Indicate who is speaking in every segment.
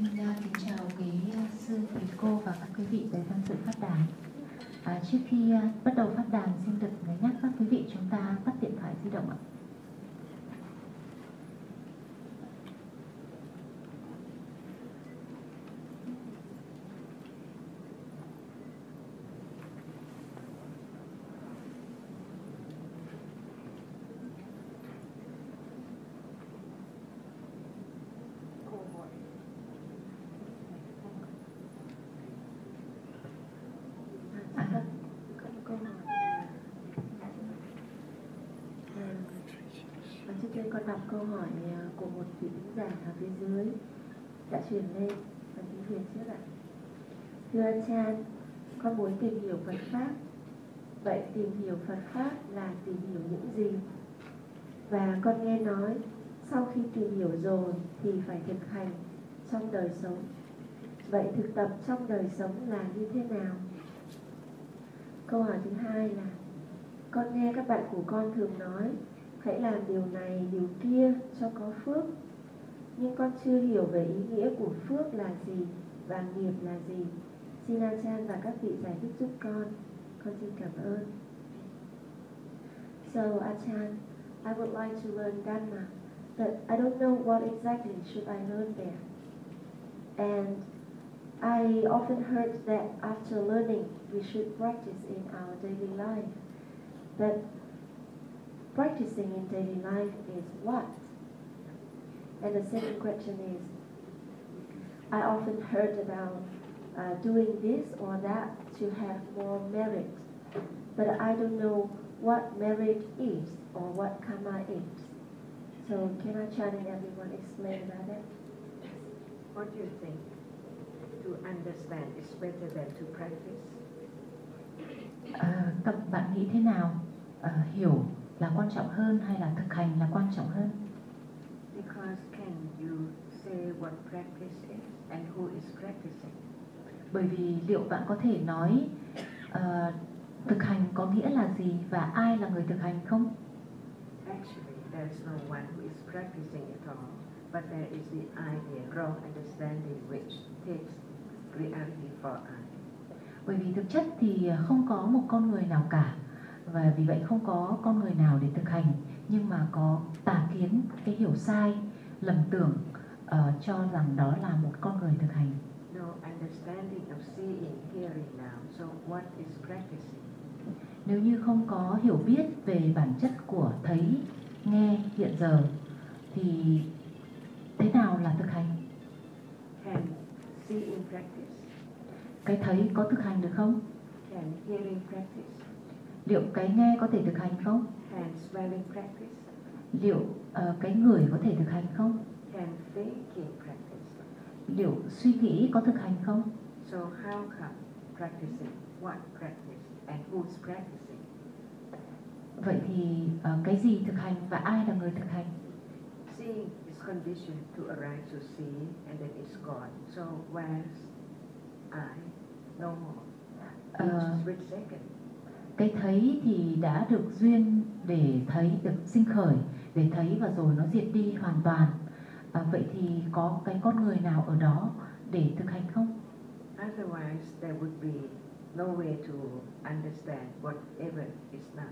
Speaker 1: kính chào quý sư, quý cô và các quý vị tới tham dự pháp đàn. Trước khi bắt đầu pháp đàn, xin được nhắc các quý vị chúng ta tắt điện thoại di động ạ.
Speaker 2: Trước tiên con đọc câu hỏi của một vị thính giả ở phía dưới đã truyền lên và tiếng Việt trước ạ. Thưa anh Chan, con muốn tìm hiểu Phật Pháp. Vậy tìm hiểu Phật Pháp là tìm hiểu những gì? Và con nghe nói sau khi tìm hiểu rồi thì phải thực hành trong đời sống. Vậy thực tập trong đời sống là như thế nào? Câu hỏi thứ hai là con nghe các bạn của con thường nói hãy làm điều này, điều kia cho có phước. Nhưng con chưa hiểu về ý nghĩa của phước là gì và nghiệp là gì. Xin anh Chan và các vị giải thích giúp con. Con xin cảm ơn. So Achan, I would like to learn Dhamma, but I don't know what exactly should I learn there. And I often heard that after learning we should practice in our daily life. But practicing in daily life is what? And the second question is, I often heard about doing this or that to have more merit, but I don't know what merit is or what karma is. So can Achan and everyone explain about it?
Speaker 3: What do you think? To understand is better than to practice?
Speaker 1: Các bạn nghĩ thế nào? Hiểu là quan trọng hơn hay là thực hành là quan trọng hơn?
Speaker 3: Because can you say what practice is and who is practicing?
Speaker 1: Bởi vì liệu bạn có thể nói thực hành có nghĩa là gì và ai là người thực hành không?
Speaker 3: Actually, there's no one who is practicing at all, but there is the idea, wrong understanding which takes reality for us.
Speaker 1: Bởi vì thực chất thì không có một con người nào cả, và vì vậy không có con người nào để thực hành, nhưng mà có tà kiến, cái hiểu sai, lầm tưởng cho rằng đó là một con người thực hành.
Speaker 3: No understanding of seeing, hearing now, so what is practicing?
Speaker 1: Nếu như không có hiểu biết về bản chất của thấy, nghe hiện giờ thì thế nào là thực hành?
Speaker 3: Can seeing practice?
Speaker 1: Cái thấy có thực hành được không?
Speaker 3: Can hearing practice?
Speaker 1: Liệu cái nghe có thể thực hành không?
Speaker 3: Can smelling practice?
Speaker 1: Liệu cái ngửi có thể thực hành không?
Speaker 3: Can thinking practice?
Speaker 1: Liệu suy nghĩ có thực hành không?
Speaker 3: So how come practicing? What practice? And who's practicing?
Speaker 1: Vậy thì cái gì thực hành và ai là người thực hành?
Speaker 3: Seeing is conditioned to arrive to see and then it's gone. So where's I? No more. Each split second.
Speaker 1: Cái thấy thì đã được duyên để thấy, được sinh khởi để thấy và rồi nó diệt đi hoàn toàn. Vậy thì có cái con người nào ở đó để thực hành không?
Speaker 3: Otherwise there would be no way to understand whatever is now.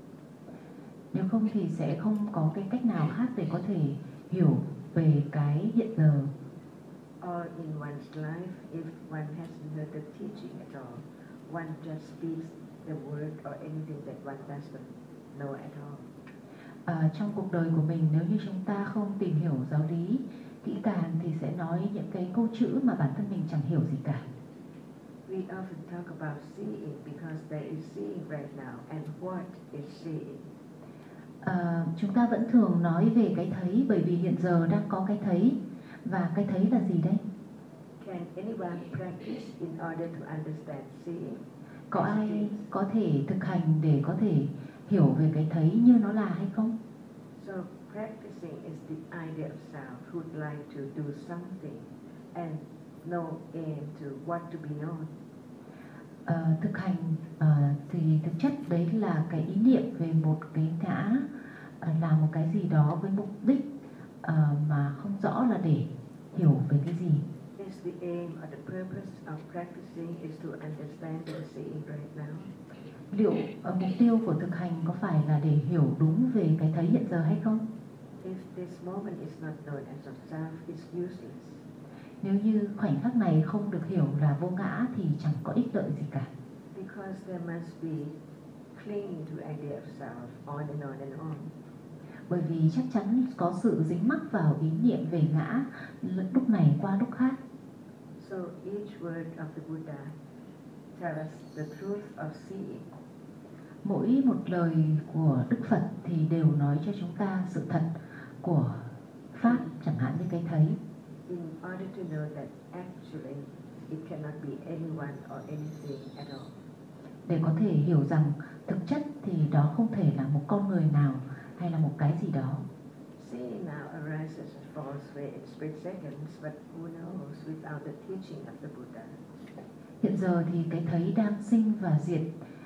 Speaker 1: Nếu không thì sẽ không có cái cách nào khác để có thể hiểu về cái hiện giờ.
Speaker 3: Or in one's life, if one hasn't heard the teaching at all, one just speaks the word or anything that one doesn't know at all.
Speaker 1: Trong cuộc đời của mình, nếu như chúng ta không tìm hiểu giáo lý kỹ càng thì sẽ nói những cái câu chữ mà bản thân mình chẳng hiểu gì cả.
Speaker 3: We often talk about seeing because there is seeing right now, and what is seeing?
Speaker 1: Chúng ta vẫn thường nói về cái thấy bởi vì hiện giờ đang có cái thấy, và cái thấy là gì đây?
Speaker 3: Can anyone practice in order to understand seeing?
Speaker 1: Có ai có thể thực hành để có thể hiểu về cái thấy như nó là hay không?
Speaker 3: So practicing is the idea of self who would like to do something and no aim to what to be known.
Speaker 1: Thực hành thì thực chất đấy là cái ý niệm về một cái ngã làm một cái gì đó với mục đích mà không rõ là để hiểu về cái gì.
Speaker 3: It's is the aim or the purpose of practicing is to understand the seeing right now?
Speaker 1: Liệu mục tiêu của thực hành có phải là để hiểu đúng về cái thấy hiện giờ hay không?
Speaker 3: If this moment is not known as a self, it's useless.
Speaker 1: Nếu như khoảnh khắc này không được hiểu là vô ngã thì chẳng có ích lợi gì cả.
Speaker 3: Because there must be clinging to idea of self on and on.
Speaker 1: Bởi vì chắc chắn có sự dính mắc vào ý niệm về ngã lúc này qua lúc khác.
Speaker 3: So each word of the Buddha tells us the truth of seeing.
Speaker 1: Mỗi một lời của Đức Phật thì đều nói cho chúng ta sự thật của Pháp, chẳng hạn như cái thấy.
Speaker 3: In order to know that actually it cannot be anyone or anything at all.
Speaker 1: Để có thể hiểu rằng thực chất thì đó không thể là một con người nào hay là một cái gì đó.
Speaker 3: Seeing now arises and falls away in split seconds, but who knows without the teaching of the Buddha?
Speaker 1: Hiện giờ thì cái thấy đang sinh và diệt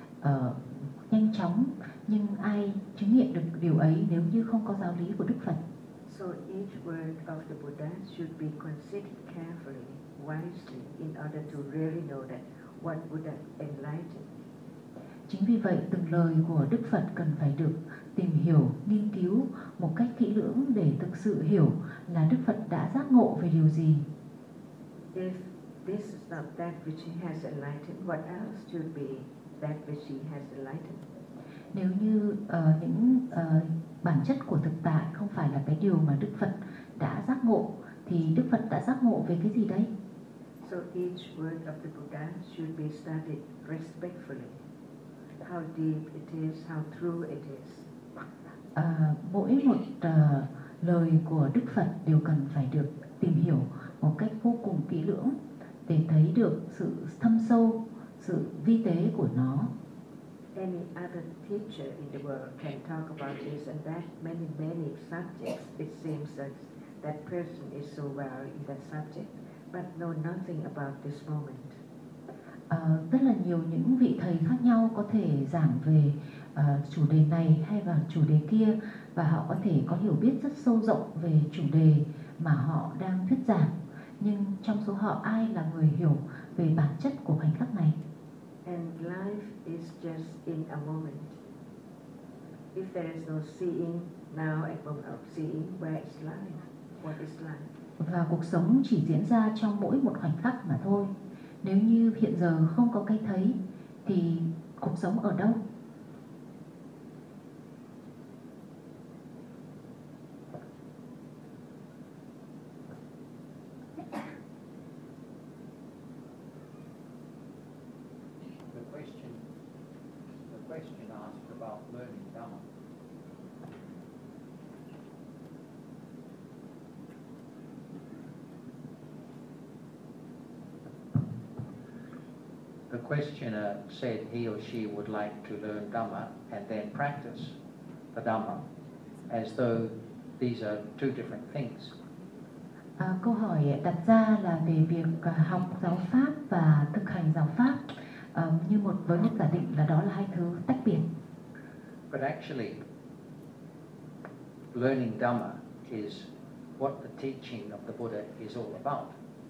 Speaker 1: nhanh chóng, nhưng ai chứng nghiệm được điều ấy nếu như không có giáo lý của Đức Phật?
Speaker 3: So each word of the Buddha should be considered carefully, wisely, in order to really know that what Buddha enlightened.
Speaker 1: Chính vì vậy từng lời của Đức Phật cần phải được tìm hiểu, nghiên cứu một cách kỹ lưỡng để thực sự hiểu là Đức Phật đã giác ngộ về điều gì.
Speaker 3: If this is not that which he has enlightened, what else should be that which he has enlightened?
Speaker 1: Nếu như những bản chất của thực tại không phải là cái điều mà Đức Phật đã giác ngộ, thì Đức Phật đã giác ngộ về cái gì đấy?
Speaker 3: So each word of the Buddha should be studied respectfully. How deep it is, how true it is.
Speaker 1: Mỗi một lời của Đức Phật đều cần phải được tìm hiểu một cách vô cùng kỹ lưỡng để thấy được sự thâm sâu, sự vi tế của nó.
Speaker 3: Any other teacher in the world can talk about this and that, many subjects. It seems that that person is so well in that subject, but know nothing about this moment.
Speaker 1: Rất là nhiều những vị thầy khác nhau có thể giảng về chủ đề này hay là chủ đề kia, và họ có thể có hiểu biết rất sâu rộng về chủ đề mà họ đang thuyết giảng, nhưng trong số họ ai là người hiểu về bản chất của khoảnh khắc này?
Speaker 3: And life is just in a moment. If there is no seeing now and moment of seeing, where is life? What is life?
Speaker 1: Và cuộc sống chỉ diễn ra trong mỗi một khoảnh khắc mà thôi. Nếu như hiện giờ không có cái thấy thì cuộc sống ở đâu?
Speaker 4: The question asked about learning Dhamma. The questioner said he or she would like to learn Dhamma and then practice the Dhamma, as though these are two different things.
Speaker 1: Câu hỏi đặt ra là về việc học giáo pháp và thực hành giáo pháp như với một giả định là đó là hai thứ tách biệt.
Speaker 4: But actually, learning Dhamma is what the teaching of the Buddha is all about.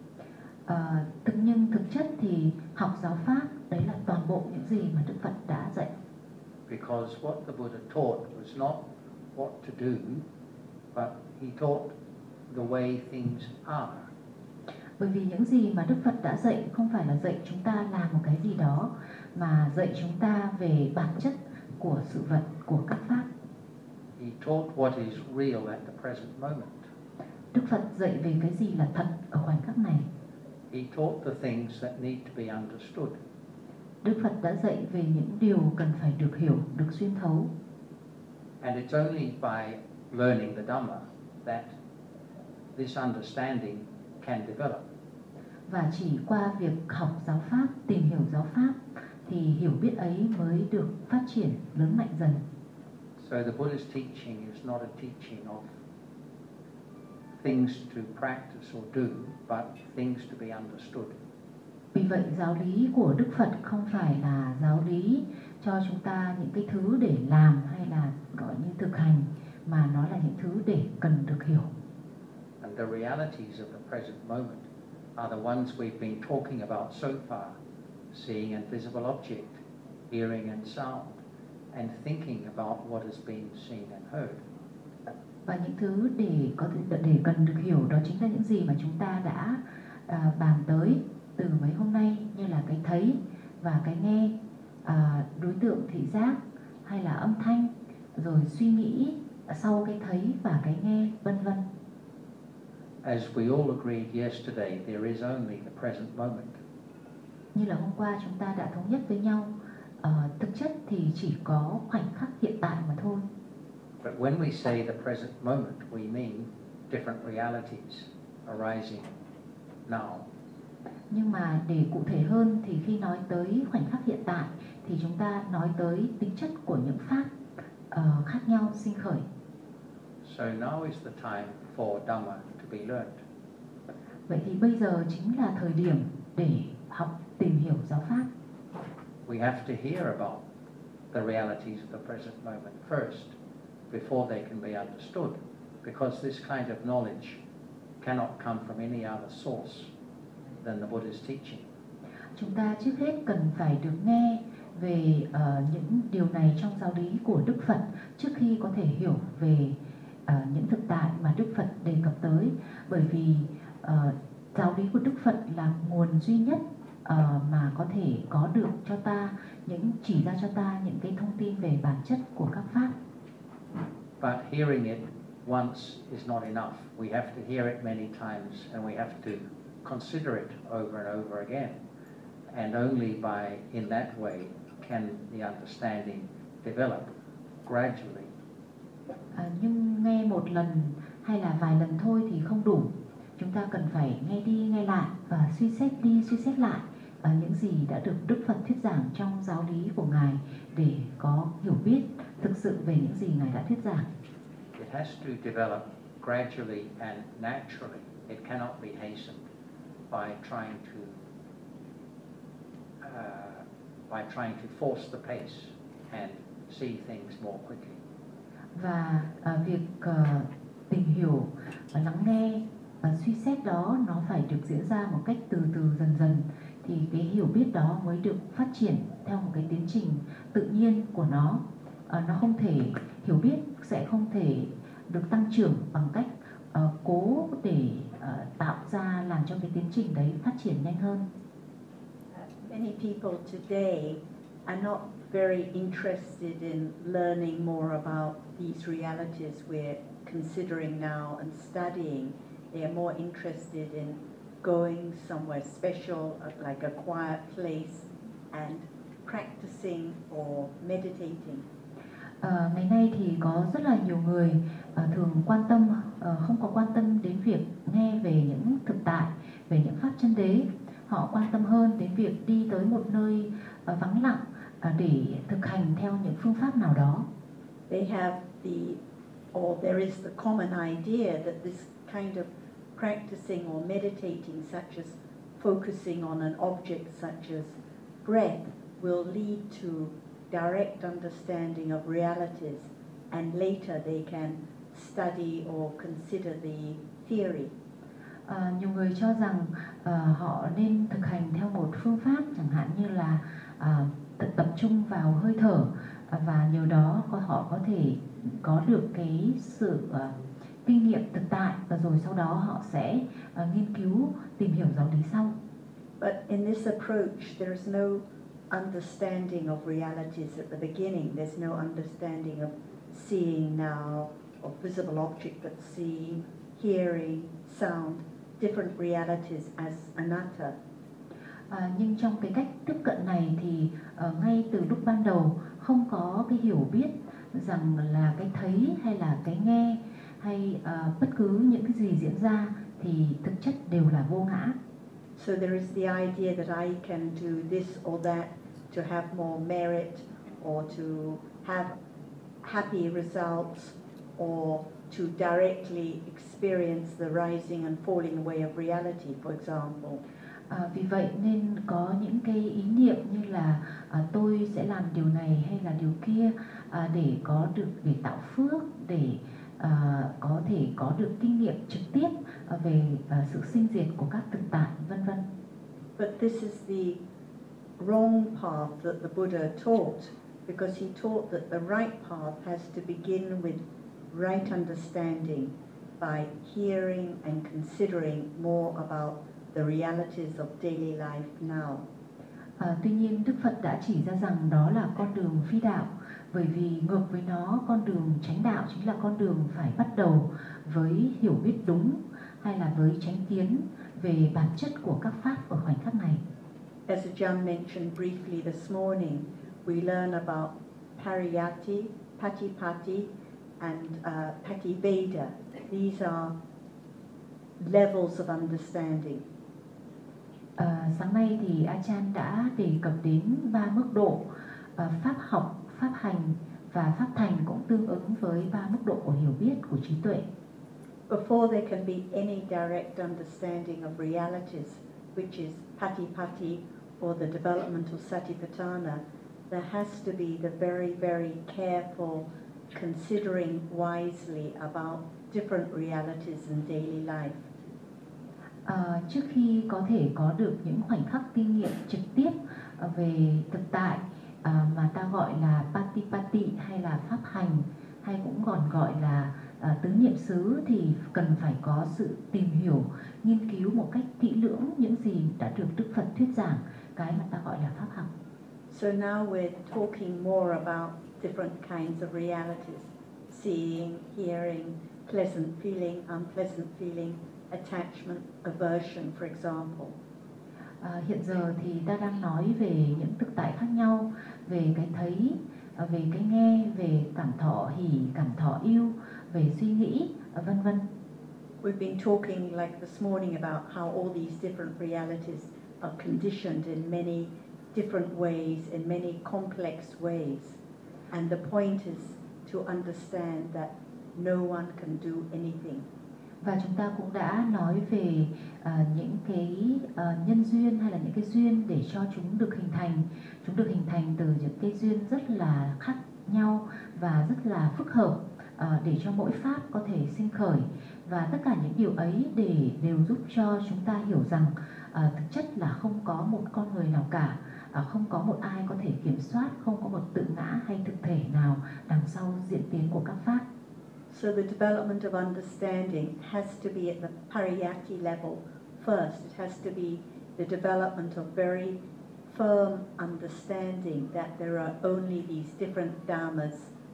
Speaker 1: Nhưng thực chất thì học giáo pháp đấy là toàn bộ những gì mà Đức Phật đã dạy.
Speaker 4: Because what the Buddha taught was not what to do, but he taught the way things are.
Speaker 1: Bởi vì những gì mà Đức Phật đã dạy không phải là dạy chúng ta làm một cái gì đó, mà dạy chúng ta về bản chất của sự vật, của các pháp.
Speaker 4: He taught what is real at the present moment.
Speaker 1: Đức Phật dạy về cái gì là thật ở khoảnh khắc này.
Speaker 4: He taught the things that need to be understood.
Speaker 1: Đức Phật đã dạy về những điều cần phải được hiểu, được xuyên thấu.
Speaker 4: And it's only by learning the Dhamma that this understanding can develop.
Speaker 1: Và chỉ qua việc học giáo pháp, tìm hiểu giáo pháp thì hiểu biết ấy mới được phát triển, lớn mạnh dần.
Speaker 4: So the Buddha's teaching is not a teaching of things to practice or do, but things to be understood.
Speaker 1: Vì vậy giáo lý của Đức Phật không phải là giáo lý cho chúng ta những cái thứ để làm hay là gọi như thực hành, mà nó là những thứ để cần được hiểu.
Speaker 4: And the realities of the present moment are the ones we've been talking about so far, seeing and visible object, hearing and sound, and thinking about what has been seen and heard.
Speaker 1: Và những thứ để cần được hiểu đó chính là những gì mà chúng ta đã bàn tới từ mấy hôm nay, như là cái thấy và cái nghe, đối tượng thị giác hay là âm thanh, rồi suy nghĩ sau cái thấy và cái nghe, vân vân.
Speaker 4: As we all agreed yesterday, there is only the present moment.
Speaker 1: Như là hôm qua chúng ta đã thống nhất với nhau, thực chất thì chỉ có khoảnh khắc hiện tại mà thôi.
Speaker 4: But when we say the present moment, we mean different realities arising now.
Speaker 1: Nhưng mà để cụ thể hơn thì khi nói tới khoảnh khắc hiện tại thì chúng ta nói tới tính chất của những pháp khác nhau sinh khởi.
Speaker 4: So now is the time for Dhamma to be learned.
Speaker 1: Vậy thì bây giờ chính là thời điểm để học tìm hiểu giáo pháp.
Speaker 4: We have to hear about the realities of the present moment first, before they can be understood, because this kind of knowledge cannot come from any other source than the Buddha's teaching.
Speaker 1: Chúng ta trước hết cần phải được nghe về những điều này trong giáo lý của Đức Phật trước khi có thể hiểu về những thực tại mà Đức Phật đề cập tới, bởi vì giáo lý của Đức Phật là nguồn duy nhất mà có thể có được cho ta chỉ ra cho ta những cái thông tin về bản chất của các pháp.
Speaker 4: But hearing it once is not enough. We have to hear it many times, and we have to consider it over and over again. And only in that way can the understanding develop gradually.
Speaker 1: Nhưng nghe một lần hay là vài lần thôi thì không đủ. Chúng ta cần phải nghe đi nghe lại và suy xét đi suy xét lại những gì đã được Đức Phật thuyết giảng trong giáo lý của Ngài để có hiểu biết thực sự về những gì Ngài đã thuyết giảng.
Speaker 4: It has to develop gradually and naturally. It cannot be hastened by trying to force the pace and see things more quickly.
Speaker 1: Và việc tìm hiểu và lắng nghe và suy xét đó nó phải được diễn ra một cách từ từ dần dần, thì cái hiểu biết đó mới được phát triển theo một cái tiến trình tự nhiên của nó. Nó không thể hiểu biết sẽ không thể được tăng trưởng bằng cách cố để tạo ra làm cho cái tiến trình đấy phát triển nhanh hơn.
Speaker 5: Many people today are not very interested in learning more about these realities we're considering now and studying. They are more interested in going somewhere special, like a quiet place, and practicing or meditating.
Speaker 1: Ngày nay thì có rất là nhiều người thường không có quan tâm đến việc nghe về những thực tại, về những pháp chân đế. Họ quan tâm hơn đến việc đi tới một nơi vắng lặng để thực hành theo những phương pháp nào đó.
Speaker 5: There is the common idea that this kind of practicing or meditating, such as focusing on an object such as breath, will lead to direct understanding of realities, and later they can study or consider the theory.
Speaker 1: Nhiều người cho rằng họ nên thực hành theo một phương pháp, chẳng hạn như là tập trung vào hơi thở, và nhờ đó họ có thể có được cái sự kinh nghiệm thực tại, và rồi sau đó họ sẽ nghiên cứu tìm hiểu giáo lý sau.
Speaker 5: But in this approach there is no understanding of realities at the beginning. There's no understanding of seeing now, of visible object, but seeing, hearing, sound, different realities as anatta.
Speaker 1: Nhưng trong cái cách tiếp cận này thì ngay từ lúc ban đầu không có cái hiểu biết rằng là cái thấy hay là cái nghe hay bất cứ những cái gì diễn ra thì thực chất đều là vô ngã.
Speaker 5: So there is the idea that I can do this or that to have more merit, or to have happy results, or to directly experience the rising and falling away of reality, for example.
Speaker 1: Vì vậy nên có những cái ý niệm như là tôi sẽ làm điều này hay là điều kia để có được, để tạo phước, để có thể có được kinh nghiệm trực tiếp về sự sinh diệt của các thực tại, vân vân.
Speaker 5: But this is the wrong path that the Buddha taught, because he taught that the right path has to begin with right understanding by hearing and considering more about the realities of daily life now.
Speaker 1: Tuy nhiên Đức Phật đã chỉ ra rằng đó là con đường phi đạo, bởi vì ngược với nó, con đường chánh đạo chính là con đường phải bắt đầu với hiểu biết đúng hay là với chánh kiến về bản chất của các pháp ở khoảnh khắc này.
Speaker 5: As Ajahn mentioned briefly this morning, we learn about Pariyatti, Patipatti, and Pativeda. These are levels of understanding.
Speaker 1: Sáng nay thì Ajahn đã đề cập đến 3 mức độ, pháp học, pháp hành và pháp thành, cũng tương ứng với 3 mức độ của hiểu biết, của trí tuệ.
Speaker 5: Before there can be any direct understanding of realities, which is Patipatti or the development of Satipatthana, there has to be the very, very careful considering wisely about different realities in daily life.
Speaker 1: Trước khi có thể có được những khoảnh khắc kinh nghiệm trực tiếp về thực tại mà ta gọi là Patipatti hay là pháp hành, hay cũng còn gọi là tứ niệm xứ, thì cần phải có sự tìm hiểu, nghiên cứu một cách kỹ lưỡng những gì đã được Đức Phật thuyết giảng, cái mà ta gọi là pháp học.
Speaker 5: So now we're talking more about different kinds of realities: seeing, hearing, pleasant feeling, unpleasant feeling, attachment, aversion, for example.
Speaker 1: Hiện giờ thì ta đang nói về những thực tại khác nhau, về cái thấy, về cái nghe, về cảm thọ hỷ, cảm thọ yêu, về suy nghĩ, vân vân.
Speaker 5: We've been talking like this morning about how all these different realities are conditioned in many different ways, in many complex ways. And the point is to understand that no one can do anything.
Speaker 1: Và chúng ta cũng đã nói về những cái nhân duyên hay là những cái duyên để cho chúng được hình thành. Chúng được hình thành từ những cái duyên rất là khác nhau và rất là phức hợp, để cho mỗi pháp có thể sinh khởi. Và tất cả những điều ấy đều giúp cho chúng ta hiểu rằng thực chất là không có một con người nào cả, không có một ai có thể kiểm soát, không có một tự ngã hay thực thể nào đằng sau diễn tiến của các pháp.
Speaker 5: So the development of understanding has to be at the Pariyatti level first. It has to be the development of very firm understanding that there are only these different dhammas,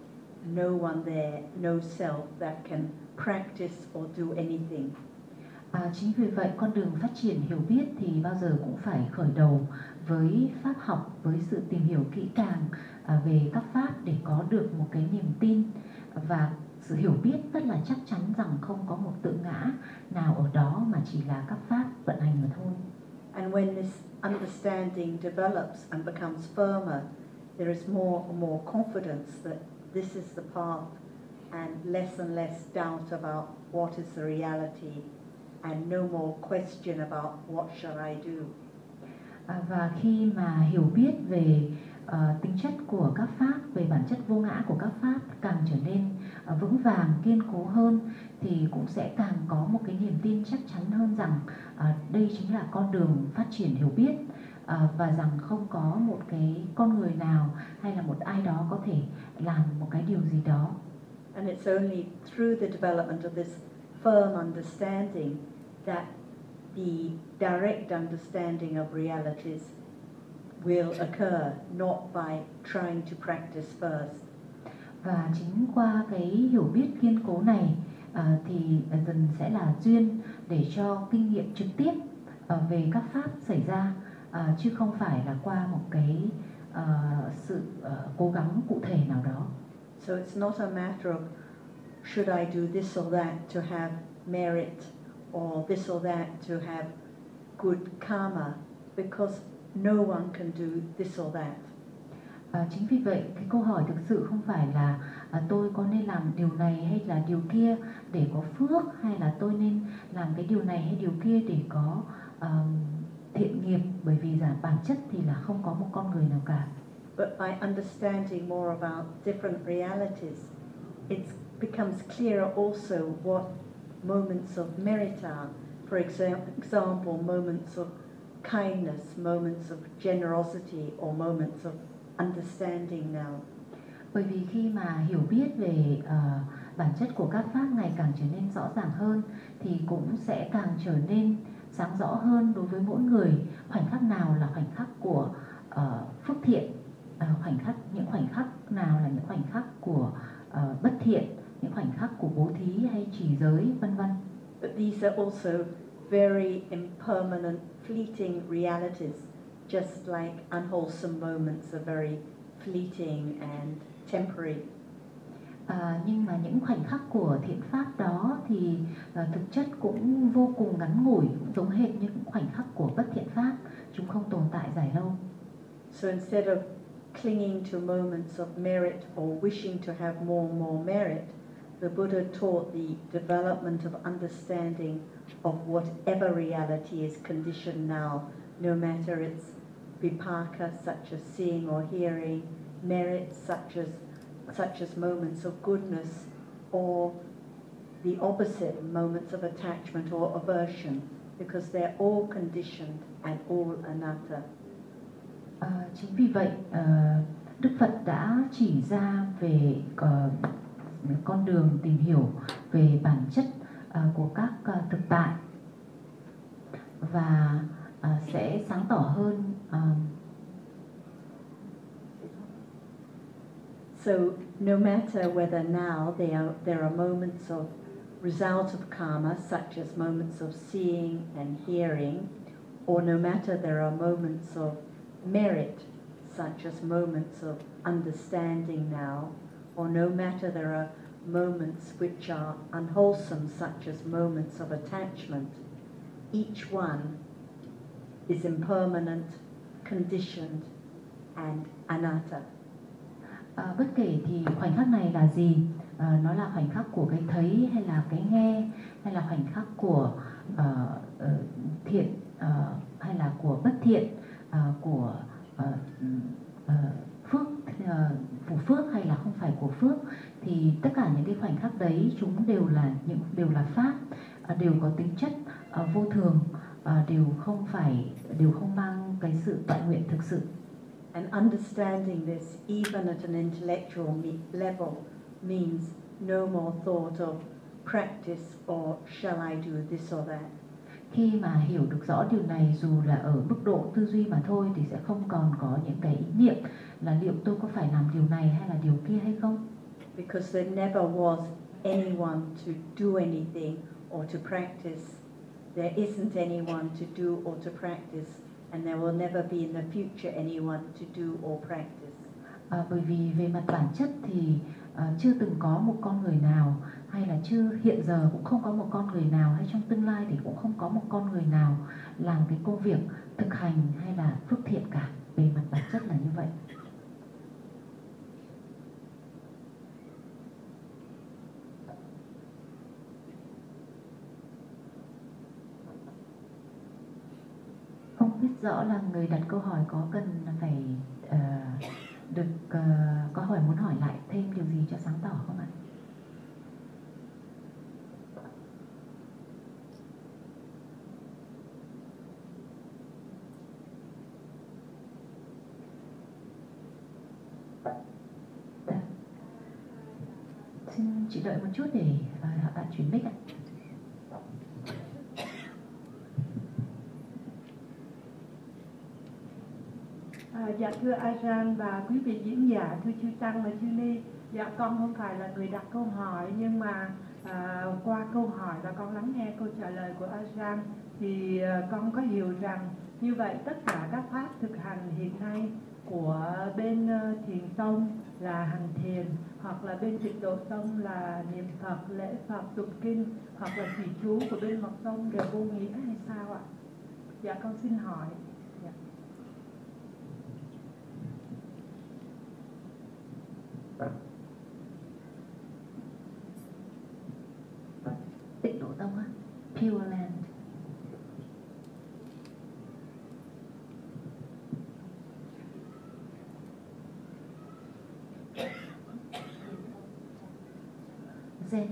Speaker 5: no one there, no self that can practice or do anything.
Speaker 1: Chính vì vậy, con đường phát triển hiểu biết thì bao giờ cũng phải khởi đầu với pháp học, với sự tìm hiểu kỹ càng về các pháp để có được một cái niềm tin và sự hiểu biết rất là chắc chắn rằng không có một tự ngã nào ở đó mà chỉ là các pháp vận hành mà thôi.
Speaker 5: And when this understanding develops and becomes firmer, there is more and more confidence that this is the path, and less doubt about what is the reality, and no more question about what shall I do.
Speaker 1: Và khi mà hiểu biết về tính chất của các pháp, về bản chất vô ngã của các pháp càng trở nên vững vàng, kiên cố hơn, thì cũng sẽ càng có một cái niềm tin chắc chắn hơn rằng đây chính là con đường phát triển hiểu biết, và rằng không có một cái con người nào hay là một ai đó có thể làm một cái điều gì đó.
Speaker 5: And it's only through the development of this firm understanding that the direct understanding of realities will occur, not by trying to practice first.
Speaker 1: Và chính qua cái hiểu biết kiên cố này thì dần sẽ là duyên để cho kinh nghiệm trực tiếp về các pháp xảy ra, chứ không phải là qua một cái sự cố gắng cụ thể nào đó.
Speaker 5: So it's not a matter of should I do this or that to have merit, or this or that to have good karma, because no one can do this or that.
Speaker 1: Chính vì vậy, cái câu hỏi thực sự không phải là tôi có nên làm điều này hay là điều kia để có phước, hay là tôi nên làm cái điều này hay điều kia để có thiện nghiệp, bởi vì bản chất thì là không có một con người nào cả.
Speaker 5: But by understanding more about different realities, it's becomes clearer also what moments of merit are. For example, moments of kindness, moments of generosity, or moments of understanding now.
Speaker 1: Bởi vì khi mà hiểu biết về bản chất của các pháp ngày càng trở nên rõ ràng hơn thì cũng sẽ càng trở nên sáng rõ hơn đối với mỗi người khoảnh khắc nào là khoảnh khắc của phước thiện, những khoảnh khắc nào là những khoảnh khắc của bất thiện, những khoảnh khắc của bố thí hay trì giới, vân vân.
Speaker 5: But these are also very impermanent, fleeting realities, just like unwholesome moments are very fleeting and temporary.
Speaker 1: Nhưng mà những khoảnh khắc của thiện pháp đó thì thực chất cũng vô cùng ngắn ngủi, cũng giống hệt như những khoảnh khắc của bất thiện pháp, chúng không tồn tại dài lâu.
Speaker 5: So instead of clinging to moments of merit or wishing to have more and more merit, the Buddha taught the development of understanding of whatever reality is conditioned now, no matter it's vipaka, such as seeing or hearing, merit, such as moments of goodness, or the opposite, moments of attachment or aversion, because they're all conditioned and all anatta.
Speaker 1: Chính vì vậy, Đức Phật đã chỉ ra về con đường tìm hiểu về bản chất của các thực tại và sẽ sáng tỏ hơn.
Speaker 5: So no matter whether now there are moments of result of karma, such as moments of seeing and hearing, or no matter there are moments of merit, such as moments of understanding now, or no matter there are moments which are unwholesome, such as moments of attachment, each one is impermanent, conditioned, and anatta.
Speaker 1: Bất kể thì khoảnh khắc này là gì, nó là khoảnh khắc của cái thấy hay là cái nghe, hay là khoảnh khắc của thiện hay là của bất thiện, của phước, của phước hay là không phải của phước, thì tất cả những cái khoảnh khắc đấy chúng đều là pháp, đều có tính chất vô thường, đều không mang cái sự toại nguyện thực sự.
Speaker 5: And understanding this, even at an intellectual level, means no more thought of practice or shall I do this or that.
Speaker 1: Khi mà hiểu được rõ điều này, dù là ở mức độ tư duy mà thôi, thì sẽ không còn có những cái ý niệm là liệu tôi có phải làm điều này hay là điều kia hay không.
Speaker 5: Because there never was anyone to do anything or to practice. There isn't anyone to do or to practice. And there will never be in the future anyone to do or practice.
Speaker 1: Bởi vì về mặt bản chất thì chưa từng có một con người nào, hay là hiện giờ cũng không có một con người nào, hay trong tương lai thì cũng không có một con người nào làm cái công việc thực hành hay là phước thiện cả. Về mặt bản chất là như vậy. Không biết rõ là người đặt câu hỏi có cần phải có muốn hỏi lại thêm điều gì cho sáng tỏ không ạ? Xin chị đợi một chút để bạn chuyển mic ạ.
Speaker 6: Dạ thưa Ajahn và quý vị diễn giả, thưa chư Tăng và chư Ni. Dạ con không phải là người đặt câu hỏi, nhưng mà qua câu hỏi và con lắng nghe câu trả lời của Ajahn thì con có hiểu rằng như vậy tất cả các pháp thực hành hiện nay của bên thiền tông là hành thiền, hoặc là bên tịnh độ tông là niệm Phật, lễ Phật, tụng kinh, hoặc là trì chú của bên mật tông đều vô nghĩa hay sao ạ? Dạ con xin hỏi. Dạ.
Speaker 1: Tịnh độ tông á, Pure Land. Zen.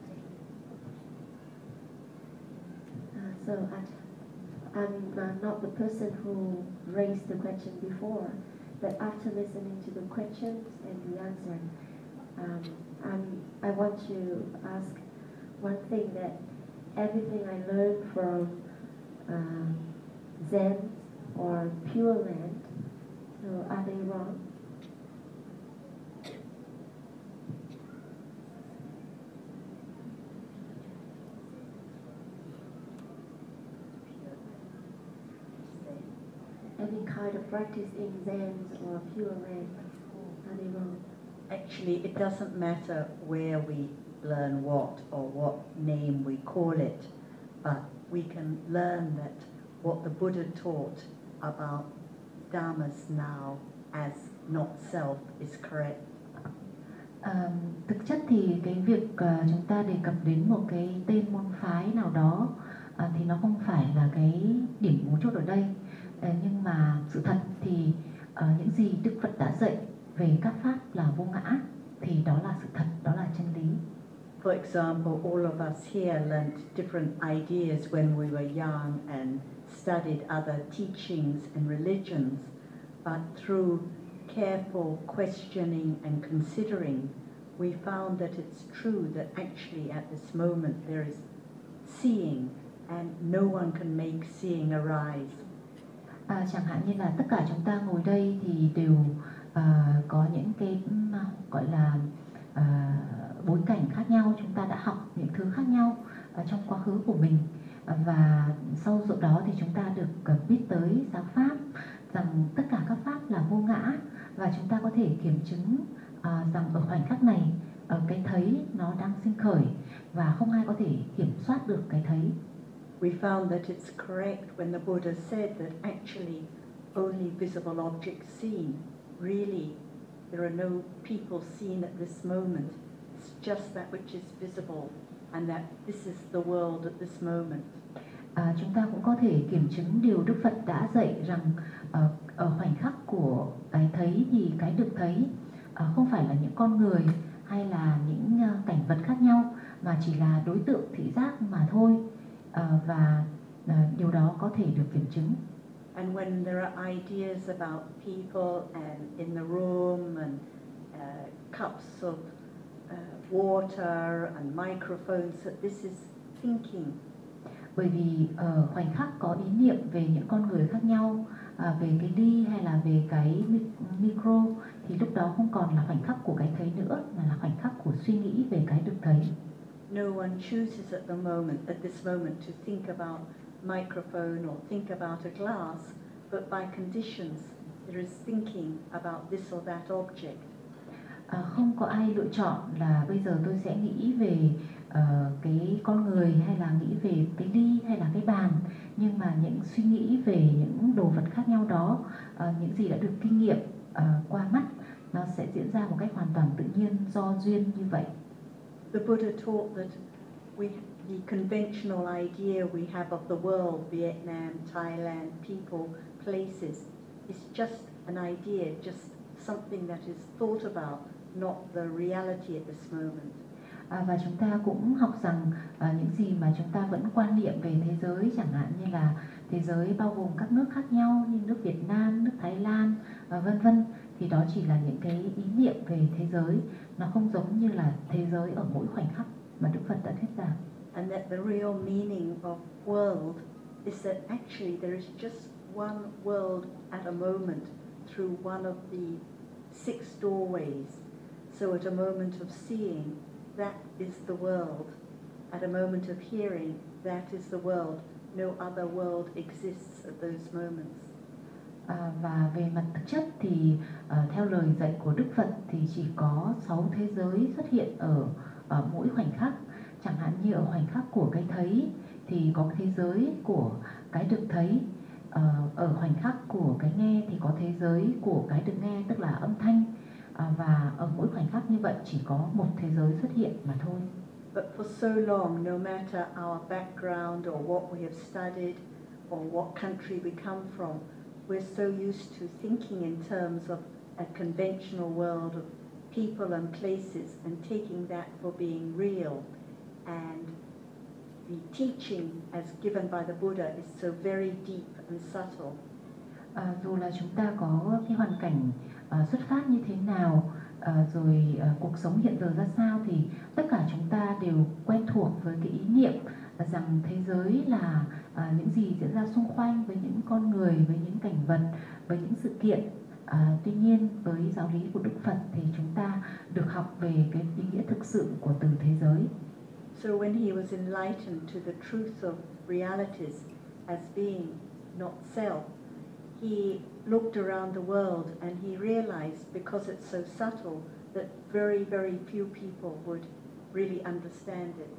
Speaker 2: So I'm not the person who raised the question before, but after listening to the questions and the answer, I want to ask one thing, that everything I learned from Zen or Pure Land, so are they wrong? Any kind of practice in Zen or Pure Land, are they wrong?
Speaker 5: Actually, it doesn't matter where we learn what or what name we call it, but we can learn that what the Buddha taught about Dhammas now as not self is correct.
Speaker 1: Thực chất thì cái việc chúng ta đề cập đến một cái tên môn phái nào đó thì nó không phải là cái điểm mấu chốt ở đây. Nhưng mà sự thật thì những gì Đức Phật đã dạy về các pháp là vô ngã thì đó là sự thật, đó là chân lý.
Speaker 5: For example, all of us here learnt different ideas when we were young and studied other teachings and religions, but through careful questioning and considering, we found that it's true that actually at this moment there is seeing and no one can make seeing arise.
Speaker 1: Chẳng hạn như là tất cả chúng ta ngồi đây thì đều có những cái gọi là bối cảnh khác nhau, chúng ta đã học những thứ khác nhau trong quá khứ của mình, và sau đó thì chúng ta được biết tới giáo pháp, rằng tất cả các pháp là vô ngã, và chúng ta có thể kiểm chứng rằng ở khoảnh khắc này cái thấy nó đang sinh khởi và không ai có thể kiểm soát được cái thấy.
Speaker 5: We found that it's correct when the Buddha said that actually only visible objects seen. Really, there are no people seen at this moment. It's just that which is visible, and that this is the world at this moment.
Speaker 1: Chúng ta cũng có thể kiểm chứng điều Đức Phật đã dạy rằng ở khoảnh khắc của cái thấy thì cái được thấy không phải là những con người hay là những cảnh vật khác nhau, mà chỉ là đối tượng thị giác mà thôi. Và điều đó có thể được kiểm chứng.
Speaker 5: And when there are ideas about people and in the room and cups of water and microphones, that this is thinking.
Speaker 1: Bởi vì ở khoảnh khắc có ý niệm về những con người khác nhau, về cái ly hay là về cái micro, thì lúc đó không còn là khoảnh khắc của cái thấy nữa, mà là khoảnh khắc của suy nghĩ về cái được thấy.
Speaker 5: No one chooses at this moment to think about microphone or think about a glass, but by conditions there is thinking about this or that object.
Speaker 1: Không có ai lựa chọn là bây giờ tôi sẽ nghĩ về cái con người hay là nghĩ về cái ly hay là cái bàn, nhưng mà những suy nghĩ về những đồ vật khác nhau đó, những gì đã được kinh nghiệm qua mắt, nó sẽ diễn ra một cách hoàn toàn tự nhiên do duyên như vậy.
Speaker 5: The Buddha taught that the conventional idea we have of the world, Vietnam, Thailand, people, places, is just an idea, just something that is thought about, not the reality at this moment.
Speaker 1: Và chúng ta cũng học rằng những gì mà chúng ta vẫn quan niệm về thế giới, chẳng hạn như là thế giới bao gồm các nước khác nhau như nước Việt Nam, nước Thái Lan, vân vân, thì đó chỉ là những cái ý niệm về thế giới, nó không giống như là thế giới ở mỗi khoảnh khắc mà Đức Phật đã thuyết giảng.
Speaker 5: And that the real meaning of world is that actually there is just one world at a moment through one of the 6 doorways. So at a moment of seeing, that is the world. At a moment of hearing, that is the world. No other world exists at those moments.
Speaker 1: Và về mặt thực chất thì theo lời dạy của Đức Phật thì chỉ có 6 thế giới xuất hiện ở mỗi khoảnh khắc. Chẳng hạn như ở khoảnh khắc của cái thấy thì có thế giới của cái được thấy, ở khoảnh khắc của cái nghe thì có thế giới của cái được nghe, tức là âm thanh, và ở mỗi khoảnh khắc như vậy chỉ có một thế giới xuất hiện mà thôi.
Speaker 5: But for so long, no matter our background or what we have studied or what country we come from, we're so used to thinking in terms of a conventional world of people and places and taking that for being real. And the teaching as given by the Buddha is so very deep and subtle.
Speaker 1: Dù là chúng ta có cái hoàn cảnh xuất phát như thế nào, rồi cuộc sống hiện giờ ra sao, thì tất cả chúng ta đều quen thuộc với cái ý niệm rằng thế giới là những gì diễn ra xung quanh, với những con người, với những cảnh vật, với những sự kiện. Tuy nhiên với giáo lý của Đức Phật thì chúng ta được học về cái ý nghĩa thực sự của từ thế giới.
Speaker 5: So when he was enlightened to the truth of realities as being not self, he looked around the world and he realized, because it's so subtle, that very, very few people would really understand it.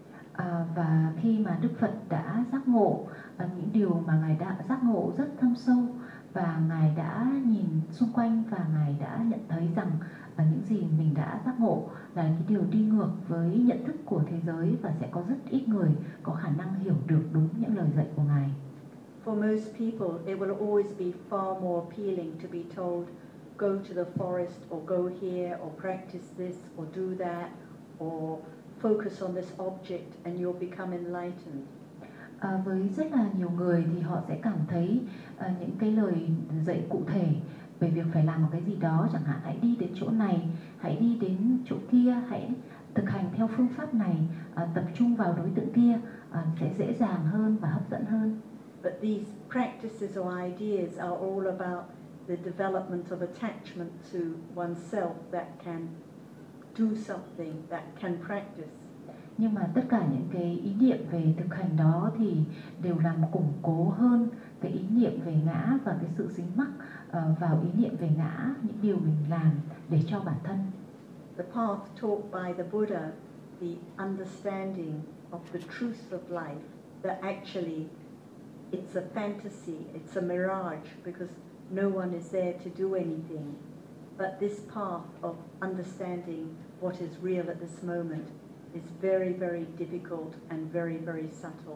Speaker 1: Và khi mà Đức Phật đã giác ngộ những điều mà Ngài đã giác ngộ rất thâm sâu, và Ngài đã nhìn xung quanh và Ngài đã nhận thấy rằng những gì mình đã giác ngộ là cái điều đi ngược với nhận thức của thế giới, và sẽ có rất ít người có khả năng hiểu được đúng những lời dạy của Ngài.
Speaker 5: For most people, it will always be far more appealing to be told, go to the forest, or go here, or practice this, or do that, or focus on this object, and you'll become enlightened.
Speaker 1: Với rất là nhiều người thì họ sẽ cảm thấy những cái lời dạy cụ thể về việc phải làm một cái gì đó, chẳng hạn hãy đi đến chỗ này, hãy đi đến chỗ kia, hãy thực hành theo phương pháp này, tập trung vào đối tượng kia, sẽ dễ dàng hơn và hấp dẫn hơn.
Speaker 5: But these practices or ideas are all about the development of attachment to oneself that can do something, that can practice.
Speaker 1: Nhưng mà tất cả những cái ý niệm về thực hành đó thì đều làm củng cố hơn cái ý niệm về ngã và cái sự dính mắc vào ý niệm về ngã, những điều mình làm để cho bản thân.
Speaker 5: The path taught by the Buddha, the understanding of the truth of life, that actually it's a fantasy, it's a mirage, because no one is there to do anything. But this path of understanding what is real at this moment is very, very difficult and very, very subtle.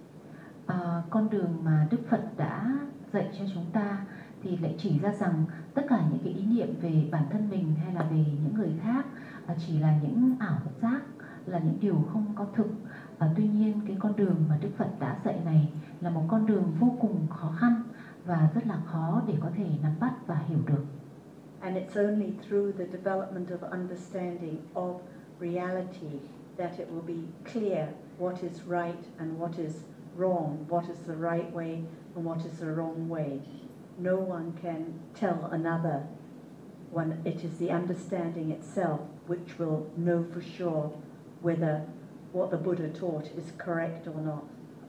Speaker 1: Con đường mà Đức Phật đã dạy cho chúng ta thì lại chỉ ra rằng tất cả những cái ý niệm về bản thân mình hay là về những người khác chỉ là những ảo giác, là những điều không có thực. Tuy nhiên cái con đường mà Đức Phật đã dạy này là một con đường vô cùng khó khăn và rất là khó để có thể nắm bắt và hiểu được.
Speaker 5: And it's only through the development of understanding of reality that it will be clear what is right and what is wrong, what is the right way and what is the wrong way. No one can tell another when it is the understanding itself which will know for sure whether what the Buddha taught is correct or not.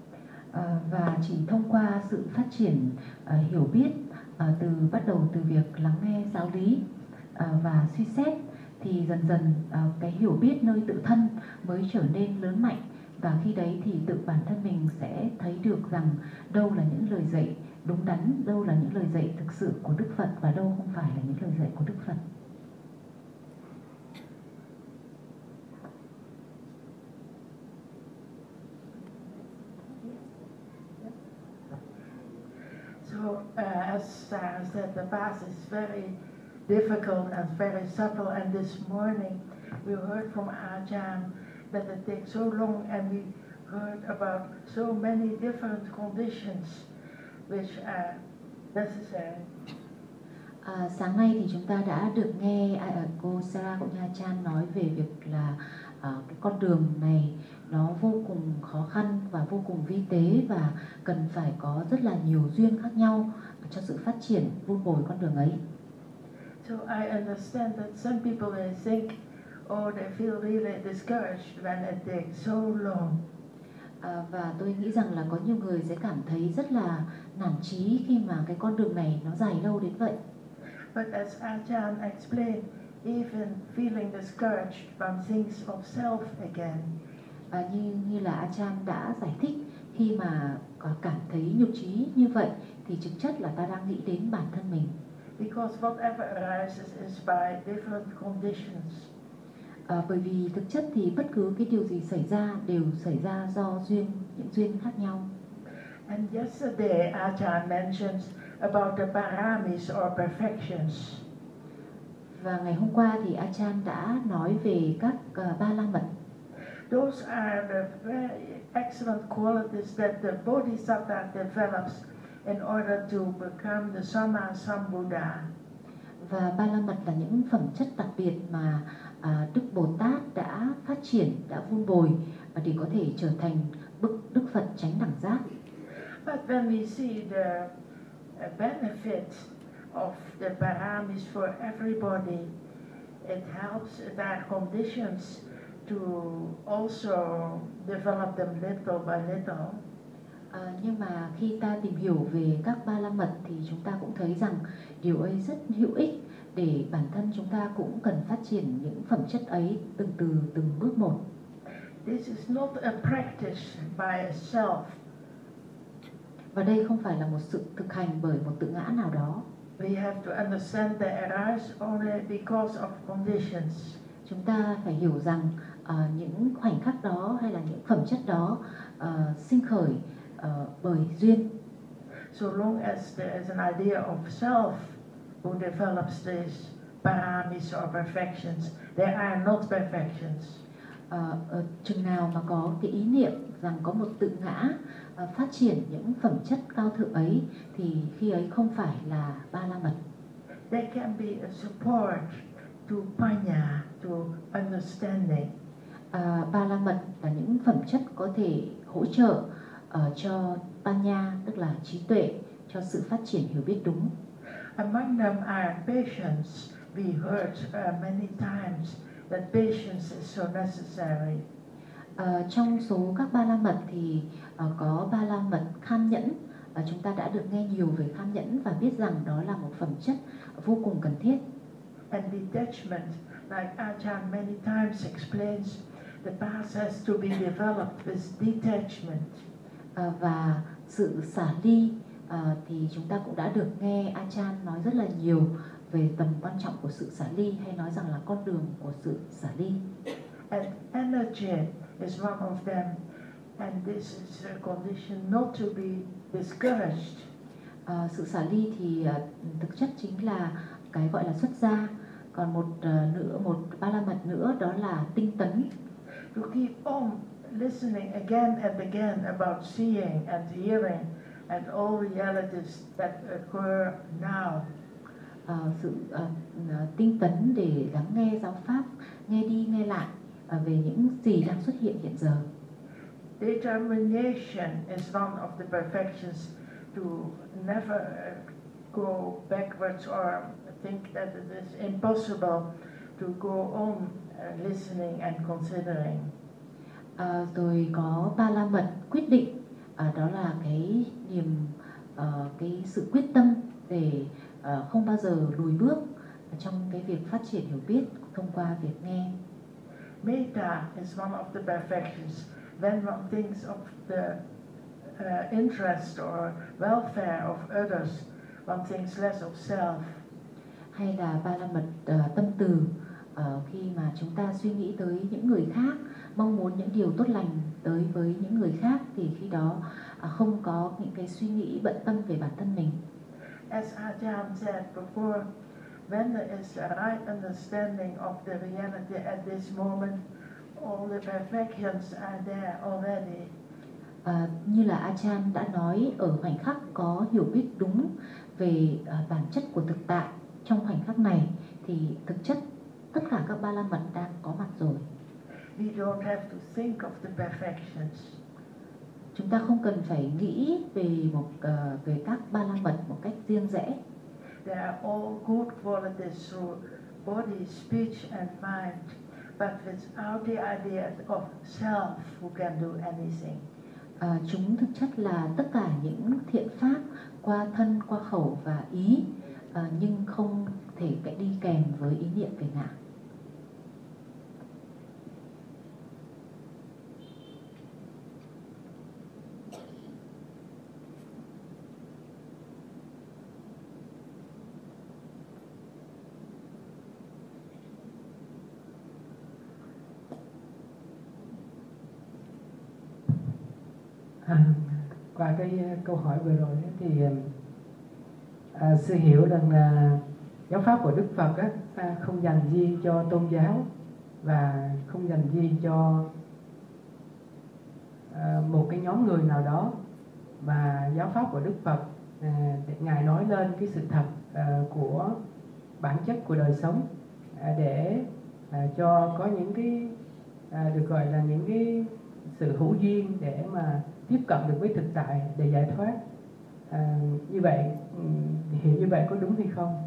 Speaker 1: Và chỉ thông qua sự phát triển hiểu biết bắt đầu từ việc lắng nghe giáo lý và suy xét, thì dần dần cái hiểu biết nơi tự thân mới trở nên lớn mạnh, và khi đấy thì tự bản thân mình sẽ thấy được rằng đâu là những lời dạy đúng đắn, đâu là những lời dạy thực sự của Đức Phật và đâu không phải là những lời dạy của Đức Phật.
Speaker 6: So, as Sarah said, the path is very difficult and very subtle. And this morning we heard from Ajahn that it takes so long, and we heard about so many different conditions which are necessary.
Speaker 1: Sáng nay thì chúng ta đã được nghe cô Sarah cũng như Ajahn nói về việc là cái con đường này nó vô cùng khó khăn và vô cùng vi tế, và cần phải có rất là nhiều duyên khác nhau cho sự phát triển vun bồi con đường ấy.
Speaker 6: So I understand that some people may think, oh, they feel really discouraged when it takes so long.
Speaker 1: Và tôi nghĩ rằng là có nhiều người sẽ cảm thấy rất là nản chí khi mà cái con đường này nó dài lâu đến vậy.
Speaker 6: But as Ajahn explained, even feeling discouraged from things of self again.
Speaker 1: Như là Ajahn đã giải thích, khi mà cảm thấy nhục chí như vậy thì thực chất là ta đang nghĩ đến bản thân mình.
Speaker 6: Because whatever arises is by different conditions.
Speaker 1: Bởi vì thực chất thì bất cứ cái điều gì xảy ra đều xảy ra do những duyên khác nhau.
Speaker 6: And yesterday Ajahn mentions about the paramis or perfections.
Speaker 1: Và ngày hôm qua thì Achan đã nói về các ba la mật.
Speaker 6: Those are the very excellent qualities that the Bodhisattva develops in order to become the Sammasambuddha.
Speaker 1: Và ba la mật là những phẩm chất đặc biệt mà Đức Bồ Tát đã phát triển, đã vun bồi để có thể trở thành bậc Đức Phật chánh đẳng giác.
Speaker 6: But when we see the benefit of the paramis for everybody, it helps their conditions to also develop them little by little.
Speaker 1: Nhưng mà khi ta tìm hiểu về các ba la mật thì chúng ta cũng thấy rằng điều ấy rất hữu ích để bản thân chúng ta cũng cần phát triển những phẩm chất ấy từng bước một.
Speaker 6: This is not a practice by itself.
Speaker 1: Và đây không phải là một sự thực hành bởi một tự ngã nào đó.
Speaker 6: We have to understand they arise only because of conditions.
Speaker 1: Chúng ta phải hiểu rằng những khoảnh khắc đó hay là những phẩm chất đó sinh khởi bởi duyên.
Speaker 6: So long as there is an idea of self who develops these paramis or perfections, they are not perfections.
Speaker 1: Chừng nào mà có cái ý niệm rằng có một tự ngã phát triển những phẩm chất cao thượng ấy thì khi ấy không phải là ba la mật.
Speaker 6: They can be a support to panya, to understanding.
Speaker 1: Ba la mật là những phẩm chất có thể hỗ trợ cho panya, tức là trí tuệ, cho sự phát triển hiểu biết đúng.
Speaker 6: Among them are patience. We heard many times that patience is so necessary.
Speaker 1: Trong số các ba la mật thì có ba la mật kham nhẫn. Chúng ta đã được nghe nhiều về kham nhẫn và biết rằng đó là một phẩm chất vô cùng cần thiết.
Speaker 6: And detachment, like Ajahn many times explains, the past has to be developed with detachment.
Speaker 1: Và sự xả ly thì chúng ta cũng đã được nghe Achan nói rất là nhiều về tầm quan trọng của sự xả ly, hay nói rằng là con đường của sự xả ly.
Speaker 6: And energy is one of them, and this is a condition not to be discouraged.
Speaker 1: Sự xả ly thì thực chất chính là cái gọi là xuất gia. Còn một ba la mật nữa đó là tinh tấn.
Speaker 6: To keep on listening again and again about seeing and hearing and all realities that occur now.
Speaker 1: Sự tinh tấn để lắng nghe giáo pháp, nghe đi nghe lại về những gì đang xuất hiện hiện giờ.
Speaker 6: Determination is one of the perfections, to never go backwards or think that it is impossible to go on listening and considering.
Speaker 1: Rồi có ba la mật quyết định, đó là cái cái sự quyết tâm để không bao giờ lùi bước trong cái việc phát triển hiểu biết thông qua việc nghe.
Speaker 6: Metta is one of the perfections. When one thinks of the interest or welfare of others, one thinks less of self.
Speaker 1: Hay là ba la mật tâm từ, khi mà chúng ta suy nghĩ tới những người khác, mong muốn những điều tốt lành tới với những người khác thì khi đó không có những cái suy nghĩ bận tâm về bản thân mình.
Speaker 6: As Ajahn said before, when there is a right understanding of the reality at this moment, all the perfections are there already.
Speaker 1: Như là Achan đã nói, ở khoảnh khắc có hiểu biết đúng về bản chất của thực tại trong khoảnh khắc này thì thực chất tất cả các ba la mật đang có mặt rồi.
Speaker 6: We don't have to think of the perfections.
Speaker 1: Chúng ta không cần phải nghĩ về các ba la mật một cách riêng rẽ.
Speaker 6: They are all good qualities through body, speech and mind, but without the idea of self who can do anything.
Speaker 1: Chúng thực chất là tất cả những thiện pháp qua thân, qua khẩu và ý, nhưng không thể đi kèm với ý niệm về ngã.
Speaker 7: Qua cái câu hỏi vừa rồi thì sư hiểu rằng là giáo pháp của Đức Phật á, không dành riêng cho tôn giáo và không dành riêng cho một cái nhóm người nào đó, mà giáo pháp của Đức Phật Ngài nói lên cái sự thật của bản chất của đời sống, để cho có những cái được gọi là những cái sự hữu duyên để mà tiếp cận được với thực tại để giải thoát. Như vậy hiểu như vậy có đúng hay không?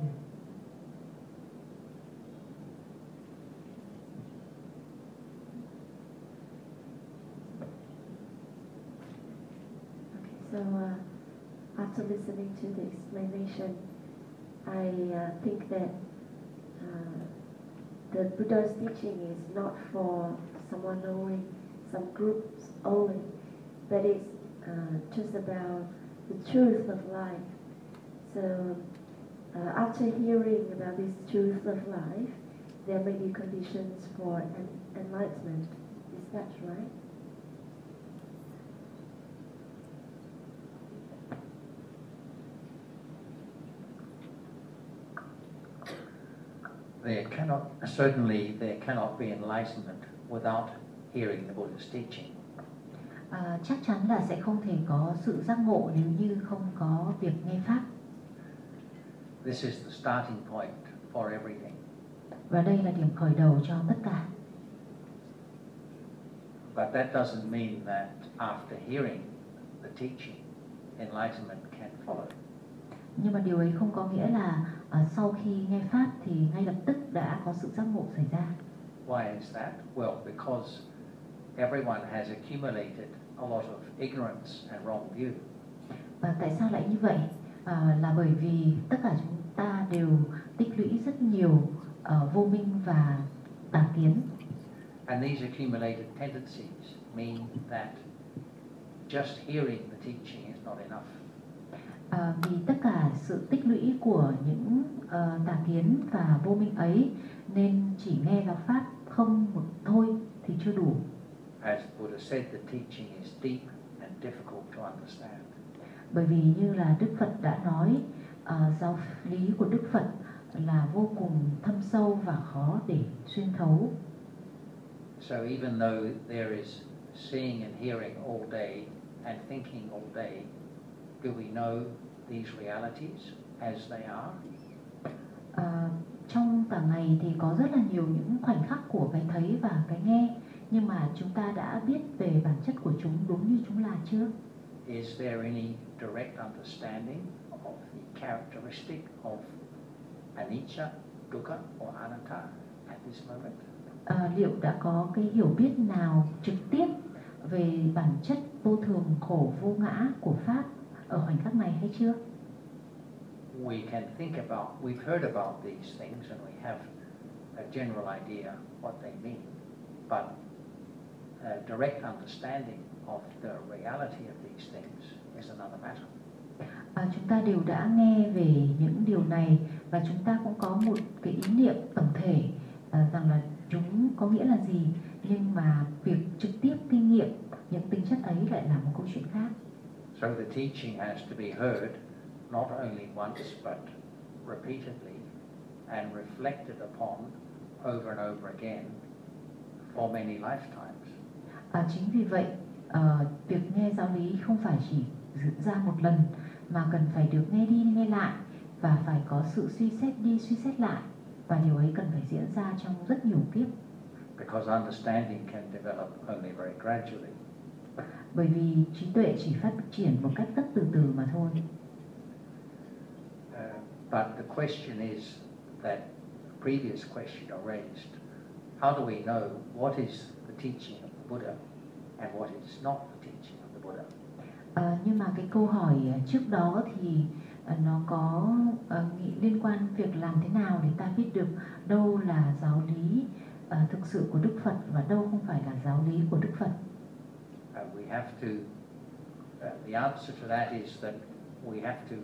Speaker 2: So after listening to the explanation, I think that the Buddha's teaching is not for someone only, some groups only, but it's just about the truth of life. So after hearing about this truth of life, there may be conditions for enlightenment. Is that right?
Speaker 4: There cannot be enlightenment without hearing the Buddha's teaching.
Speaker 1: Chắc chắn là sẽ không thể có sự giác ngộ nếu như không có việc nghe pháp.
Speaker 4: This is the starting point for everything.
Speaker 1: Và đây là điểm khởi đầu cho tất cả.
Speaker 4: But that doesn't mean that after hearing the teaching, enlightenment can follow.
Speaker 1: Nhưng mà điều ấy không có nghĩa là sau khi nghe pháp thì ngay lập tức đã có sự giác ngộ xảy ra.
Speaker 4: Why is that? Well, because everyone has accumulated a lot of ignorance and wrong view.
Speaker 1: Và tại sao lại như vậy? Là bởi vì tất cả chúng ta đều tích lũy rất nhiều vô minh và tà kiến.
Speaker 4: And these accumulated tendencies mean that just hearing the teaching is not enough.
Speaker 1: Vì tất cả sự tích lũy của những tà kiến và vô minh ấy nên chỉ nghe giáo pháp không một thôi thì chưa đủ.
Speaker 4: As Buddha said, the teaching is deep and difficult to understand.
Speaker 1: Bởi vì như là Đức Phật đã nói, giáo lý của Đức Phật là vô cùng thâm sâu và khó để xuyên thấu.
Speaker 4: So even though there is seeing and hearing all day and thinking all day, do we know these realities as they are?
Speaker 1: Trong cả ngày thì có rất là nhiều những khoảnh khắc của cái thấy và cái nghe, nhưng mà chúng ta đã biết về bản chất của chúng đúng như chúng là chưa?
Speaker 4: Is there any direct understanding of the characteristic of anicca, dukkha or anatta at this moment?
Speaker 1: Liệu đã có cái hiểu biết nào trực tiếp về bản chất vô thường, khổ, vô ngã của pháp ở khoảnh khắc này hay chưa?
Speaker 4: We can think about, we've heard about these things and we have a general idea what they mean, but a direct understanding of the reality of these things is another matter.
Speaker 1: Chúng ta đều đã nghe về những điều này và chúng ta cũng có một cái ý niệm tổng thể rằng là chúng có nghĩa là gì, nhưng mà việc trực tiếp kinh nghiệm những tính chất ấy lại là một câu chuyện khác.
Speaker 4: So the teaching has to be heard not only once but repeatedly and reflected upon over and over again for many lifetimes.
Speaker 1: Chính vì vậy, việc nghe giáo lý không phải chỉ diễn ra một lần mà cần phải được nghe đi nghe lại và phải có sự suy xét đi suy xét lại, và điều ấy cần phải diễn ra trong rất nhiều kiếp.
Speaker 4: Because understanding can develop only very gradually.
Speaker 1: Bởi vì trí tuệ chỉ phát triển một cách rất từ từ mà thôi.
Speaker 4: But the question is that the previous question I raised, how do we know what is the teaching of the Buddha and what is not the teaching of the Buddha?
Speaker 1: Nhưng mà cái câu hỏi trước đó thì nó có liên quan việc làm thế nào để ta biết được đâu là giáo lý thực sự của Đức Phật và đâu không phải là giáo lý của Đức Phật.
Speaker 4: We have to, the answer to that is that we have to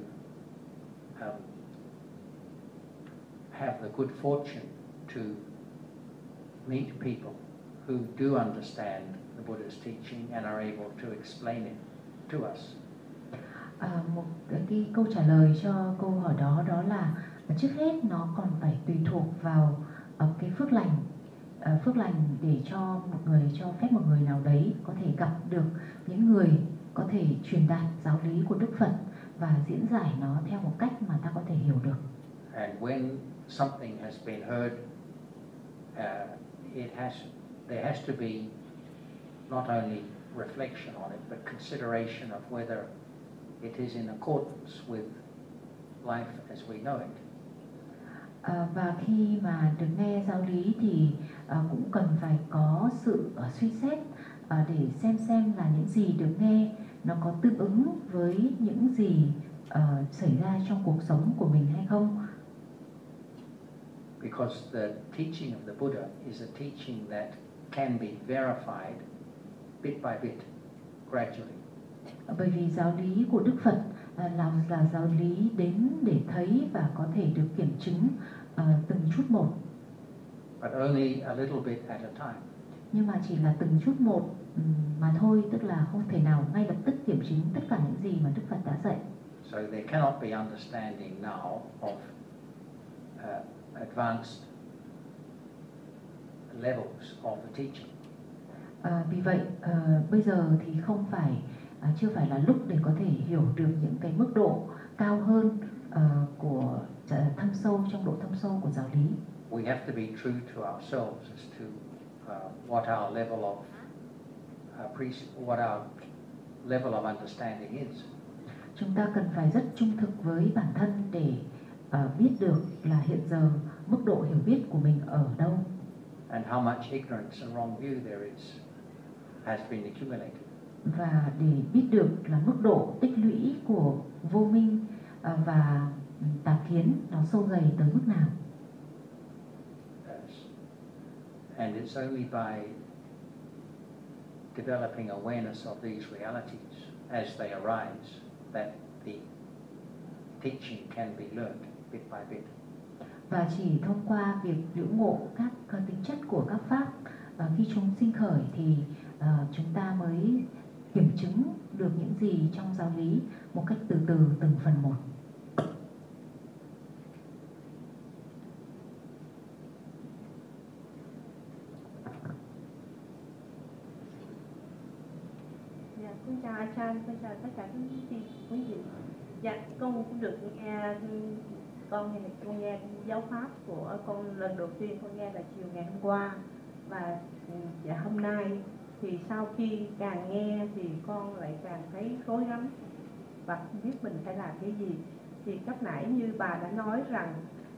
Speaker 4: have the good fortune to meet people who do understand the Buddha's teaching and are able to explain it to us.
Speaker 1: Một cái câu trả lời cho câu hỏi đó là Và trước hết nó còn phải tùy thuộc vào cái phước lành để cho phép một người nào đấy có thể gặp được những người có thể truyền đạt giáo lý của Đức Phật và diễn giải nó theo một cách mà ta có thể hiểu được.
Speaker 4: And when something has been heard, there has to be not only reflection on it, but consideration of whether it is in accordance with life as we know it.
Speaker 1: Và khi mà được nghe giáo lý thì cũng cần phải có sự suy xét để xem là những gì được nghe nó có tương ứng với những gì xảy ra trong cuộc sống của mình hay không.
Speaker 4: Because the teaching of the Buddha is a teaching that can be verified bit by bit, gradually.
Speaker 1: Bởi vì giáo lý của Đức Phật là giáo lý đến để thấy và có thể được kiểm chứng từng chút một.
Speaker 4: But only a little bit at a time.
Speaker 1: Nhưng mà chỉ là từng chút một mà thôi, tức là không thể nào ngay lập tức kiểm chứng tất cả những gì mà Đức Phật đã dạy.
Speaker 4: So there cannot be understanding now of advanced levels of the teaching.
Speaker 1: Vì vậy bây giờ thì chưa phải là lúc để có thể hiểu được những cái mức độ cao hơn của thâm sâu của giáo lý.
Speaker 4: We have to be true to ourselves as to what our level of understanding is.
Speaker 1: Chúng ta cần phải rất trung thực với bản thân để biết được là hiện giờ mức độ hiểu biết của mình ở đâu.
Speaker 4: And how much ignorance and wrong view there has been accumulated.
Speaker 1: Và để biết được là mức độ tích lũy của vô minh và tà kiến nó sâu dày tới mức nào.
Speaker 4: And it's only by developing awareness of these realities as they arise that the teaching can be learned bit by bit.
Speaker 1: Và chỉ thông qua việc lĩnh ngộ các tính chất của các pháp khi chúng sinh khởi thì chúng ta mới kiểm chứng được những gì trong giáo lý một cách từ từ từng phần một.
Speaker 6: Con chào Achan, con chào tất cả quý vị. Dạ, con cũng được nghe con nghe giáo pháp của con lần đầu tiên con nghe là chiều ngày hôm qua, và hôm nay thì sau khi càng nghe thì con lại càng thấy rối rắm và không biết mình phải làm cái gì. Thì cấp nãy như bà đã nói rằng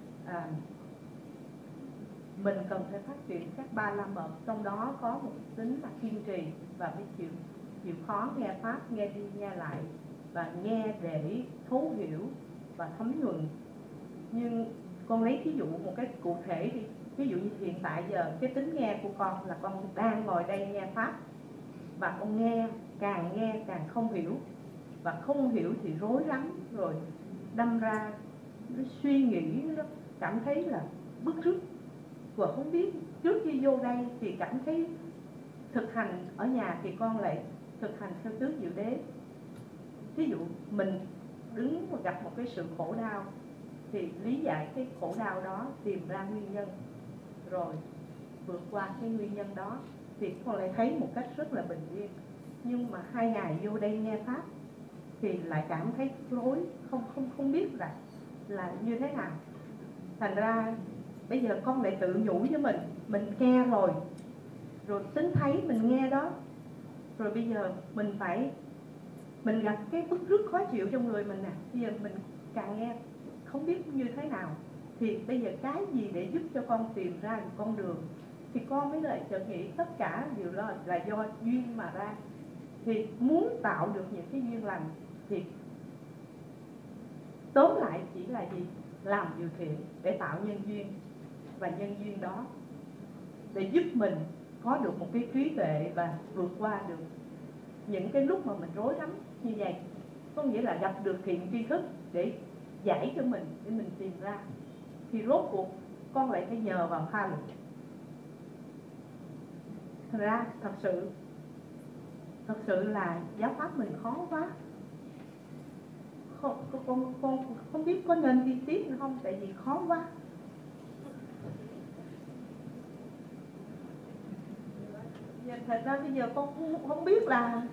Speaker 6: mình cần phải phát triển các ba la mật, trong đó có một tính là kiên trì và biết chịu khó nghe pháp, nghe đi nghe lại và nghe để thấu hiểu và thấm nhuần. Nhưng con lấy ví dụ một cái cụ thể đi, ví dụ như hiện tại giờ cái tính nghe của con là con đang ngồi đây nghe pháp và con nghe càng không hiểu, và không hiểu thì rối rắm, rồi đâm ra nó suy nghĩ, nó cảm thấy là bức rứt và không biết. Trước khi vô đây thì cảm thấy thực hành ở nhà thì con lại thực hành theo tứ diệu đế. Ví dụ mình đứng và gặp một cái sự khổ đau thì lý giải cái khổ đau đó, tìm ra nguyên nhân rồi vượt qua cái nguyên nhân đó, thì con lại thấy một cách rất là bình yên. Nhưng mà 2 ngày vô đây nghe pháp thì lại cảm thấy rối, không biết là như thế nào. Thành ra bây giờ con lại tự nhủ với mình nghe rồi tính thấy mình nghe đó, rồi bây giờ mình gặp cái bức rứt khó chịu trong người mình nè, bây giờ mình càng nghe không biết như thế nào, thì bây giờ cái gì để giúp cho con tìm ra một con đường. Thì con mới lại chợt nghĩ tất cả đều là do duyên mà ra. Thì muốn tạo được những cái duyên lành thì tóm lại chỉ là gì? Làm điều thiện để tạo nhân duyên, và nhân duyên đó để giúp mình có được một cái trí tuệ và vượt qua được những cái lúc mà mình rối rắm như vậy. Có nghĩa là gặp được thiện tri thức để giải cho mình, để mình tìm ra. Thì rốt cuộc con lại phải nhờ vào tha luật. Thật ra thật sự là giáo pháp mình khó quá. con không biết có nên đi tiếp nữa không, tại vì khó quá. Thật ra bây giờ con không biết là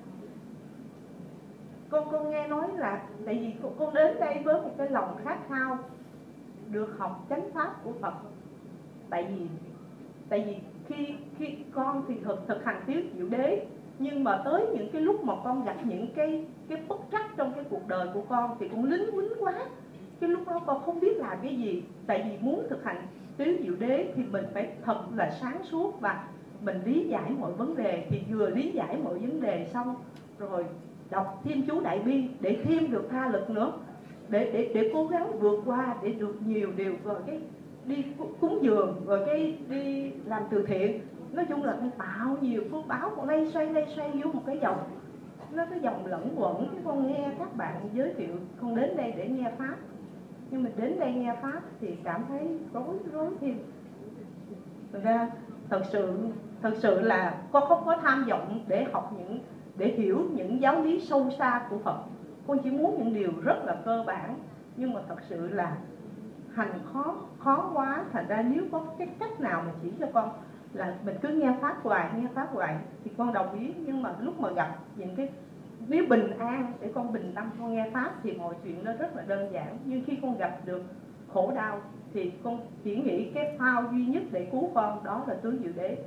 Speaker 6: con nghe nói là tại vì con đến đây với một cái lòng khát khao được học chánh pháp của Phật. Tại vì khi con thì thực hành thiếu diệu đế, nhưng mà tới những cái lúc mà con gặp những cái bất trắc trong cái cuộc đời của con thì con lính quýnh quá. Cái lúc đó con không biết làm cái gì. Tại vì muốn thực hành thiếu diệu đế thì mình phải thật là sáng suốt và mình lý giải mọi vấn đề. Thì vừa lý giải mọi vấn đề xong rồi đọc thêm chú Đại Bi để thêm được tha lực nữa, để cố gắng vượt qua, để được nhiều điều, rồi cái đi cúng dường, rồi cái đi làm từ thiện. Nói chung là con tạo nhiều phước báo, con lay xoay vô một cái dòng, nó cái dòng lẫn quẩn. Cái con nghe các bạn giới thiệu, con đến đây để nghe pháp, nhưng mà đến đây nghe pháp thì cảm thấy rối thêm. Thật ra thật sự là con không có tham vọng để học để hiểu những giáo lý sâu xa của Phật. Con chỉ muốn những điều rất là cơ bản, nhưng mà thật sự là hành khó quá. Thành ra nếu có cái cách nào mà chỉ cho con là mình cứ nghe pháp hoài thì con đồng ý. Nhưng mà lúc mà gặp những cái, nếu bình an để con bình tâm con nghe pháp thì mọi chuyện nó rất là đơn giản. Nhưng khi con gặp được khổ đau thì con chỉ nghĩ cái phao duy nhất để cứu con đó là tứ diệu đế.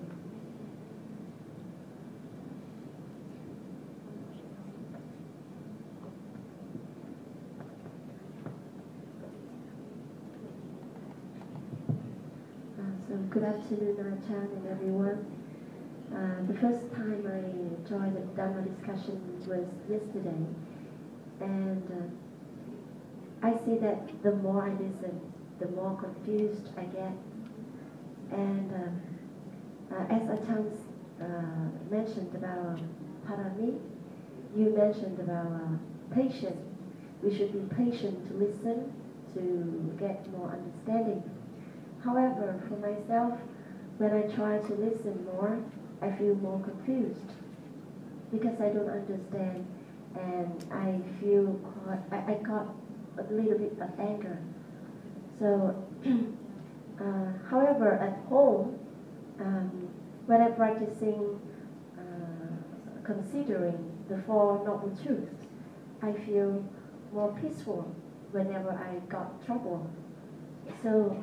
Speaker 2: So good afternoon, Achan and everyone. The first time I joined the Dhamma discussion was yesterday, and I see that the more I listen, the more confused I get. And as Achan mentioned about parami, you mentioned about patience. We should be patient to listen, to get more understanding. However, for myself, when I try to listen more, I feel more confused because I don't understand, and I feel I got a little bit of anger. So, however, at home, when I'm practicing considering the Four Noble Truths, I feel more peaceful whenever I got trouble. So,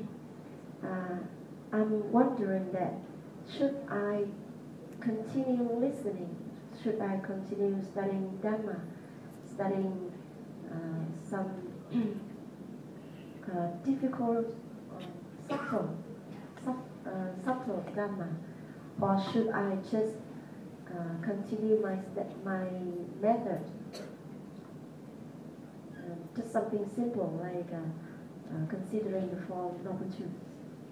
Speaker 2: I'm wondering that should I continue listening? Should I continue studying Dhamma, studying some difficult, subtle Dhamma, or should I just continue my method? Just something simple like considering the Four Noble Truths.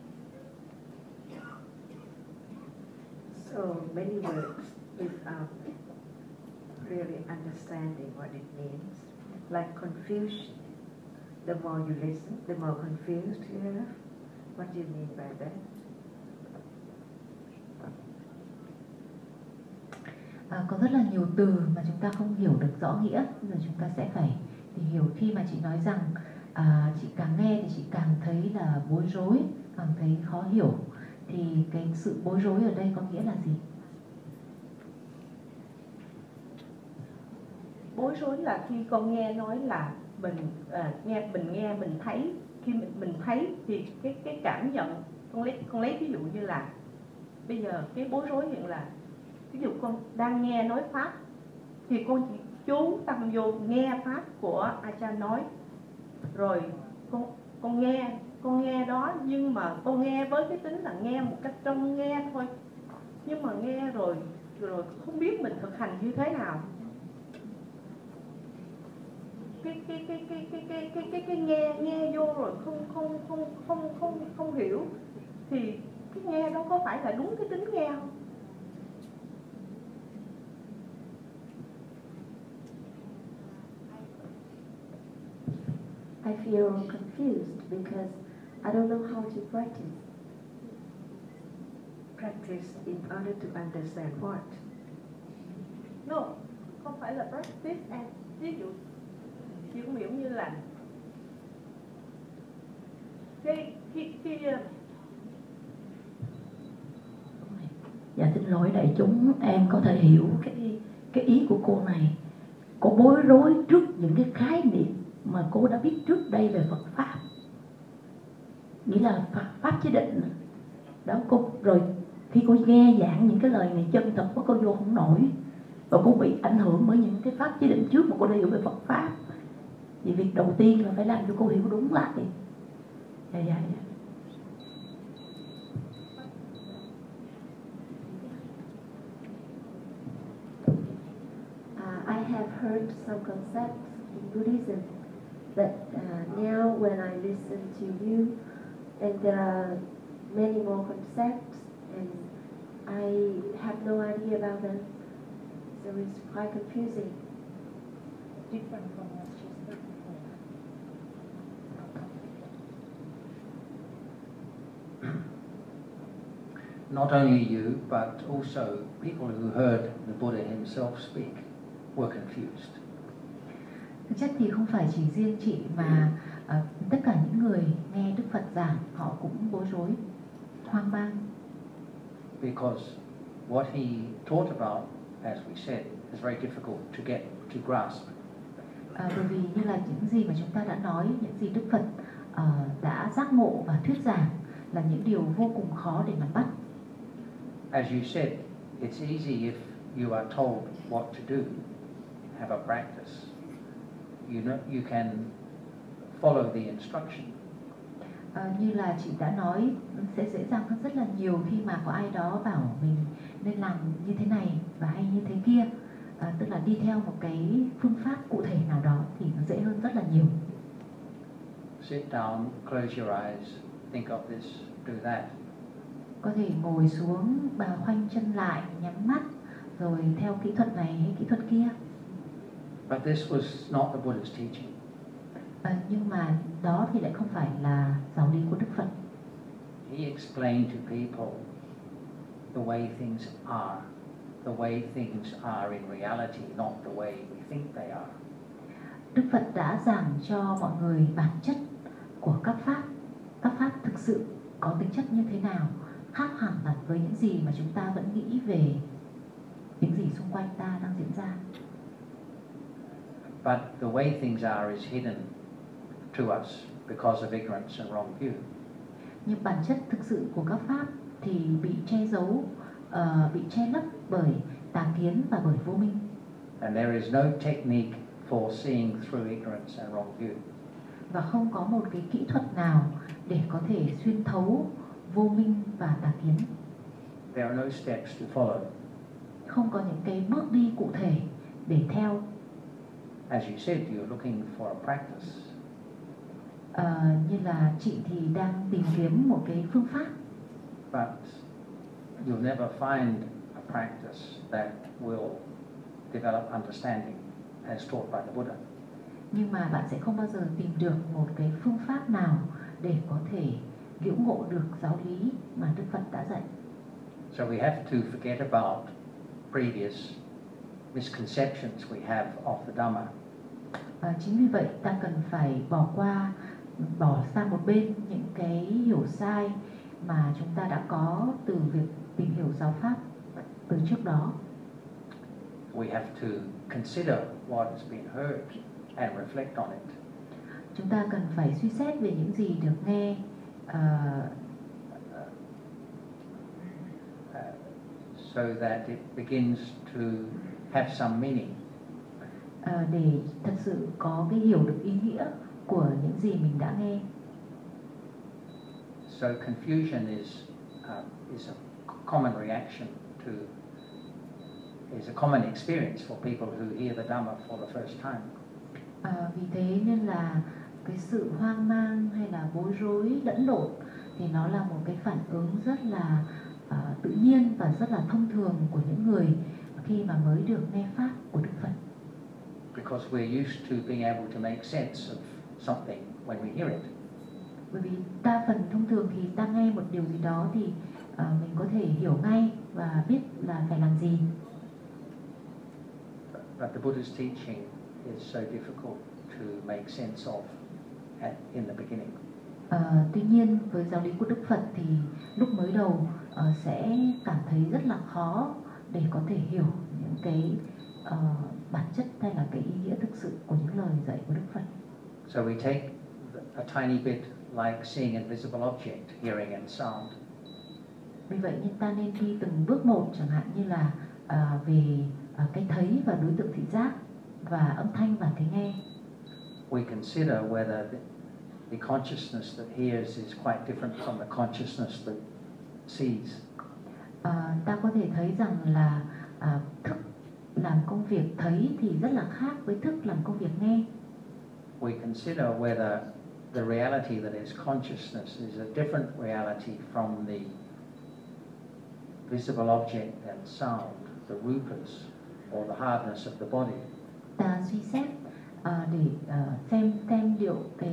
Speaker 3: So many words without really understanding what it means, like confusion. The more you listen, the more confused you have. What do you mean by that?
Speaker 1: Có rất là nhiều từ mà chúng ta không hiểu được rõ nghĩa, bây giờ chúng ta sẽ phải tìm hiểu. Khi mà chị nói rằng chị càng nghe thì chị càng thấy là bối rối, càng thấy khó hiểu, thì cái sự bối rối ở đây có nghĩa là gì?
Speaker 6: Bối rối là khi con nghe nói là mình mình thấy. Khi mình thấy thì cái cảm nhận, con lấy ví dụ như là bây giờ cái bối rối hiện là ví dụ con đang nghe nói pháp thì con chỉ chú tâm vô nghe pháp của Achan nói, rồi con nghe đó, nhưng mà con nghe với cái tính là nghe một cách trong nghe thôi, nhưng mà nghe rồi không biết mình thực hành như thế nào. Cái nghe vô rồi không hiểu thì cái nghe đó có phải là đúng cái tính nghe không?
Speaker 2: I feel confused because I don't know how to practice.
Speaker 3: Practice in order to understand what?
Speaker 6: No, không phải là practice. Ví dụ chuyển miễu như lành.
Speaker 8: Dạ xin lỗi đại chúng, em có thể hiểu cái ý của cô này. Cô bối rối trước những cái khái niệm mà cô đã biết trước đây về Phật pháp, nghĩa là pháp chế định đó cô. Rồi khi cô nghe giảng những cái lời này chân thật quá, cô vô không nổi và cô bị ảnh hưởng bởi những cái pháp chế định trước mà cô đã hiểu về Phật pháp. Thì việc đầu tiên là phải làm cho cô hiểu đúng lại. Dạ.
Speaker 2: I have heard some concepts in Buddhism that now when I listen to you, and there are many more concepts, and I have no idea about them, so it's quite confusing.
Speaker 1: Different from what she said before.
Speaker 4: Not only you, but also people who heard the Buddha himself speak were confused.
Speaker 1: Thực chất thì không phải chỉ riêng chị mà tất cả những người nghe Đức Phật giảng họ cũng bối rối, hoang mang.
Speaker 4: Because what he taught about, as we said, is very difficult to get to grasp.
Speaker 1: Bởi vì như là những gì mà chúng ta đã nói, những gì Đức Phật đã giác ngộ và thuyết giảng là những điều vô cùng khó để nắm bắt.
Speaker 4: As you said, it's easy if you are told what to do, have a practice. You know, you can follow the instruction.
Speaker 1: Như là chị đã nói, sẽ dễ dàng hơn rất là nhiều khi mà có ai đó bảo mình nên làm như thế này và hay như thế kia, tức là đi theo một cái phương pháp cụ thể nào đó thì nó dễ hơn rất là nhiều.
Speaker 4: Sit down, close your eyes, think of this, do that.
Speaker 1: Có thể ngồi xuống và khoanh chân lại, nhắm mắt, rồi theo kỹ thuật này hay kỹ thuật kia.
Speaker 4: But this was not the Buddha's teaching.
Speaker 1: Nhưng mà đó thì lại không phải là giáo lý của Đức Phật.
Speaker 4: He explained to people the way things are, the way things are in reality, not the way we think they are.
Speaker 1: Đức Phật đã giảng cho mọi người bản chất của các pháp thực sự có tính chất như thế nào, khác hẳn là với những gì mà chúng ta vẫn nghĩ về những gì xung quanh ta đang diễn ra.
Speaker 4: But the way things are is hidden to us because of ignorance and wrong view.
Speaker 1: Nhưng bản chất thực sự của các pháp thì bị che giấu, bị che lấp bởi tà kiến và bởi vô minh.
Speaker 4: And there is no technique for seeing through ignorance and wrong view.
Speaker 1: Và không có một cái kỹ thuật nào để có thể xuyên thấu vô minh và tà kiến.
Speaker 4: There are no steps to follow.
Speaker 1: Không có những cái bước đi cụ thể để theo.
Speaker 4: As you said, you're looking for a practice.
Speaker 1: Như là chị thì đang tìm kiếm một cái phương pháp.
Speaker 4: But you'll never find a practice that will develop understanding as taught by the Buddha.
Speaker 1: Nhưng mà bạn sẽ không bao giờ tìm được một cái phương pháp nào để có thể liễu ngộ được giáo lý mà Đức Phật đã dạy.
Speaker 4: So we have to forget about previous misconceptions we have of the Dhamma.
Speaker 1: Chính vì vậy ta cần phải bỏ sang một bên những cái hiểu sai mà chúng ta đã có từ việc tìm hiểu giáo pháp từ trước đó.
Speaker 4: We have to consider what has been heard and reflect on it.
Speaker 1: Chúng ta cần phải suy xét về những gì được nghe,
Speaker 4: so that it begins to have some meaning.
Speaker 1: Để thật sự có cái hiểu được ý nghĩa của những gì mình đã nghe.
Speaker 4: So confusion is a common reaction to, is a common experience for people who hear the Dhamma for the first time.
Speaker 1: Vì thế nên là cái sự hoang mang hay là bối rối lẫn lộn thì nó là một cái phản ứng rất là tự nhiên và rất là thông thường của những người khi mà mới được nghe pháp của Đức Phật.
Speaker 4: Because we're used to being able to make sense of something when we hear it.
Speaker 1: Bởi vì đa phần thông thường thì ta nghe một điều gì đó thì mình có thể hiểu ngay và biết là phải làm gì.
Speaker 4: But the Buddha's teaching is so difficult to to make sense of in the beginning.
Speaker 1: Tuy nhiên với giáo lý của Đức Phật thì lúc mới đầu sẽ cảm thấy rất là khó để có thể hiểu những cái bản chất hay là cái ý nghĩa thực sự của những lời dạy của Đức Phật.
Speaker 4: So we take a tiny bit like seeing invisible object, hearing and sound.
Speaker 1: Vì vậy nên ta nên đi từng bước một, chẳng hạn như là về cái thấy và đối tượng thị giác và âm thanh và cái nghe.
Speaker 4: We consider whether the consciousness that hears is quite different from the consciousness that sees.
Speaker 1: Ta có thể thấy rằng là thức làm công việc thấy thì rất là khác với thức làm công việc nghe.
Speaker 4: We consider whether the reality that is consciousness is a different reality from the visible object and sound, the rupas, or the hardness of the body.
Speaker 1: Ta suy xét để xem liệu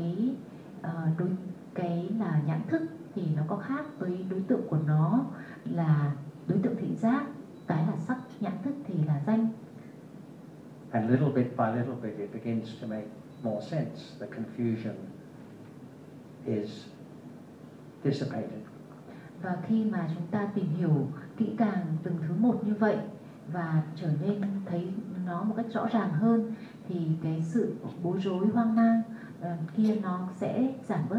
Speaker 1: cái là nhãn thức thì nó có khác với đối tượng của nó là đối tượng thị giác, cái là sắc, nhãn thức thì là danh.
Speaker 4: And little bit by little bit it begins to make more sense. The confusion is dissipated.
Speaker 1: Và khi mà chúng ta tìm hiểu kỹ càng từng thứ một như vậy và trở nên thấy nó một cách rõ ràng hơn thì cái sự bối rối hoang mang kia nó sẽ giảm bớt.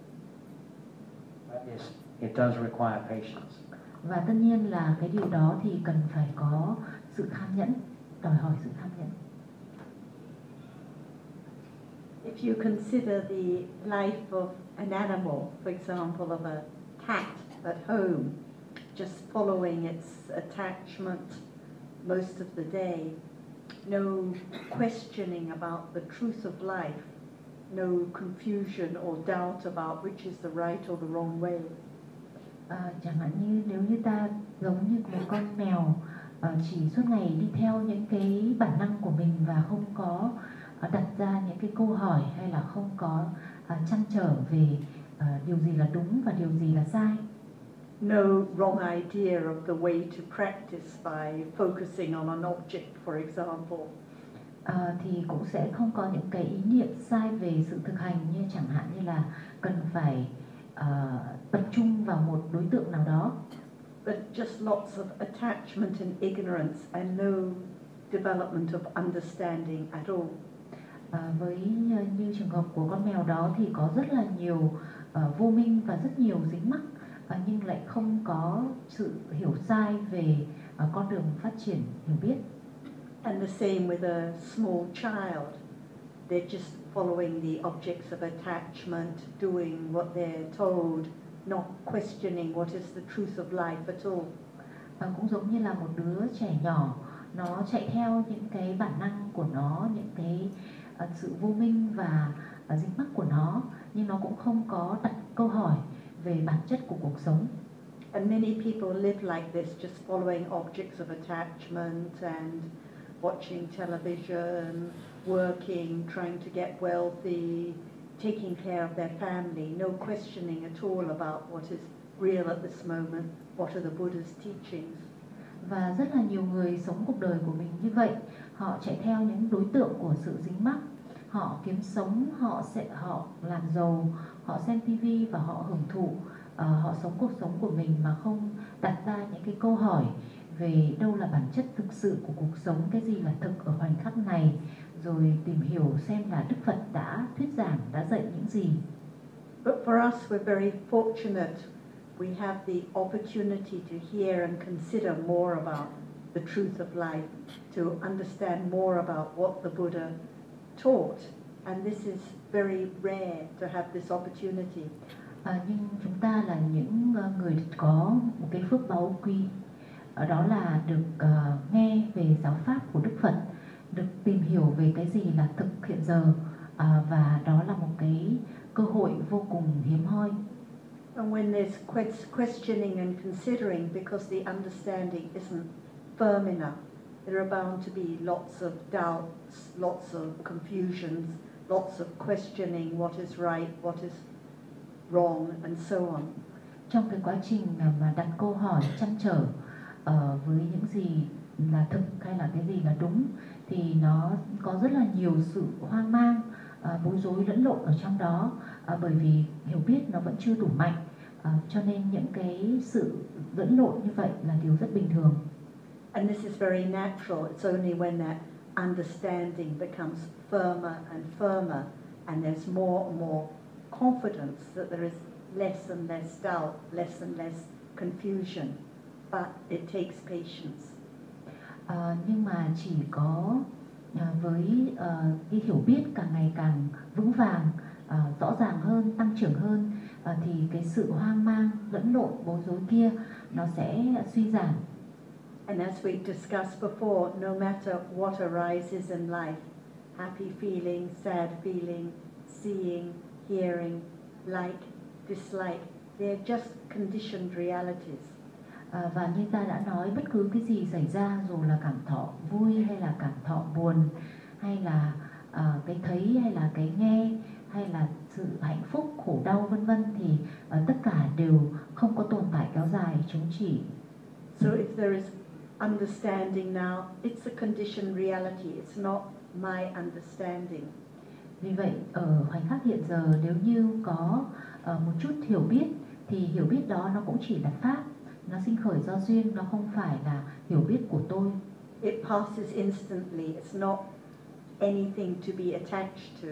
Speaker 4: But yes, it does require patience.
Speaker 1: Và tất nhiên là cái điều đó thì cần phải có sự kham nhẫn, đòi hỏi sự kham nhẫn.
Speaker 5: If you consider the life of an animal, for example, of a cat at home, just following its attachment most of the day, no questioning about the truth of life, no confusion or doubt about which is the right or the wrong way.
Speaker 1: Chẳng hạn như nếu như ta giống như một con mèo chỉ suốt ngày đi theo những cái bản năng của mình và không có đặt ra những cái câu hỏi hay là không có trăn trở về điều gì là đúng và điều gì là sai.
Speaker 5: No wrong idea of the way to practice by focusing on an object, for example.
Speaker 1: Thì cũng sẽ không có những cái ý niệm sai về sự thực hành, như chẳng hạn như là cần phải tập trung vào một đối tượng nào đó.
Speaker 5: But just lots of attachment and ignorance and no development of understanding at all.
Speaker 1: Với như trường hợp của con mèo đó thì có rất là nhiều vô minh và rất nhiều dính mắc, nhưng lại không có sự hiểu sai về con đường phát triển hiểu biết.
Speaker 5: And the same with a small child. They're just following the objects of attachment, doing what they're told, not questioning what is the truth of life at all.
Speaker 1: Cũng giống như là một đứa trẻ nhỏ, nó chạy theo những cái bản năng của nó, những cái sự vô minh và dính mắc của nó, nhưng nó cũng không có đặt câu hỏi về bản chất của cuộc sống.
Speaker 5: And many people live like this, just following objects of attachment and watching television, working, trying to get wealthy, taking care of their family, no questioning at all about what is real at this moment, what are the Buddha's teachings.
Speaker 1: Và rất là nhiều người sống cuộc đời của mình như vậy, họ chạy theo những đối tượng của sự dính mắc, họ kiếm sống, họ làm giàu, họ xem tivi và họ hưởng thụ, họ sống cuộc sống của mình mà không đặt ra những cái câu hỏi về đâu là bản chất thực sự của cuộc sống, cái gì là thực ở khoảnh khắc này, rồi tìm hiểu xem là Đức Phật đã thuyết giảng, đã dạy những gì.
Speaker 5: But for us, we're very fortunate. We have the opportunity to hear and consider more about the truth of life, to understand more about what the Buddha taught. And this is very rare to have this opportunity.
Speaker 1: Nhưng chúng ta là những người có một cái phước báu quý, đó là được nghe về giáo pháp của Đức Phật, được tìm hiểu về cái gì là thực hiện giờ, và đó là một cái cơ hội vô cùng hiếm hoi.
Speaker 5: And when there's questioning and considering, because the understanding isn't firm enough, there are bound to be lots of doubts, lots of confusions, lots of questioning what is right, what is wrong, and so on.
Speaker 1: Trong cái quá trình mà đặt câu hỏi trăn trở với những gì là thực hay là cái gì là đúng, thì nó có rất là nhiều sự hoang mang, bối rối lẫn lộn ở trong đó, bởi vì hiểu biết nó vẫn chưa đủ mạnh, cho nên những cái sự lẫn lộn như vậy là điều rất bình thường.
Speaker 5: And this is very natural. It's only when that understanding becomes firmer and firmer, and there's more and more confidence that there is less and less doubt, less and less confusion. But it takes patience.
Speaker 1: Nhưng mà chỉ có với cái hiểu biết càng ngày càng vững vàng, rõ ràng hơn, tăng trưởng hơn, thì cái sự hoang mang, lẫn lộn, bối rối kia nó sẽ suy giảm.
Speaker 5: And as we discussed before, no matter what arises in life, happy feeling, sad feeling, seeing, hearing, like, dislike, they're just conditioned realities.
Speaker 1: Và như ta đã nói, bất cứ cái gì xảy ra, dù là cảm thọ vui hay là cảm thọ buồn, hay là cái thấy hay là cái nghe, hay là sự hạnh phúc, khổ đau vân vân, thì tất cả đều không có tồn tại kéo dài, chúng chỉ.
Speaker 5: So if there is understanding now, it's a conditioned reality, it's not my understanding.
Speaker 1: Vì vậy ở khoảnh khắc hiện giờ, nếu như có một chút hiểu biết, thì hiểu biết đó nó cũng chỉ là pháp, nó sinh khởi do duyên, nó không phải là hiểu biết của tôi.
Speaker 5: It passes instantly, it's not anything to be attached to.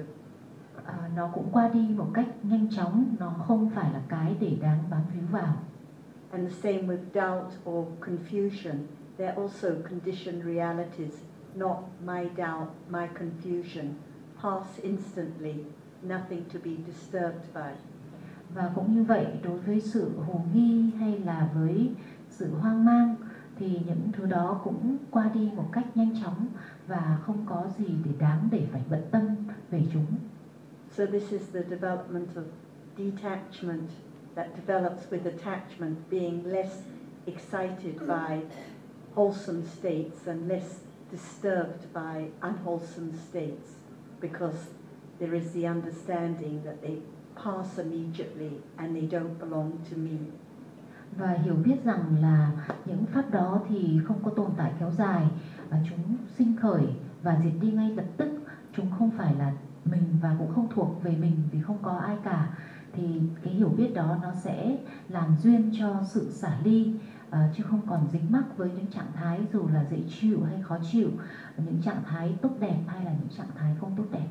Speaker 1: Nó cũng qua đi một cách nhanh chóng, nó không phải là cái để đáng bám víu vào.
Speaker 5: And the same with doubt or confusion. They're also conditioned realities, not my doubt, my confusion. Pass instantly, nothing to be disturbed by.
Speaker 1: Và cũng như vậy, đối với sự hồ nghi hay là với sự hoang mang, thì những thứ đó cũng qua đi một cách nhanh chóng và không có gì để phải bận tâm về chúng.
Speaker 5: So this is the development of detachment that develops with attachment, being less excited by wholesome states and less disturbed by unwholesome states, because there is the understanding that they pass immediately and they don't belong to me.
Speaker 1: Và hiểu biết rằng là những pháp đó thì không có tồn tại kéo dài, chúng sinh khởi và diệt đi ngay lập tức, chúng không phải là mình và cũng không thuộc về mình vì không có ai cả. Thì cái hiểu biết đó nó sẽ làm duyên cho sự xả ly, chứ không còn dính mắc với những trạng thái dù là dễ chịu hay khó chịu, những trạng thái tốt đẹp hay là những trạng thái không tốt đẹp.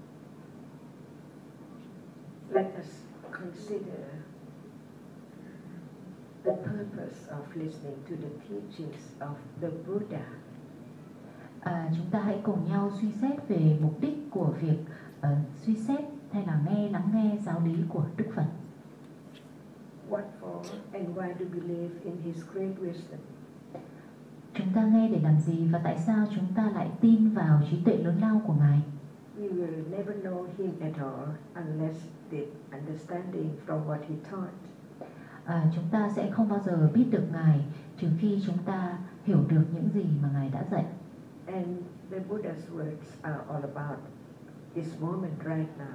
Speaker 3: Let us consider the purpose of listening to the teachings of the Buddha.
Speaker 1: Chúng ta hãy cùng nhau suy xét về mục đích của việc suy xét hay là lắng nghe giáo lý của Đức Phật.
Speaker 3: What for and why do we live in His great wisdom?
Speaker 1: Chúng ta nghe để làm gì và tại sao chúng ta lại tin vào trí tuệ lớn lao của Ngài?
Speaker 3: We will never know Him at all unless the understanding from what He taught.
Speaker 1: Chúng ta sẽ không bao giờ biết được Ngài trừ khi chúng ta hiểu được những gì mà Ngài đã dạy.
Speaker 3: And the Buddha's words are all about this moment right now.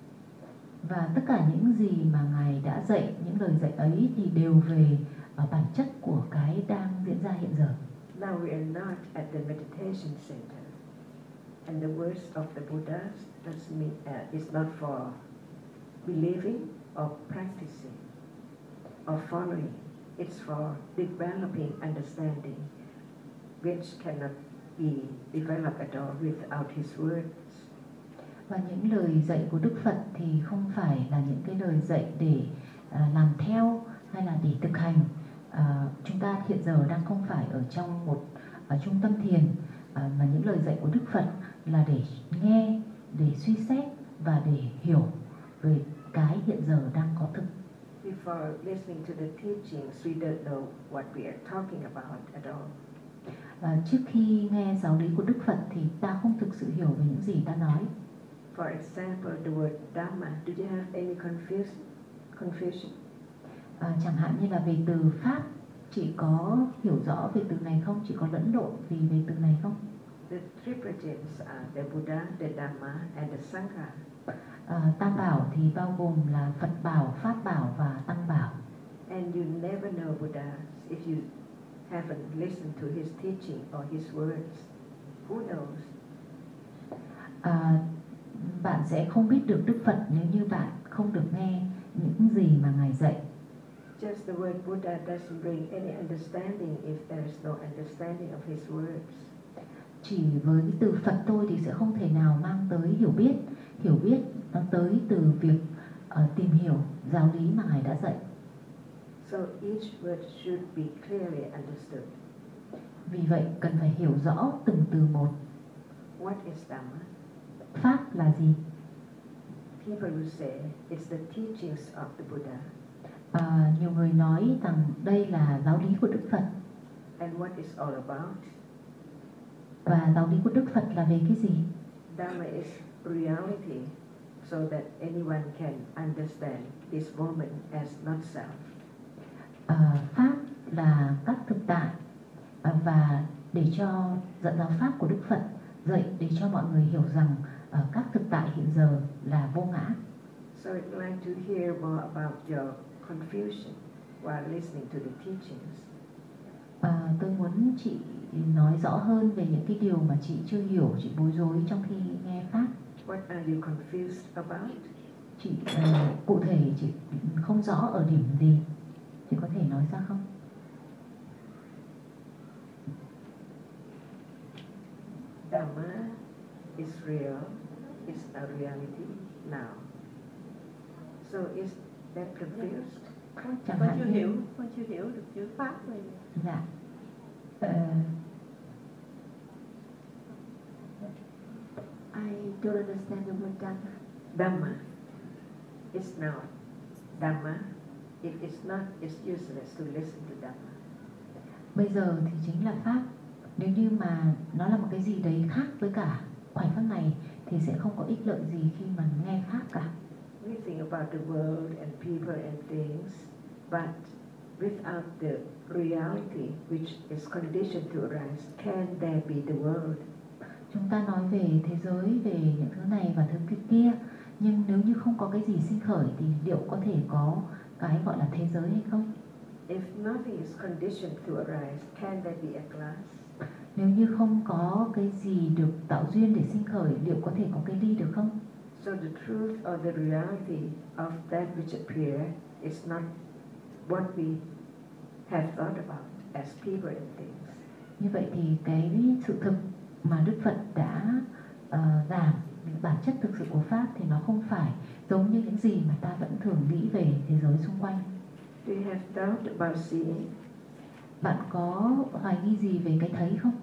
Speaker 1: Và tất cả những gì mà Ngài đã dạy, những lời dạy ấy thì đều về bản chất của cái đang diễn ra hiện giờ.
Speaker 3: Now we are not at the meditation center, and the words of the Buddha doesn't mean is not for believing or practicing or following. It's for developing understanding, which cannot be developed at all without His words.
Speaker 1: Và những lời dạy của Đức Phật thì không phải là những cái lời dạy để làm theo hay là để thực hành. Chúng ta hiện giờ đang không phải ở trong một trung tâm thiền, mà những lời dạy của Đức Phật là để nghe, để suy xét và để hiểu về cái hiện giờ đang có thực.
Speaker 3: Before listening to the teachings, we don't know what we are talking about at all.
Speaker 1: Trước khi nghe giáo lý của Đức Phật thì ta không thực sự hiểu về những gì ta nói.
Speaker 3: For example, the word Dhamma, do you have any confusion?
Speaker 1: Chẳng hạn như là về từ Pháp, chị có hiểu rõ về từ này không? Chị có lẫn lộn vì về từ này không?
Speaker 3: The triptychs are the Buddha, the Dhamma, and the Sangha.
Speaker 1: Tam bảo thì bao gồm là Phật bảo, Pháp bảo và Tăng bảo.
Speaker 3: And you never know Buddha if you haven't listened to his teaching or his words. Who knows?
Speaker 1: bạn sẽ không biết được Đức Phật nếu như bạn không được nghe những gì mà Ngài dạy.
Speaker 3: Just the word Buddha doesn't bring any understanding if there is no understanding of his words.
Speaker 1: Chỉ với cái từ Phật thôi thì sẽ không thể nào mang tới hiểu biết. Hiểu biết nó tới từ việc tìm hiểu giáo lý mà Ngài đã dạy.
Speaker 3: So each word should be clearly understood.
Speaker 1: Vì vậy cần phải hiểu rõ từng từ một.
Speaker 3: What is Dhamma?
Speaker 1: Pháp là gì?
Speaker 3: People will say it's the teachings of the Buddha.
Speaker 1: Nhiều người nói rằng đây là giáo lý của Đức Phật.
Speaker 3: And what is all about?
Speaker 1: Và giáo lý của Đức Phật là về cái gì?
Speaker 3: Dhamma is reality, so that anyone can understand this moment as not self.
Speaker 1: Pháp là các thực tại, và để cho dẫn giáo pháp của Đức Phật dạy để cho mọi người hiểu rằng các thực tại hiện giờ là vô ngã.
Speaker 3: So I'd like to hear more about your confusion while listening to the teachings.
Speaker 1: Tôi muốn chị nói rõ hơn về những cái điều mà chị chưa hiểu, chị bối rối trong khi nghe pháp.
Speaker 3: What are you confused about?
Speaker 1: Chị cụ thể chị không rõ ở điểm gì, chị có thể nói ra không?
Speaker 3: Dhamma is real, is a reality now. So is that confused?
Speaker 1: Chẳng
Speaker 6: Con
Speaker 1: hạn
Speaker 6: chưa
Speaker 1: như
Speaker 6: hiểu, con chưa hiểu được chữ pháp này.
Speaker 1: dạ
Speaker 2: I don't understand the word Dhamma.
Speaker 3: Dhamma is not. Dhamma, if it's not, it's useless to listen to Dhamma.
Speaker 1: bây giờ thì chính là pháp. Nếu như mà nó là một cái gì đấy khác với cả khoảnh khắc này thì sẽ không có ích lợi gì khi mà nghe pháp cả.
Speaker 3: We think about the world and people and things, but without the reality which is conditioned to arise, can there be the world?
Speaker 1: Chúng ta nói về thế giới, về những thứ này và thứ kia, nhưng nếu như không có cái gì sinh khởi thì liệu có thể có cái gọi là thế giới hay không?
Speaker 3: If nothing is conditioned to arise, can there be a glass?
Speaker 1: Nếu như không có cái gì được tạo duyên để sinh khởi, liệu có thể có cái ly được không?
Speaker 3: So the truth or the reality of that which appears is not what we have thought about as people and things.
Speaker 1: Như vậy thì cái sự thực mà Đức Phật đã giảng, bản chất thực sự của pháp thì nó không phải giống như những gì mà ta vẫn thường nghĩ về thế giới xung quanh.
Speaker 3: Do you have doubt about seeing?
Speaker 1: Bạn có hoài nghi gì về cái thấy không?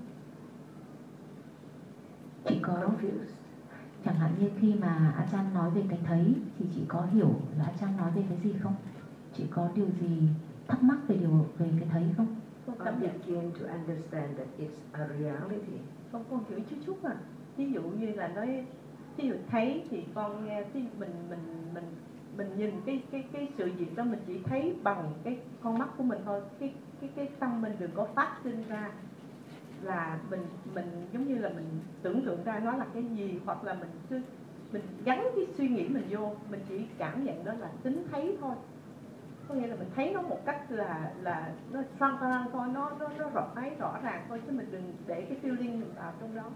Speaker 1: Chị có.
Speaker 3: Confused?
Speaker 1: Chẳng hạn như khi mà Achan nói về cái thấy thì chị có hiểu là Achan nói về cái gì không? Chị có điều gì thắc mắc về cái thấy không?
Speaker 6: Con
Speaker 3: I
Speaker 6: cảm nhận,
Speaker 3: begin to understand that it's a reality.
Speaker 6: con hiểu chút à. Ví dụ như là nói, ví dụ thấy thì con nghe, thì mình nhìn cái sự việc đó mình chỉ thấy bằng cái con mắt của mình thôi. Cái tâm mình đừng có phát sinh ra là mình giống như là mình tưởng tượng ra nó là cái gì, hoặc là mình gắn cái suy nghĩ mình vô, mình chỉ cảm nhận đó là tính thấy thôi. Có nghĩa là mình thấy nó một cách là nó transparent thôi, nó rõ ràng thôi, chứ mình đừng để cái feeling mình vào trong đó.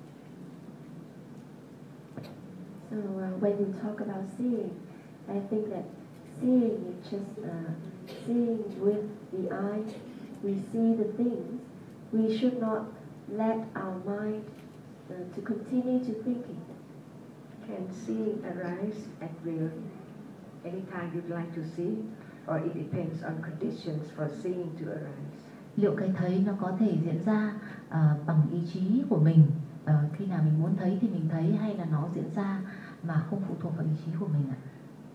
Speaker 2: So when you talk about seeing, I think that seeing is just seeing with the eye. We see the things. We should not let our mind to continue to thinking.
Speaker 3: Can seeing arise at will anytime you'd like to see, or it depends on conditions for seeing to arise?
Speaker 1: Liệu cái thấy nó có thể diễn ra bằng ý chí của mình, khi nào mình muốn thấy thì mình thấy, hay là nó diễn ra mà không phụ thuộc vào ý chí của mình ạ?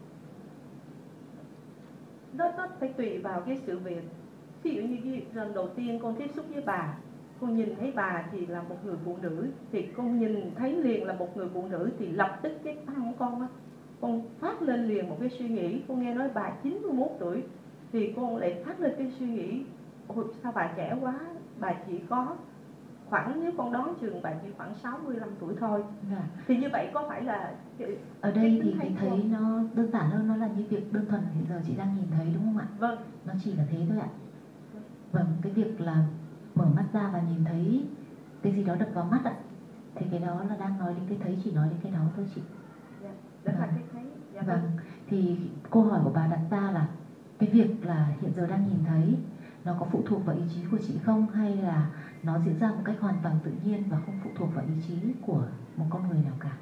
Speaker 6: Nó phải tùy vào cái sự việc. Ví dụ như cái lần đầu tiên con tiếp xúc với bà, con nhìn thấy bà thì là một người phụ nữ, thì con nhìn thấy liền là một người phụ nữ, thì lập tức cái tâm của con á, con phát lên liền một cái suy nghĩ. Con nghe nói bà 91 tuổi thì con lại phát lên cái suy nghĩ, ôi sao bà trẻ quá, bà chỉ có khoảng, nếu con đoán chừng bà chỉ khoảng 65 tuổi thôi. Thì như vậy có phải là
Speaker 1: ở đây thì cái thấy nó đơn giản hơn, nó là như việc đơn thuần hiện giờ chị đang nhìn thấy, đúng không ạ?
Speaker 6: Vâng.
Speaker 1: Nó chỉ là thế thôi ạ. Vâng, cái việc là mở mắt ra và nhìn thấy cái gì đó đập vào mắt ạ. Thì cái đó là đang nói đến cái thấy, chỉ nói đến cái đó thôi chị.
Speaker 2: Dạ, đó là cái thấy. Dạ
Speaker 1: Vâng, thì câu hỏi của bà đặt ra là cái việc là hiện giờ đang nhìn thấy nó có phụ thuộc vào ý chí của chị không, hay là nó diễn ra một cách hoàn toàn tự nhiên và không phụ thuộc vào ý chí của một con người nào cả?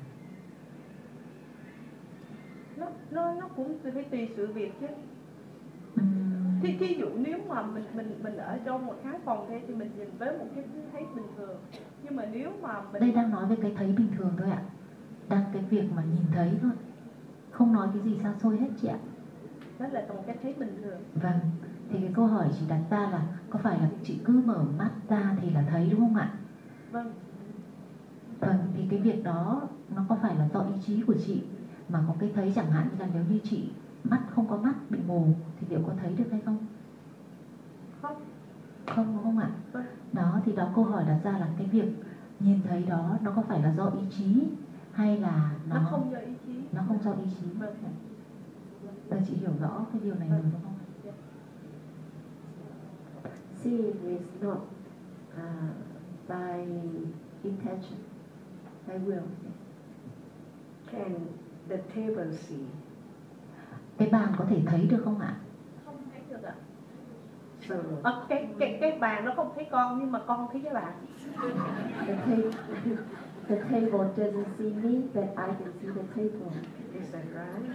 Speaker 6: Nó cũng phải tùy sự việc chứ. Thí dụ nếu mà mình ở trong một khán phòng thế thì mình nhìn với một cái thấy bình thường, nhưng mà nếu mà mình
Speaker 1: đây đang nói về cái thấy bình thường thôi ạ, đang cái việc mà nhìn thấy thôi, không nói cái gì xa xôi hết chị ạ.
Speaker 6: đó là một cái thấy bình thường.
Speaker 1: Vâng, thì cái câu hỏi chị đặt ra là có phải là chị cứ mở mắt ra thì là thấy đúng không ạ?
Speaker 6: Vâng.
Speaker 1: Vâng, thì cái việc đó nó có phải là do ý chí của chị mà có cái thấy, chẳng hạn như là nếu như chị mắt không có mắt, bị mù thì liệu có thấy được hay không? Không ạ. Đó, thì đó câu hỏi đặt ra là cái việc nhìn thấy đó nó có phải là do ý chí hay là
Speaker 6: nó không do ý chí.
Speaker 1: Nó không do ý chí.
Speaker 6: Vâng.
Speaker 1: Chị hiểu rõ cái điều này rồi đúng không?
Speaker 2: Seeing is not by intention, by will.
Speaker 3: Can the table see?
Speaker 1: Cái bàn có thể thấy được không ạ?
Speaker 6: Không thấy được ạ.
Speaker 3: So
Speaker 6: Cái bàn nó không thấy con, nhưng mà con thấy cái bàn.
Speaker 2: The table doesn't see me, but I can see the table.
Speaker 3: is that right?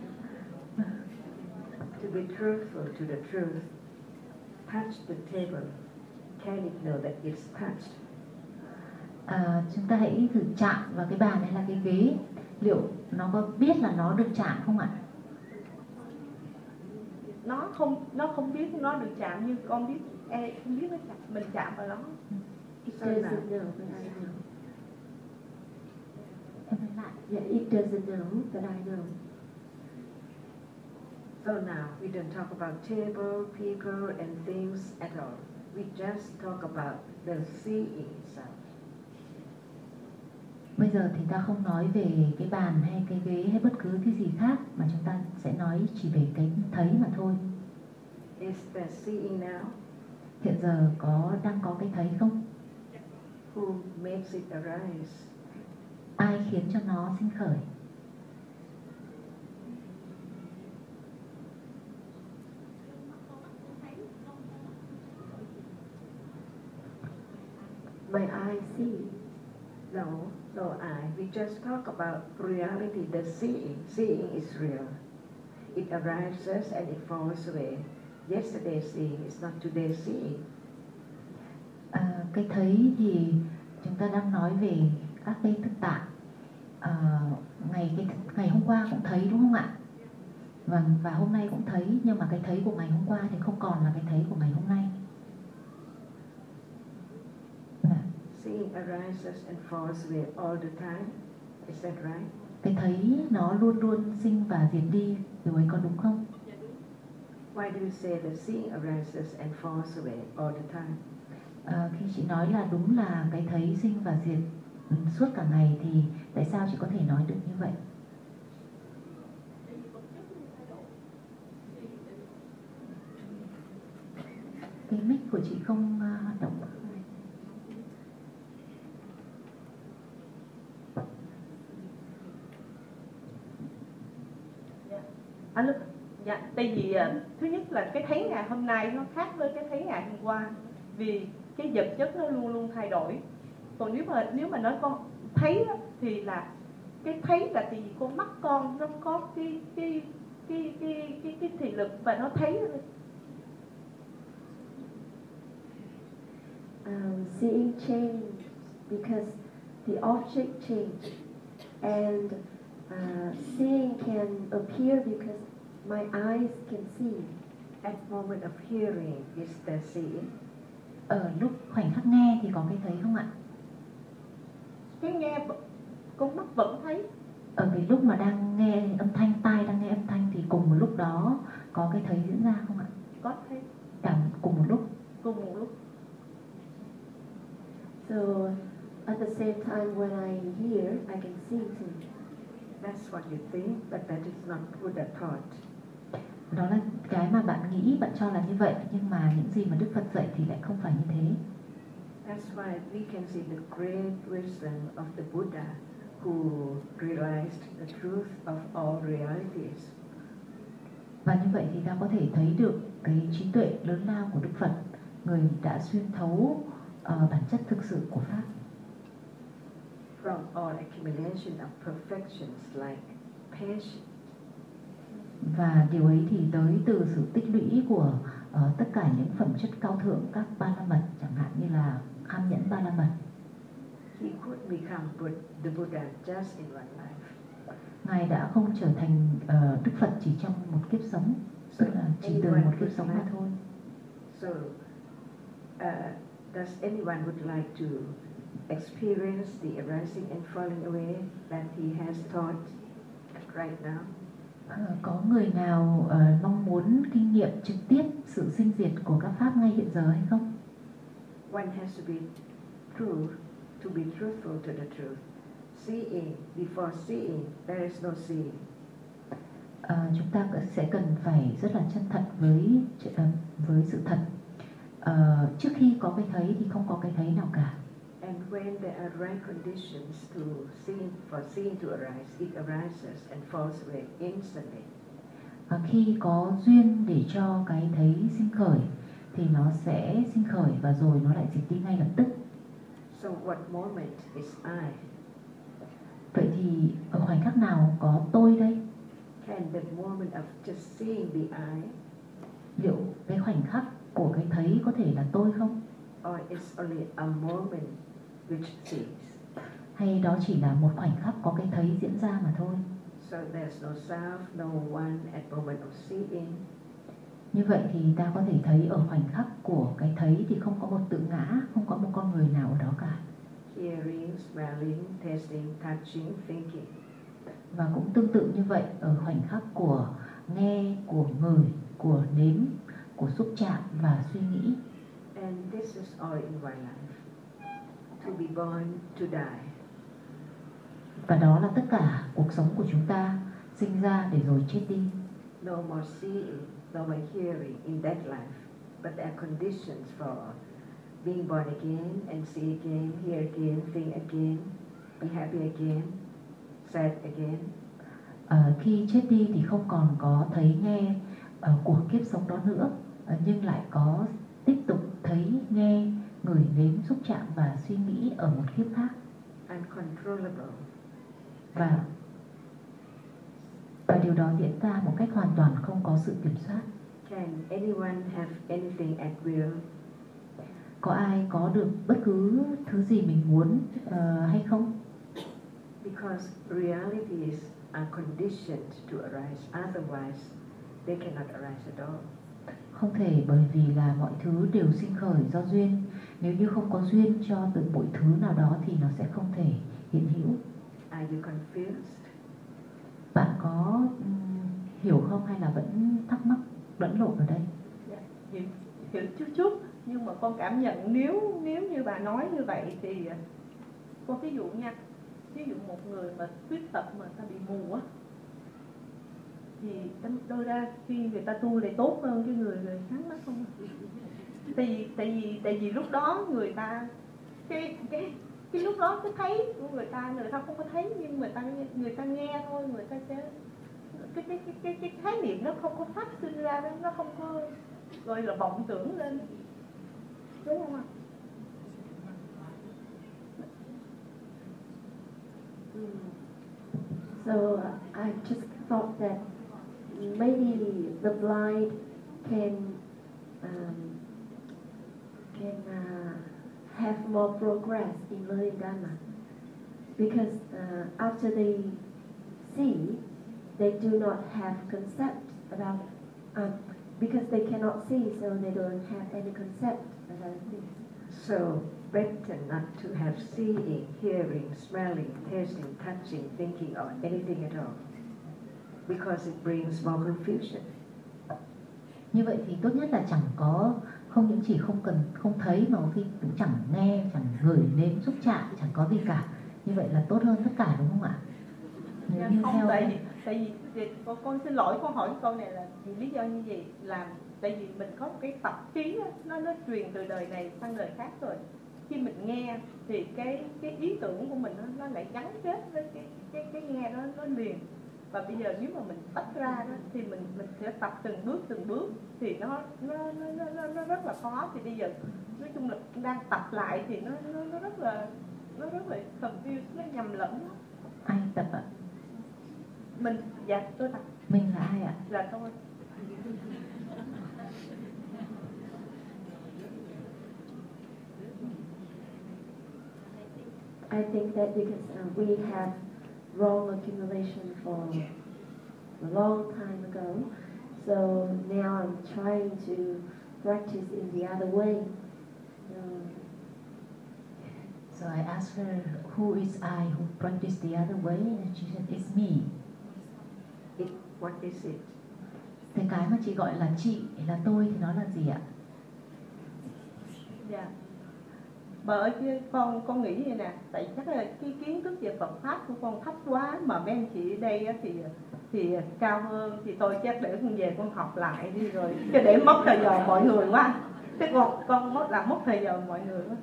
Speaker 3: To be truthful to the truth, touch the table. Can it know that it's touched?
Speaker 1: Chúng ta hãy thử chạm vào cái bàn hay là cái ghế, liệu nó có biết là nó được chạm không ạ?
Speaker 6: Nó không biết nó được chạm, nhưng con biết không biết nó chạm, mình chạm vào nó.
Speaker 2: It doesn't know, but I know.
Speaker 1: Em nói lại.
Speaker 2: Yeah, it doesn't know, but I know.
Speaker 3: So now we don't talk about table, people, and things at all. We just talk about the seeing itself.
Speaker 1: Bây giờ thì ta không nói về cái bàn hay cái ghế hay bất cứ cái gì khác, mà chúng ta sẽ nói chỉ về cái thấy mà thôi.
Speaker 3: Is there seeing now?
Speaker 1: Hiện giờ đang có cái thấy không?
Speaker 3: Who makes it arise?
Speaker 1: Ai khiến cho nó sinh khởi?
Speaker 2: My eyes see.
Speaker 3: No, we just talk about reality, the seeing. Seeing is real. It arises and it falls away. Yesterday's seeing is not today's seeing.
Speaker 1: Cái thấy thì chúng ta đang nói về các cái thực tại. Ngày hôm qua cũng thấy đúng không ạ? Vâng, và hôm nay cũng thấy, nhưng mà cái thấy của ngày hôm qua thì không còn là cái thấy của ngày hôm nay.
Speaker 3: Seeing arises and falls away all the time. Is that right?
Speaker 1: Cái thấy nó luôn luôn sinh và diệt đi, điều ấy có đúng không?
Speaker 3: Why do you say that seeing arises and falls away all the time?
Speaker 1: Khi chị nói là đúng là cái thấy sinh và diệt suốt cả ngày thì tại sao chị có thể nói được như vậy? Cái mic của chị không hoạt động.
Speaker 6: Dạ, tại vì thứ nhất là cái thấy ngày hôm nay nó khác với cái thấy ngày hôm qua, vì cái vật chất nó luôn luôn thay đổi. Còn nếu mà nói con thấy đó, thì là cái thấy là thì con mắt con nó có cái thị lực và nó thấy.
Speaker 2: Seeing change because the object change, and seeing can appear because my eyes can see.
Speaker 3: At moment of hearing, is there seeing?
Speaker 1: Ở lúc khoảnh khắc nghe thì có cái thấy không ạ?
Speaker 6: Cái nghe con mắt vẫn thấy.
Speaker 1: Ở cái lúc mà đang nghe âm thanh, tai đang nghe âm thanh thì cùng một lúc đó có cái thấy diễn ra không ạ?
Speaker 6: Có thấy.
Speaker 1: Cùng một lúc.
Speaker 6: Cùng một lúc.
Speaker 2: So at the same time when I hear, I can see too.
Speaker 3: That's what you think, but that is not Buddha taught.
Speaker 1: Đó là cái mà bạn nghĩ, bạn cho là như vậy, nhưng mà những gì mà Đức Phật dạy thì lại không phải như thế.
Speaker 3: That's why we can see the great wisdom of the Buddha, who realized the truth of all realities.
Speaker 1: Và như vậy thì ta có thể thấy được cái trí tuệ lớn lao của Đức Phật, người đã xuyên thấu bản chất thực sự của Pháp.
Speaker 3: From all accumulation of perfections like patience.
Speaker 1: Và điều ấy thì tới từ sự tích lũy của tất cả những phẩm chất cao thượng, các ba la mật, chẳng hạn như là kham nhẫn ba la mật.
Speaker 3: He could become the Buddha just in one life.
Speaker 1: Ngài đã không trở thành Đức Phật chỉ trong một kiếp sống, tức là chỉ từ một kiếp sống mà thôi.
Speaker 3: So, does anyone would like to experience the arising and falling away that he has taught right now?
Speaker 1: Có người nào mong muốn kinh nghiệm trực tiếp sự sinh diệt của các pháp ngay hiện giờ hay không?
Speaker 3: One has to be true, to be truthful to the truth. Seeing, before seeing, there is no seeing.
Speaker 1: Chúng ta sẽ cần phải rất là chân thật với sự thật. Trước khi có cái thấy thì không có cái thấy nào cả.
Speaker 3: And when there are right conditions for seeing to arise, it arises and falls away instantly.
Speaker 1: Khi có duyên để cho cái thấy sinh khởi thì nó sẽ sinh khởi và rồi nó lại diệt đi ngay lập tức.
Speaker 3: So what moment is I?
Speaker 1: Vậy thì ở khoảnh khắc nào có tôi đây?
Speaker 3: Can the moment of just seeing the I?
Speaker 1: Liệu cái khoảnh khắc của cái thấy có thể là tôi không?
Speaker 3: Or it's only a moment which sees?
Speaker 1: Hay đó chỉ là một khoảnh khắc có cái thấy diễn ra mà thôi?
Speaker 3: So there's no self, no one at moment of seeing.
Speaker 1: Như vậy thì ta có thể thấy ở khoảnh khắc của cái thấy thì không có một tự ngã, không có một con người nào ở đó cả.
Speaker 3: Hearing, smelling, tasting, touching, thinking.
Speaker 1: Và cũng tương tự như vậy ở khoảnh khắc của nghe, của ngửi, của nếm, của xúc chạm và suy nghĩ.
Speaker 3: And this is all in one life. To be born, to die.
Speaker 1: Và đó là tất cả cuộc sống của chúng ta, sinh ra để rồi chết đi.
Speaker 3: No more seeing, no more hearing in that life. But there are conditions for being born again and see again, hear again, think again, be happy again, sad again.
Speaker 1: Khi chết đi thì không còn có thấy nghe của kiếp sống đó nữa, nhưng lại có tiếp tục thấy nghe, ngửi nếm, xúc chạm và suy nghĩ ở một kiếp khác.
Speaker 3: Uncontrollable.
Speaker 1: Và điều đó diễn ra một cách hoàn toàn không có sự kiểm soát.
Speaker 3: Can anyone have anything at will?
Speaker 1: Có ai có được bất cứ thứ gì mình muốn hay không?
Speaker 3: Because realities are conditioned to arise, otherwise they cannot arise at all.
Speaker 1: Không thể, bởi vì là mọi thứ đều sinh khởi do duyên. Nếu như không có duyên cho từng mỗi thứ nào đó thì nó sẽ không thể hiện hữu.
Speaker 3: Are you confused?
Speaker 1: Bạn có hiểu không hay là vẫn thắc mắc, lẫn lộn ở đây?
Speaker 6: Hiểu chút, nhưng mà con cảm nhận nếu như bà nói như vậy thì con ví dụ nha, ví dụ một người mà khuyết tật mà ta bị mù á, thì đôi ra khi người ta tu lại tốt hơn cái người sáng mắt không? Tại vì lúc đó người ta cái lúc đó cái thấy của người ta không có thấy, nhưng người ta nghe thôi, người ta sẽ cái khái niệm nó không có phát sinh ra, nó không có gọi là vọng tưởng lên, đúng không ạ?
Speaker 2: So I just thought that maybe the blind can have more progress in learning Dharma, because after they see, they do not have concept about because they cannot see, so they don't have any concept about things.
Speaker 3: So better not to have seeing, hearing, smelling, tasting, touching, thinking, or anything at all, because it brings more confusion.
Speaker 1: Như vậy thì tốt nhất là không những chỉ không thấy mà có khi cũng chẳng nghe, chẳng ngửi nếm, xúc chạm, chẳng có gì cả. Như vậy là tốt hơn tất cả, đúng không ạ? Nếu như
Speaker 6: không, tại vì con xin lỗi, con hỏi câu này là vì lý do như vậy, là tại vì mình có một cái tập khí đó, nó truyền từ đời này sang đời khác rồi, khi mình nghe thì cái ý tưởng của mình nó lại gắn kết với cái nghe đó, nó liền. Và bây giờ nếu mà mình tách ra đó thì mình sẽ tập từng bước thì nó rất là khó. Thì bây giờ nói chung là đang tập lại thì nó rất là confused, nó nhầm lẫn.
Speaker 1: Ai tập ạ?
Speaker 6: Mình, dạ tôi tập.
Speaker 1: Mình là ai ạ?
Speaker 6: Là tôi.
Speaker 2: I think that because we have wrong accumulation for a long time ago, so now I'm trying to practice in the other way.
Speaker 1: So I asked her, who is I who practice the other way? And she said, it's me.
Speaker 3: What is it?
Speaker 1: Thế cái mà chị gọi là chị, là tôi thì nó là gì ạ?
Speaker 6: Dạ. Bởi chứ con nghĩ vậy nè, tại chắc là cái kiến thức về Phật pháp của con thấp quá, mà mấy anh chị ở đây thì cao hơn, thì tôi chắc để con về con học lại đi rồi, chứ để mất thời giờ mọi người quá. Thế con mất thời giờ mọi người quá.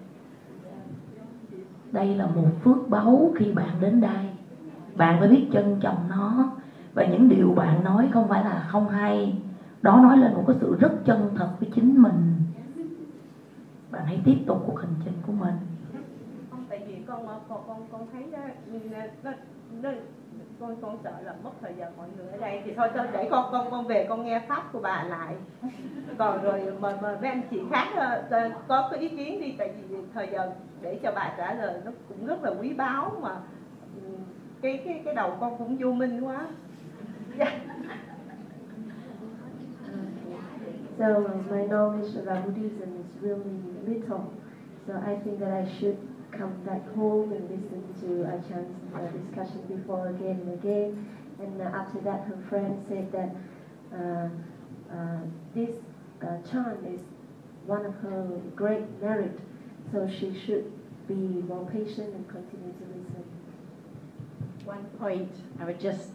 Speaker 8: Đây là một phước báu khi bạn đến đây. Bạn phải biết trân trọng nó. Và những điều bạn nói không phải là không hay. Đó nói lên một cái sự rất chân thật với chính mình. Bạn hãy tiếp tục cuộc hành trình của mình.
Speaker 6: Không, tại vì con thấy con sợ là mất thời giờ mọi người ở đây, thì thôi để con về con nghe pháp của bà lại. Còn rồi mà mấy anh chị khác có cái ý kiến đi, tại vì thời giờ để cho bà trả lời nó cũng rất là quý báu, mà cái đầu con cũng vô minh quá.
Speaker 2: So my knowledge about Buddhism is really little. So I think that I should come back home and listen to Ajah's discussion before again and again. And after that, her friend said that this chant is one of her great merit. So she should be more patient and continue to listen.
Speaker 5: One point I would just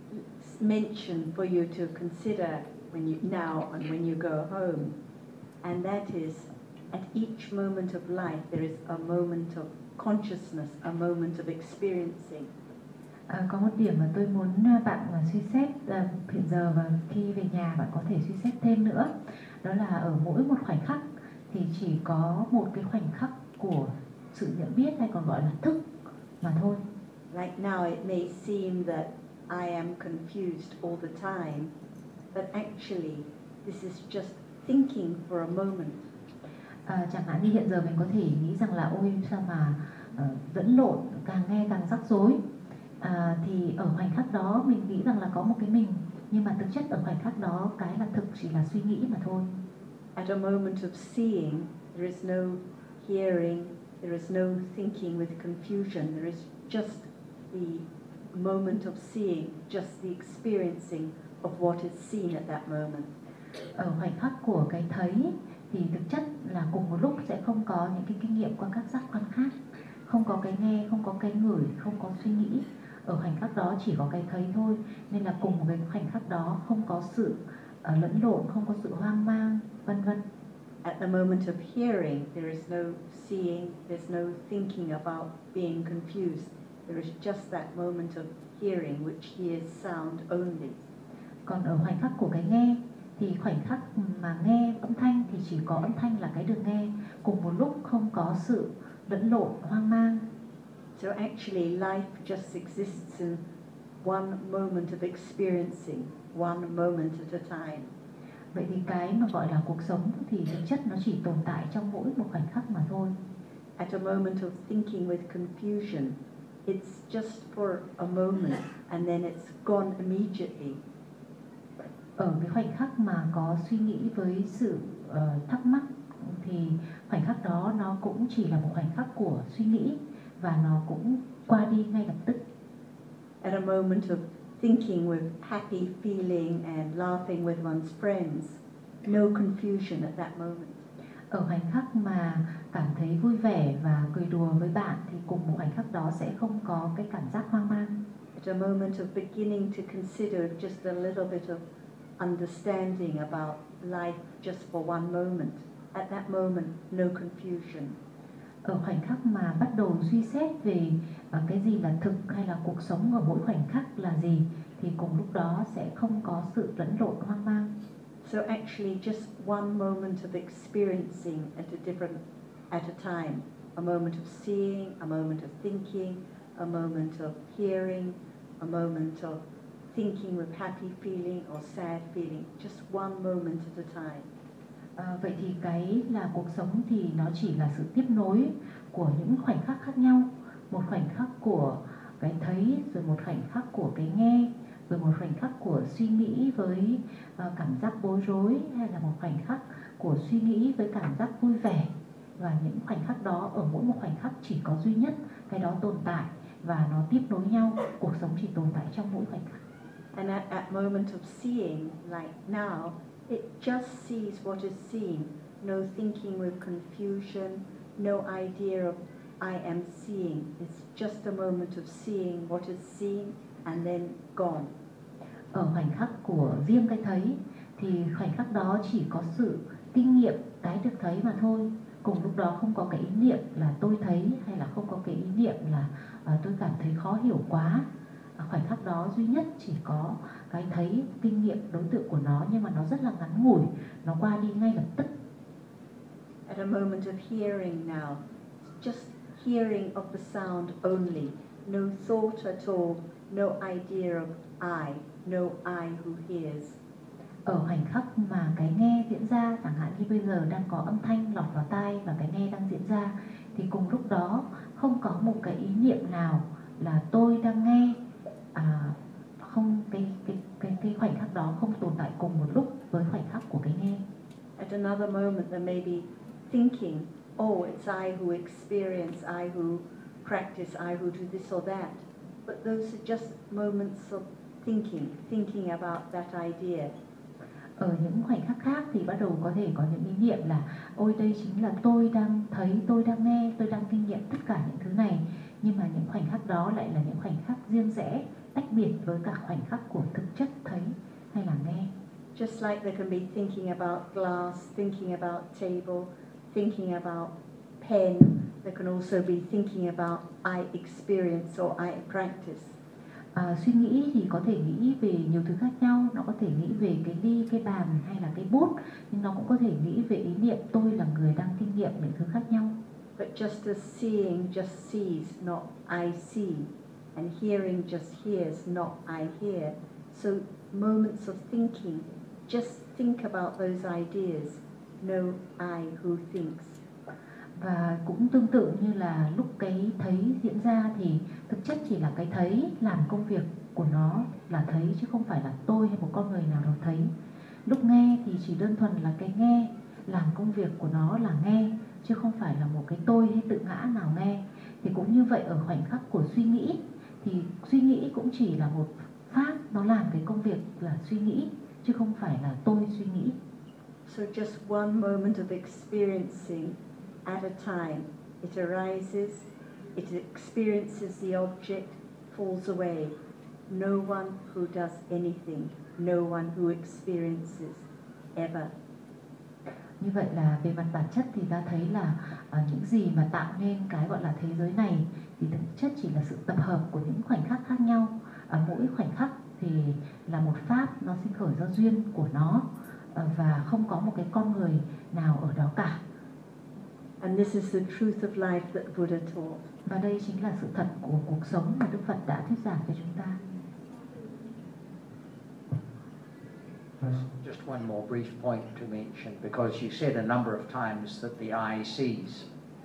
Speaker 5: mention for you to consider now and when you go home, and that is, at each moment of life there is a moment of consciousness, a moment of experiencing.
Speaker 1: Có một điểm mà tôi muốn bạn suy xét hiện giờ và khi về nhà bạn có thể suy xét thêm nữa. Đó là ở mỗi một khoảnh khắc thì chỉ có một cái khoảnh khắc của sự nhận biết, hay còn gọi là thức mà thôi.
Speaker 5: Like now it may seem that I am confused all the time, but actually this is just thinking for a moment.
Speaker 1: Chẳng hạn như hiện giờ mình có thể nghĩ rằng là ôi sao mà lẫn lộn, càng nghe càng rắc rối. Thì ở khoảnh khắc đó mình nghĩ rằng là có một cái mình, nhưng mà thực chất ở khoảnh khắc đó cái là thực chỉ là suy nghĩ mà thôi.
Speaker 5: At a moment of seeing, there is no hearing, there is no thinking with confusion, there is just the moment of seeing, just the experiencing of what is seen at that moment.
Speaker 1: Ở khoảnh khắc của cái thấy thì thực chất là cùng một lúc sẽ không có những cái kinh nghiệm qua các giác quan khác, không có cái nghe, không có cái ngửi, không có suy nghĩ. Ở khoảnh khắc đó chỉ có cái thấy thôi, nên là cùng một cái khoảnh khắc đó không có sự lẫn lộn, không có sự hoang mang, vân vân.
Speaker 5: At the moment of hearing, there is no seeing, there's no thinking about being confused. There is just that moment of hearing which hears sound only.
Speaker 1: Còn ở khoảnh khắc của cái nghe thì khoảnh khắc mà nghe âm thanh thì chỉ có âm thanh là cái được nghe, cùng một lúc không có sự lẫn lộn, hoang mang.
Speaker 5: So actually life just exists in one moment of experiencing, one moment at a time.
Speaker 1: Vậy thì cái mà gọi là cuộc sống thì thực chất nó chỉ tồn tại trong mỗi một khoảnh khắc mà thôi.
Speaker 5: At a moment of thinking with confusion, it's just for a moment and then it's gone immediately.
Speaker 1: Ở cái khoảnh khắc mà có suy nghĩ với sự thắc mắc thì khoảnh khắc đó nó cũng chỉ là một khoảnh khắc của suy nghĩ và nó cũng qua đi ngay lập tức.
Speaker 5: At a moment of thinking with happy feeling and laughing with one's friends, no confusion at that moment.
Speaker 1: Ở khoảnh khắc mà cảm thấy vui vẻ và cười đùa với bạn thì cùng một khoảnh khắc đó sẽ không có cái cảm giác hoang mang.
Speaker 5: At a moment of beginning to consider just a little bit of understanding about life just for one moment, at that moment no confusion.
Speaker 1: Ở khoảnh khắc mà bắt đầu suy xét về cái gì là thực hay là cuộc sống ở mỗi khoảnh khắc là gì, thì cùng lúc đó sẽ không có sự lẫn lộn hoang mang.
Speaker 5: So actually just one moment of experiencing at a time, a moment of seeing, a moment of thinking, a moment of hearing, a moment of thinking with happy feeling or sad feeling, just one moment at a time.
Speaker 1: Vậy thì cái là cuộc sống thì nó chỉ là sự tiếp nối của những khoảnh khắc khác nhau. Một khoảnh khắc của cái thấy, rồi một khoảnh khắc của cái nghe, rồi một khoảnh khắc của suy nghĩ với cảm giác bối rối, hay là một khoảnh khắc của suy nghĩ với cảm giác vui vẻ. Và những khoảnh khắc đó, ở mỗi một khoảnh khắc chỉ có duy nhất cái đó tồn tại và nó tiếp nối nhau. Cuộc sống chỉ tồn tại trong mỗi khoảnh khắc.
Speaker 5: And at moment of seeing, like now, it just sees what is seen, no thinking with confusion, no idea of I am seeing. It's just a moment of seeing what is seen and then gone.
Speaker 1: Ở khoảnh khắc của riêng cái thấy thì khoảnh khắc đó chỉ có sự kinh nghiệm cái được thấy mà thôi. Cùng lúc đó không có cái ý niệm là tôi thấy, hay là không có cái ý niệm là tôi cảm thấy khó hiểu quá. Khoảnh khắc đó duy nhất chỉ có cái thấy, kinh nghiệm đối tượng của nó, nhưng mà nó rất là ngắn ngủi, nó qua đi ngay lập tức.
Speaker 5: At a moment of hearing now, just hearing of the sound only, no thought at all, no idea of I, no I who hears.
Speaker 1: Ở khoảnh khắc mà cái nghe diễn ra, chẳng hạn như bây giờ đang có âm thanh lọt vào tai và cái nghe đang diễn ra, thì cùng lúc đó không có một cái ý niệm nào là tôi đang nghe. Không, cái khoảnh khắc đó không tồn tại cùng một lúc với khoảnh khắc của cái nghe.
Speaker 5: At another moment there may be thinking, oh, it's I who experience, I who practice, I who do this or that. But those are just moments of thinking about that idea.
Speaker 1: Ở những khoảnh khắc khác thì bắt đầu có thể có những ý niệm là ôi đây chính là tôi đang thấy, tôi đang nghe, tôi đang kinh nghiệm tất cả những thứ này. Nhưng mà những khoảnh khắc đó lại là những khoảnh khắc riêng rẽ, tách biệt với cả khoảnh khắc của thực chất thấy hay là nghe.
Speaker 5: Just like there can be thinking about glass, thinking about table, thinking about pen, there can also be thinking about I experience or I practice.
Speaker 1: Suy nghĩ thì có thể nghĩ về nhiều thứ khác nhau. Nó có thể nghĩ về cái ly, cái bàn hay là cái bút, nhưng nó cũng có thể nghĩ về ý niệm tôi là người đang kinh nghiệm những thứ khác nhau.
Speaker 5: But just as seeing just sees, not I see, and hearing just hears, not I hear. So moments of thinking, just think about those ideas, no I who thinks.
Speaker 1: Và cũng tương tự như là lúc cái thấy diễn ra thì thực chất chỉ là cái thấy làm công việc của nó là thấy, chứ không phải là tôi hay một con người nào đó thấy. Lúc nghe thì chỉ đơn thuần là cái nghe làm công việc của nó là nghe, chứ không phải là một cái tôi hay tự ngã nào nghe. Thì cũng như vậy ở khoảnh khắc của suy nghĩ, thì suy nghĩ cũng chỉ là một pháp, nó làm cái công việc là suy nghĩ, chứ không phải là tôi suy nghĩ.
Speaker 5: So just one moment of experiencing at a time. It arises, it experiences the object, falls away. No one who does anything, no one who experiences ever.
Speaker 1: Như vậy là về mặt bản chất thì ta thấy là những gì mà tạo nên cái gọi là thế giới này thì thực chất chỉ là sự tập hợp của những khoảnh khắc khác nhau. Mỗi khoảnh khắc thì là một pháp, nó sinh khởi do duyên của nó, và không có một cái con người nào ở đó cả.
Speaker 5: And this is the truth of life that Buddha taught.
Speaker 1: Và đây chính là sự thật của cuộc sống mà Đức Phật đã thuyết giảng cho chúng ta.
Speaker 4: Just one more brief point to mention, because you said a number of times that the eye sees.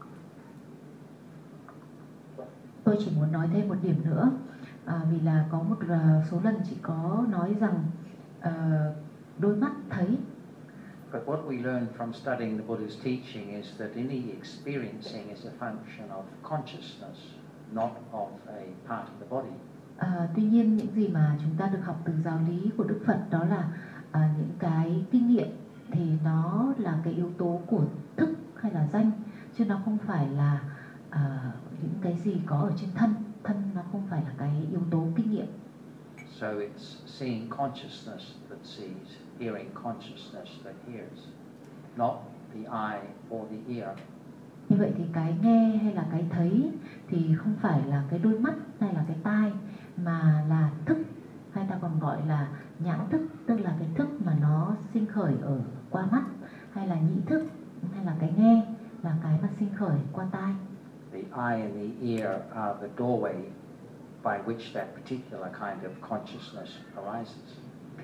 Speaker 1: Tôi chỉ muốn nói thêm một điểm nữa, vì là có một số lần chị có nói rằng đôi mắt thấy.
Speaker 4: But what we learn from studying the Buddha's teaching is that any experiencing is a function of consciousness, not of a part of the body.
Speaker 1: Tuy nhiên những gì mà chúng ta được học từ giáo lý của Đức Phật đó là những cái kinh nghiệm thì nó là cái yếu tố của thức hay là danh, chứ nó không phải là những cái gì có ở trên thân. Thân nó không phải là cái yếu tố kinh nghiệm.
Speaker 4: So it's seeing consciousness that sees, hearing consciousness that hears, not the eye or the ear.
Speaker 1: Như vậy thì cái nghe hay là cái thấy thì không phải là cái đôi mắt hay là cái tai, mà là thức, hay ta còn gọi là nhãn thức, tức là cái thức mà nó sinh khởi ở qua mắt, hay là nhĩ thức, hay là cái nghe là cái mà sinh khởi qua tai.
Speaker 4: The eye and the ear are the doorway by which that particular kind of consciousness arises.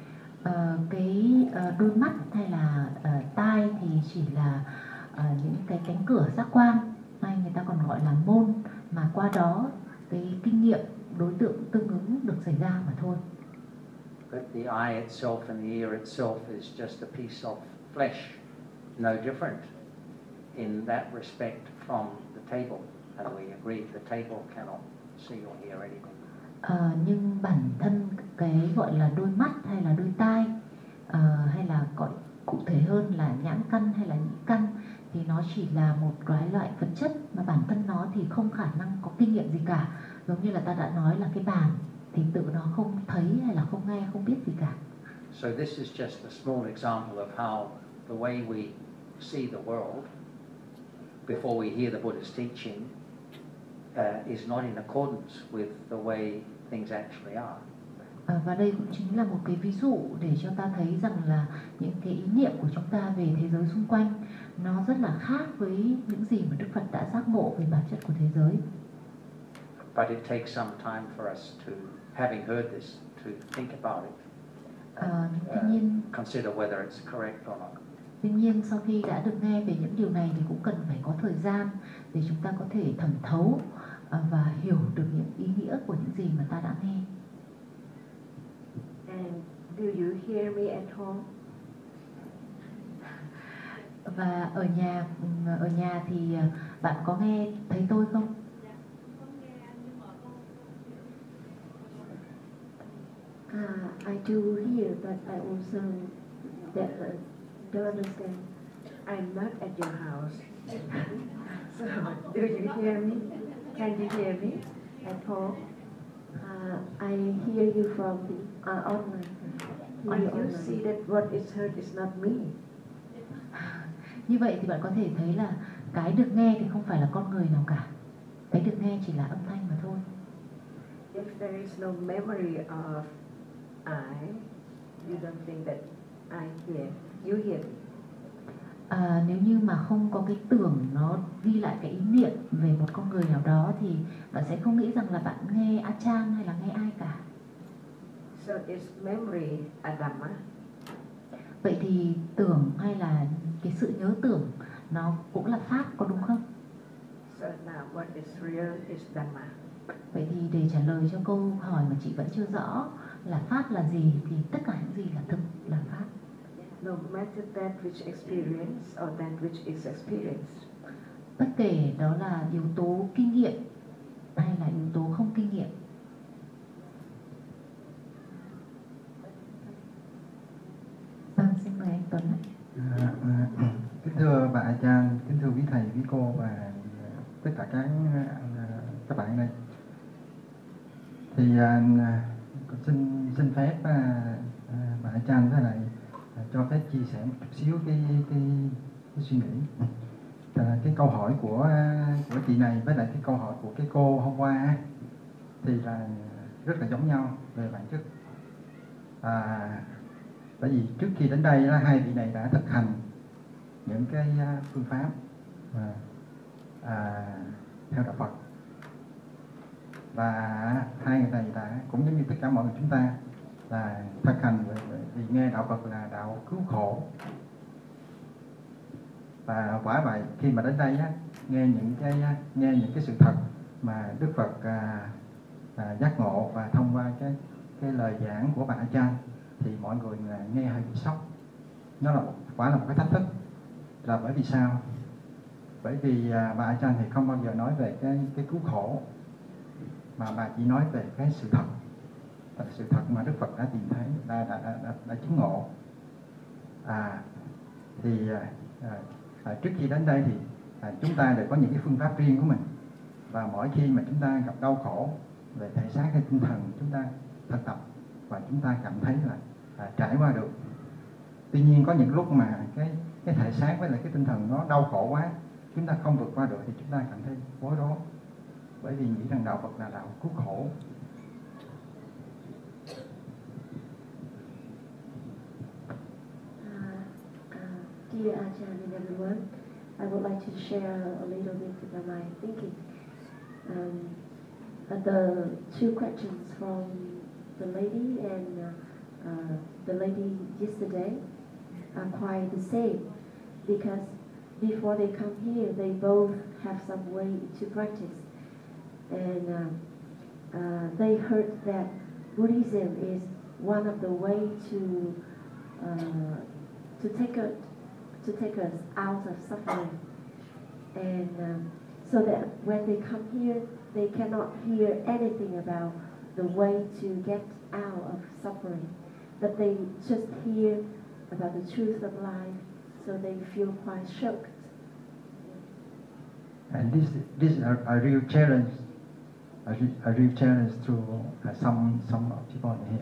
Speaker 1: Đôi mắt hay là tai thì chỉ là những cái cánh cửa giác quan, hay người ta còn gọi là môn, mà qua đó cái kinh nghiệm đối tượng tương ứng được xảy ra mà thôi.
Speaker 4: But the eye itself and the ear itself is just a piece of flesh, no different in that respect from the table. And we agree the table cannot see or hear anything.
Speaker 1: Nhưng bản thân cái gọi là đôi mắt hay là đôi tai, hay là gọi cụ thể hơn là nhãn căn hay là nhĩ căn, thì nó chỉ là một cái loại vật chất mà bản thân nó thì không khả năng có kinh nghiệm gì cả. Giống như là ta đã nói là cái bàn thì tự nó không thấy hay là không nghe, không biết gì cả.
Speaker 4: So this is just a small example of how the way we see the world before we hear the Buddha's teaching is not in accordance with the way things actually are.
Speaker 1: Và đây cũng chính là một cái ví dụ để cho ta thấy rằng là những cái ý niệm của chúng ta về thế giới xung quanh nó rất là khác với những gì mà Đức Phật đã giác ngộ về bản chất của thế giới.
Speaker 4: But it takes some time for us to, having heard this, to think about it.
Speaker 1: Tuy nhiên,
Speaker 4: consider whether it's correct or not.
Speaker 1: Tuy nhiên sau khi đã được nghe về những điều này thì cũng cần phải có thời gian để chúng ta có thể thẩm thấu và hiểu được những ý nghĩa của những gì mà ta đã nghe.
Speaker 3: And do you hear me at home?
Speaker 1: Và ở nhà thì bạn có nghe thấy tôi không?
Speaker 2: I do hear, but I also don't understand.
Speaker 3: I'm not at your house. So, do you hear me? Can you hear me at home?
Speaker 2: I hear you from the online.
Speaker 3: But you see that what is heard is not me.
Speaker 1: Như vậy thì bạn có thể thấy là cái được nghe thì không phải là con người nào cả. Cái được nghe chỉ là âm thanh mà thôi.
Speaker 3: If there is no memory of I, you don't think that I hear. You hear me.
Speaker 1: Nếu như mà không có cái tưởng nó ghi lại cái ý niệm về một con người nào đó thì bạn sẽ không nghĩ rằng là bạn nghe Achan hay là nghe ai cả.
Speaker 3: So is memory a Dhamma?
Speaker 1: Vậy thì tưởng hay là cái sự nhớ tưởng nó cũng là pháp, có đúng không?
Speaker 3: So now what is real is Dhamma.
Speaker 1: Vậy thì để trả lời cho câu hỏi mà chị vẫn chưa rõ là pháp là gì thì tất cả những gì là thực, là pháp.
Speaker 3: No matter that which experience or that which is experienced.
Speaker 1: Bất kể đó là yếu tố kinh nghiệm hay là yếu tố không kinh nghiệm. Vâng, xin mời anh Tuấn.
Speaker 9: Kính thưa bà Achan, kính thưa quý thầy, quý cô và tất cả các bạn đây. Thì xin phép bà Achan với lại cho phép chia sẻ một chút xíu cái suy nghĩ. Cái câu hỏi của chị này với lại cái câu hỏi của cái cô hôm qua thì là rất là giống nhau về bản chất. Bởi vì trước khi đến đây hai vị này đã thực hành những cái phương pháp theo đạo Phật, và hai người này đã cũng giống như tất cả mọi người chúng ta là thực hành vì nghe đạo Phật là đạo cứu khổ. Và quả vậy khi mà đến đây nghe những cái sự thật mà Đức Phật giác ngộ, và thông qua cái lời giảng của bà Achan thì mọi người nghe hơi bị sốc. Nó là quả là một cái thách thức. Là bởi vì sao? Bởi vì bà Achan thì không bao giờ nói về cái cứu khổ, mà bà chỉ nói về cái sự thật. Sự thật mà Đức Phật đã tìm thấy, đã chứng ngộ. Trước khi đến đây thì chúng ta đều có những cái phương pháp riêng của mình, và mỗi khi mà chúng ta gặp đau khổ về thể xác hay tinh thần, chúng ta thực tập và chúng ta cảm thấy là trải qua được. Tuy nhiên có những lúc mà cái thể xác với lại cái tinh thần nó đau khổ quá chúng ta không vượt qua được thì chúng ta cảm thấy bối rối, bởi vì nghĩ rằng đạo Phật là đạo cứu khổ.
Speaker 2: Dear Ajahn and everyone, I would like to share a little bit about my thinking. The two questions from the lady and the lady yesterday are quite the same, because before they come here, they both have some way to practice, and they heard that Buddhism is one of the way to take us out of suffering, and so that when they come here, they cannot hear anything about the way to get out of suffering, but they just hear about the truth of life, so they feel quite shocked.
Speaker 9: And this is a real challenge, a real challenge to some people here.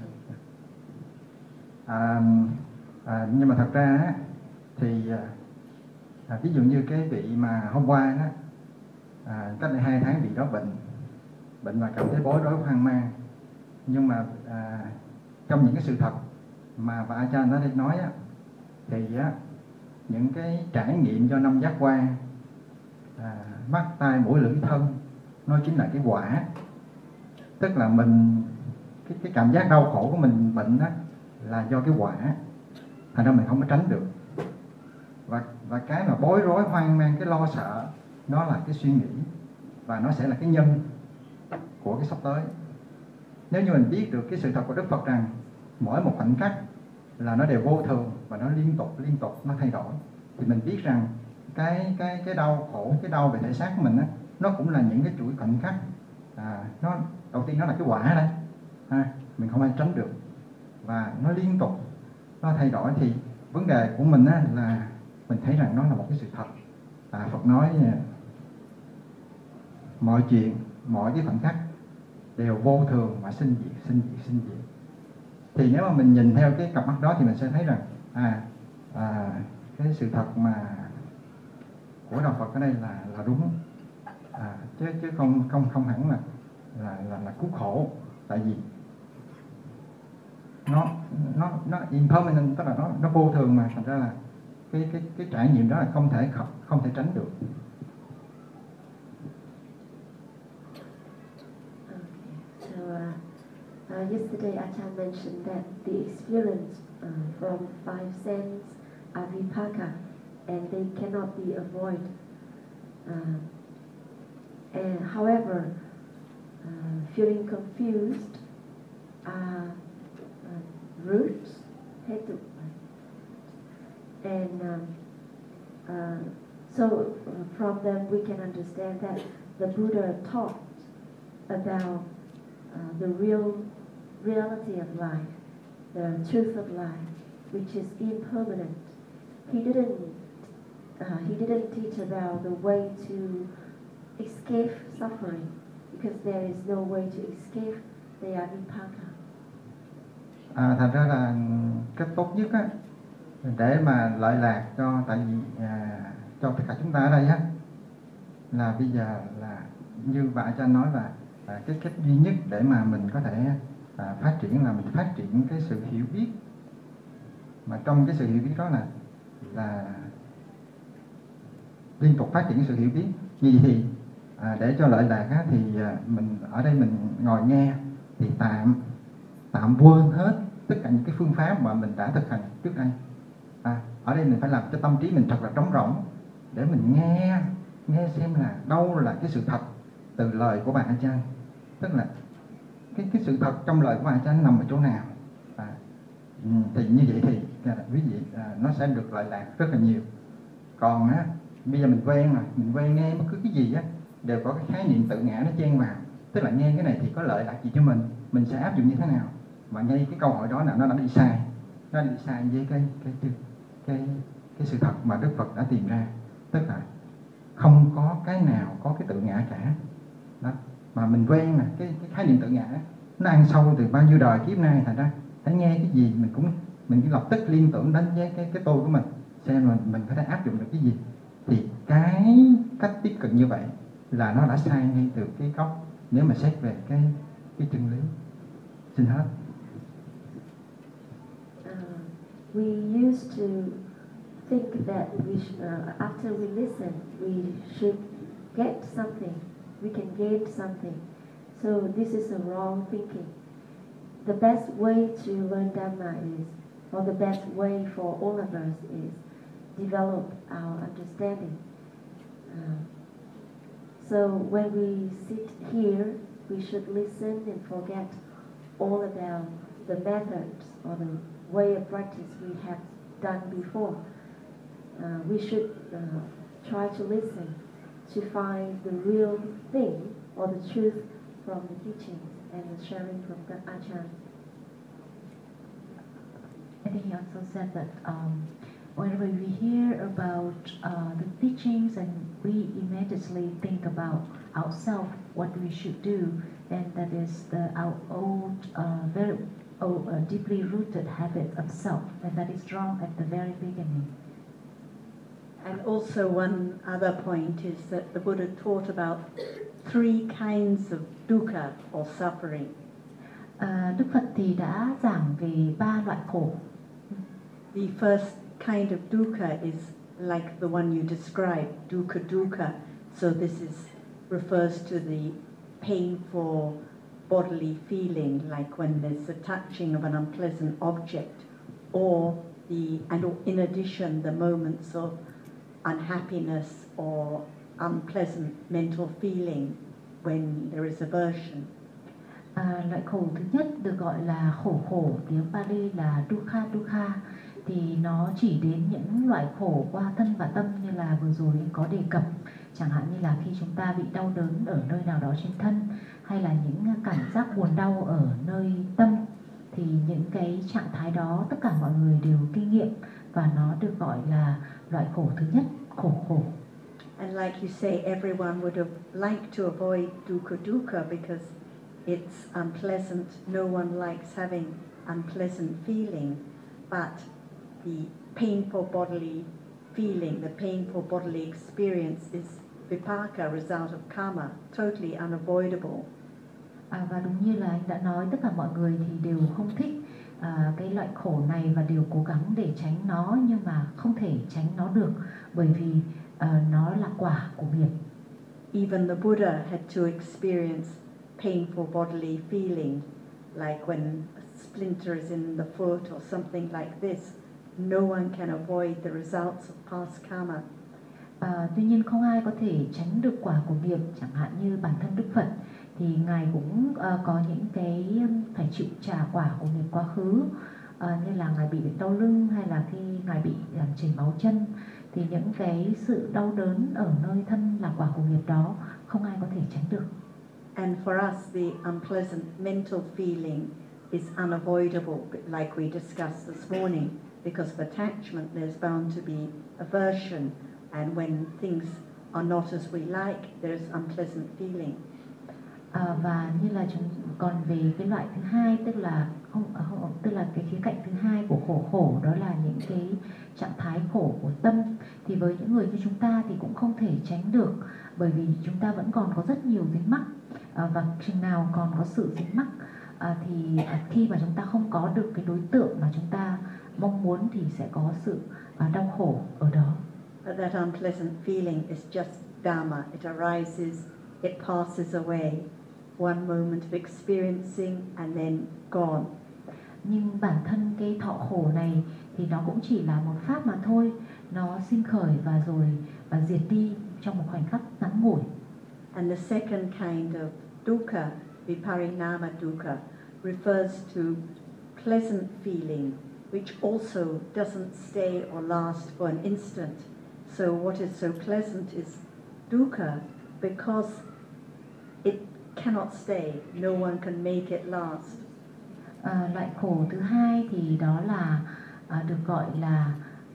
Speaker 9: Nhưng mà thật ra á, thì ví dụ như cái vị mà hôm qua đó, cách đây 2 tháng vị đó bệnh và cảm thấy bối rối hoang mang, nhưng mà trong những cái sự thật mà bà Ajahn đã nói á, thì những cái trải nghiệm do 5 giác quan, mắt, tai, mũi, lưỡi, thân, nó chính là cái quả. Tức là mình cái cảm giác đau khổ của mình bệnh đó là do cái quả, thành ra mình không có tránh được. Và cái mà bối rối hoang mang, cái lo sợ, nó là cái suy nghĩ, và nó sẽ là cái nhân của cái sắp tới. Nếu như mình biết được cái sự thật của Đức Phật rằng mỗi một khoảnh khắc là nó đều vô thường và nó liên tục nó thay đổi, thì mình biết rằng cái đau khổ, cái đau về thể xác của mình á, nó cũng là những cái chuỗi khoảnh khắc. Nó đầu tiên nó là cái quả đấy, mình không ai tránh được, và nó liên tục nó thay đổi. Thì vấn đề của mình á, là mình thấy rằng nó là một cái sự thật. Phật nói mọi chuyện, mọi cái khoảnh khắc đều vô thường và sinh diệt. Thì nếu mà mình nhìn theo cái cặp mắt đó thì mình sẽ thấy rằng cái sự thật mà của đạo Phật ở đây là đúng, chứ không hẳn là cứu khổ. Tại vì nó impermanent, tức là nó vô thường mà, thành ra là cái trải nghiệm đó là không thể tránh được.
Speaker 2: Yesterday Ajahn mentioned that the experience from 5 senses are vipaka, and they cannot be avoided. And however, feeling confused are roots, hetu, and so from them we can understand that the Buddha taught about the reality of life, the truth of life, which is impermanent. He didn't teach about the way to escape suffering, because there is no way to escape. They are vipaka.
Speaker 9: Thành ra là cách tốt nhất á, để mà lợi lạc cho cho tất cả chúng ta ở đây á, là bây giờ là như bà Ajahn nói là cái cách duy nhất để mà mình có thể phát triển là mình phát triển cái sự hiểu biết. Mà trong cái sự hiểu biết đó là liên tục phát triển cái sự hiểu biết. Như vậy thì để cho lợi lạc á, thì mình ở đây mình ngồi nghe thì tạm quên hết tất cả những cái phương pháp mà mình đã thực hành trước đây. Ở đây mình phải làm cho tâm trí mình thật là trống rỗng, để mình nghe xem là đâu là cái sự thật từ lời của bà Ajahn. Tức là cái sự thật trong lời của bà Ajahn nằm ở chỗ nào. Thì như vậy thì quý vị nó sẽ được lợi lạc rất là nhiều. Còn bây giờ mình quen nghe bất cứ cái gì á đều có cái khái niệm tự ngã nó chen vào. Tức là nghe cái này thì có lợi lạc gì cho mình sẽ áp dụng như thế nào. Mà ngay cái câu hỏi đó là nó đã đi sai. Nó đi sai với cái sự thật mà Đức Phật đã tìm ra. Tức là không có cái nào có cái tự ngã cả. Đó. Mà mình quen cái khái niệm tự ngã nó ăn sâu từ bao nhiêu đời kiếp nay, thành ra thấy nghe cái gì mình cứ lập tức liên tưởng đến với cái tôi của mình, xem mình có thể áp dụng được cái gì. Thì cái cách tiếp cận như vậy là nó đã sai ngay từ cái gốc, nếu mà xét về cái chân lý. Xin hết.
Speaker 2: We used to think that after we listen, we should get something, we can gain something. So this is a wrong thinking. The best way to learn Dhamma is, or the best way for all of us is develop our understanding. So when we sit here, we should listen and forget all about the methods or the way of practice we have done before. We should try to listen to find the real thing or the truth from the teachings and the sharing from the Ajahn.
Speaker 1: I think he also said that whenever we hear about the teachings and we immediately think about ourselves, what we should do, and that is our old, very old, deeply rooted habit of self, and that is wrong at the very beginning.
Speaker 5: And also one other point is that the Buddha taught about 3 kinds of dukkha or suffering.
Speaker 1: Đức Phật thì đã giảng về 3 loại khổ.
Speaker 5: The first kind of dukkha is like the one you described, dukkha. So this refers to the painful bodily feeling, like when there's a touching of an unpleasant object, and in addition the moments of unhappiness or unpleasant mental feeling when there is aversion.
Speaker 1: Loại khổ thứ nhất được gọi là khổ, tiếng Pali là dukkha, thì nó chỉ đến những loại khổ qua thân và tâm như là vừa rồi có đề cập, chẳng hạn như là khi chúng ta bị đau đớn ở nơi nào đó trên thân, hay là những cảm giác buồn đau ở nơi tâm, thì những cái trạng thái đó tất cả mọi người đều kinh nghiệm và nó được gọi là loại khổ thứ nhất, khổ.
Speaker 5: And like you say, everyone would have liked to avoid dukkha because it's unpleasant. No one likes having unpleasant feeling, but the painful bodily feeling, the painful bodily experience is vipaka, result of karma, totally unavoidable.
Speaker 1: Và đúng như là anh đã nói, tất cả mọi người thì đều không thích cái loại khổ này và đều cố gắng để tránh nó, nhưng mà không thể tránh nó được bởi vì nó là quả của nghiệp.
Speaker 5: Even the Buddha had to experience painful bodily feeling, like when a splinter is in the foot or something like this. No one can avoid the results of past karma.
Speaker 1: Tuy nhiên không ai có thể tránh được quả của nghiệp, chẳng hạn như bản thân Đức Phật thì Ngài cũng có những cái phải chịu trả quả của nghiệp quá khứ, như là Ngài bị đau lưng hay là khi Ngài bị chảy máu chân, thì những cái sự đau đớn ở nơi thân là quả của nghiệp đó, không ai có thể tránh được.
Speaker 5: And for us, the unpleasant mental feeling is unavoidable, like we discussed this morning. Because of attachment, there's bound to be aversion, and when things are not as we like, there's unpleasant feeling.
Speaker 1: Và như là còn về cái loại thứ hai, tức là cái khía cạnh thứ hai của khổ, đó là những cái trạng thái khổ của tâm, thì với những người như chúng ta thì cũng không thể tránh được, bởi vì chúng ta vẫn còn có rất nhiều dính mắc, và chừng nào còn có sự dính mắc thì khi mà chúng ta không có được cái đối tượng mà chúng ta mong muốn thì sẽ có sự đau khổ ở đó.
Speaker 5: But that unpleasant feeling is just dharma. It arises, it passes away. One moment of experiencing and then gone.
Speaker 1: Nhưng bản thân cái thọ khổ này thì nó cũng chỉ là một pháp mà thôi, nó sinh khởi và rồi diệt đi trong một khoảnh khắc ngắn ngủi.
Speaker 5: And the second kind of dukkha, viparinama dukkha, refers to pleasant feeling, which also doesn't stay or last for an instant. So what is so pleasant is dukkha because it cannot stay. No one can make it last.
Speaker 1: Loại khổ thứ hai thì đó là được gọi là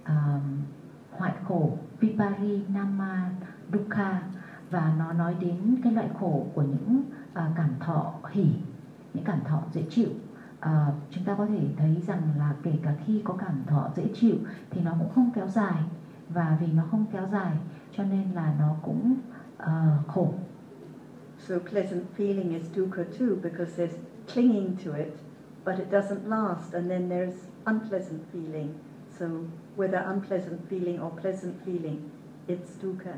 Speaker 1: hoại khổ, viparinama dukkha, và nó nói đến cái loại khổ của những cảm thọ hỷ, những cảm thọ dễ chịu. Chúng ta có thể thấy rằng là kể cả khi có cảm thọ dễ chịu thì nó cũng không kéo dài, và vì nó không kéo dài cho nên là nó cũng khổ.
Speaker 5: So pleasant feeling is dukkha too, because there's clinging to it, but it doesn't last, and then there's unpleasant feeling. So whether unpleasant feeling or pleasant feeling, it's dukkha.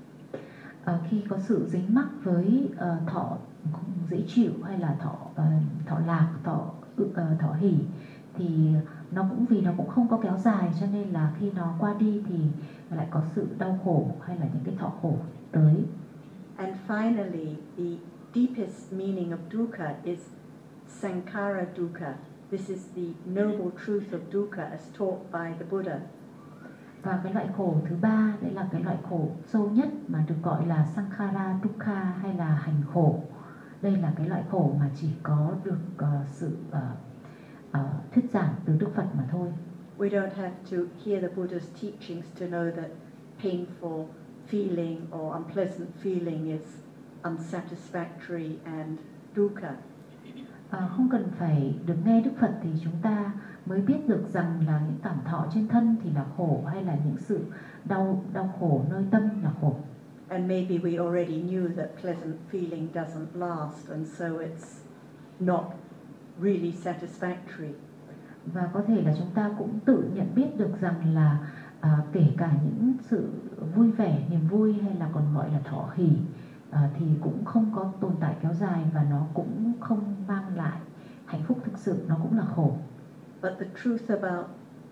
Speaker 1: Khi có sự dính mắc với thọ dễ chịu hay là thọ lạc, thọ hỷ thì nó cũng không có kéo dài, cho nên là khi nó qua đi thì lại có sự đau khổ hay là những cái thọ khổ tới.
Speaker 5: And finally, the deepest meaning of dukkha is sankhara dukkha. This is the noble truth of dukkha as taught by the Buddha.
Speaker 1: Và cái loại khổ thứ ba, đấy là cái loại khổ sâu nhất mà được gọi là sankhara dukkha hay là hành khổ. Đây là cái loại khổ mà chỉ có được sự thuyết giảng từ Đức Phật mà thôi.
Speaker 5: We don't have to hear the Buddha's teachings to know that painful feeling or unpleasant feeling is unsatisfactory and dukkha.
Speaker 1: Không cần phải được nghe Đức Phật thì chúng ta mới biết được rằng là những cảm thọ trên thân thì là khổ, hay là những sự đau khổ nơi tâm là khổ.
Speaker 5: And maybe we already knew that pleasant feeling doesn't last, and so it's not really satisfactory.
Speaker 1: Và có thể là chúng ta cũng tự nhận biết được rằng là kể cả những sự vui vẻ, niềm vui hay là còn gọi là thọ hỷ thì cũng không có tồn tại kéo dài, và nó cũng không mang lại hạnh phúc thực sự, nó cũng là khổ.
Speaker 5: But the truth about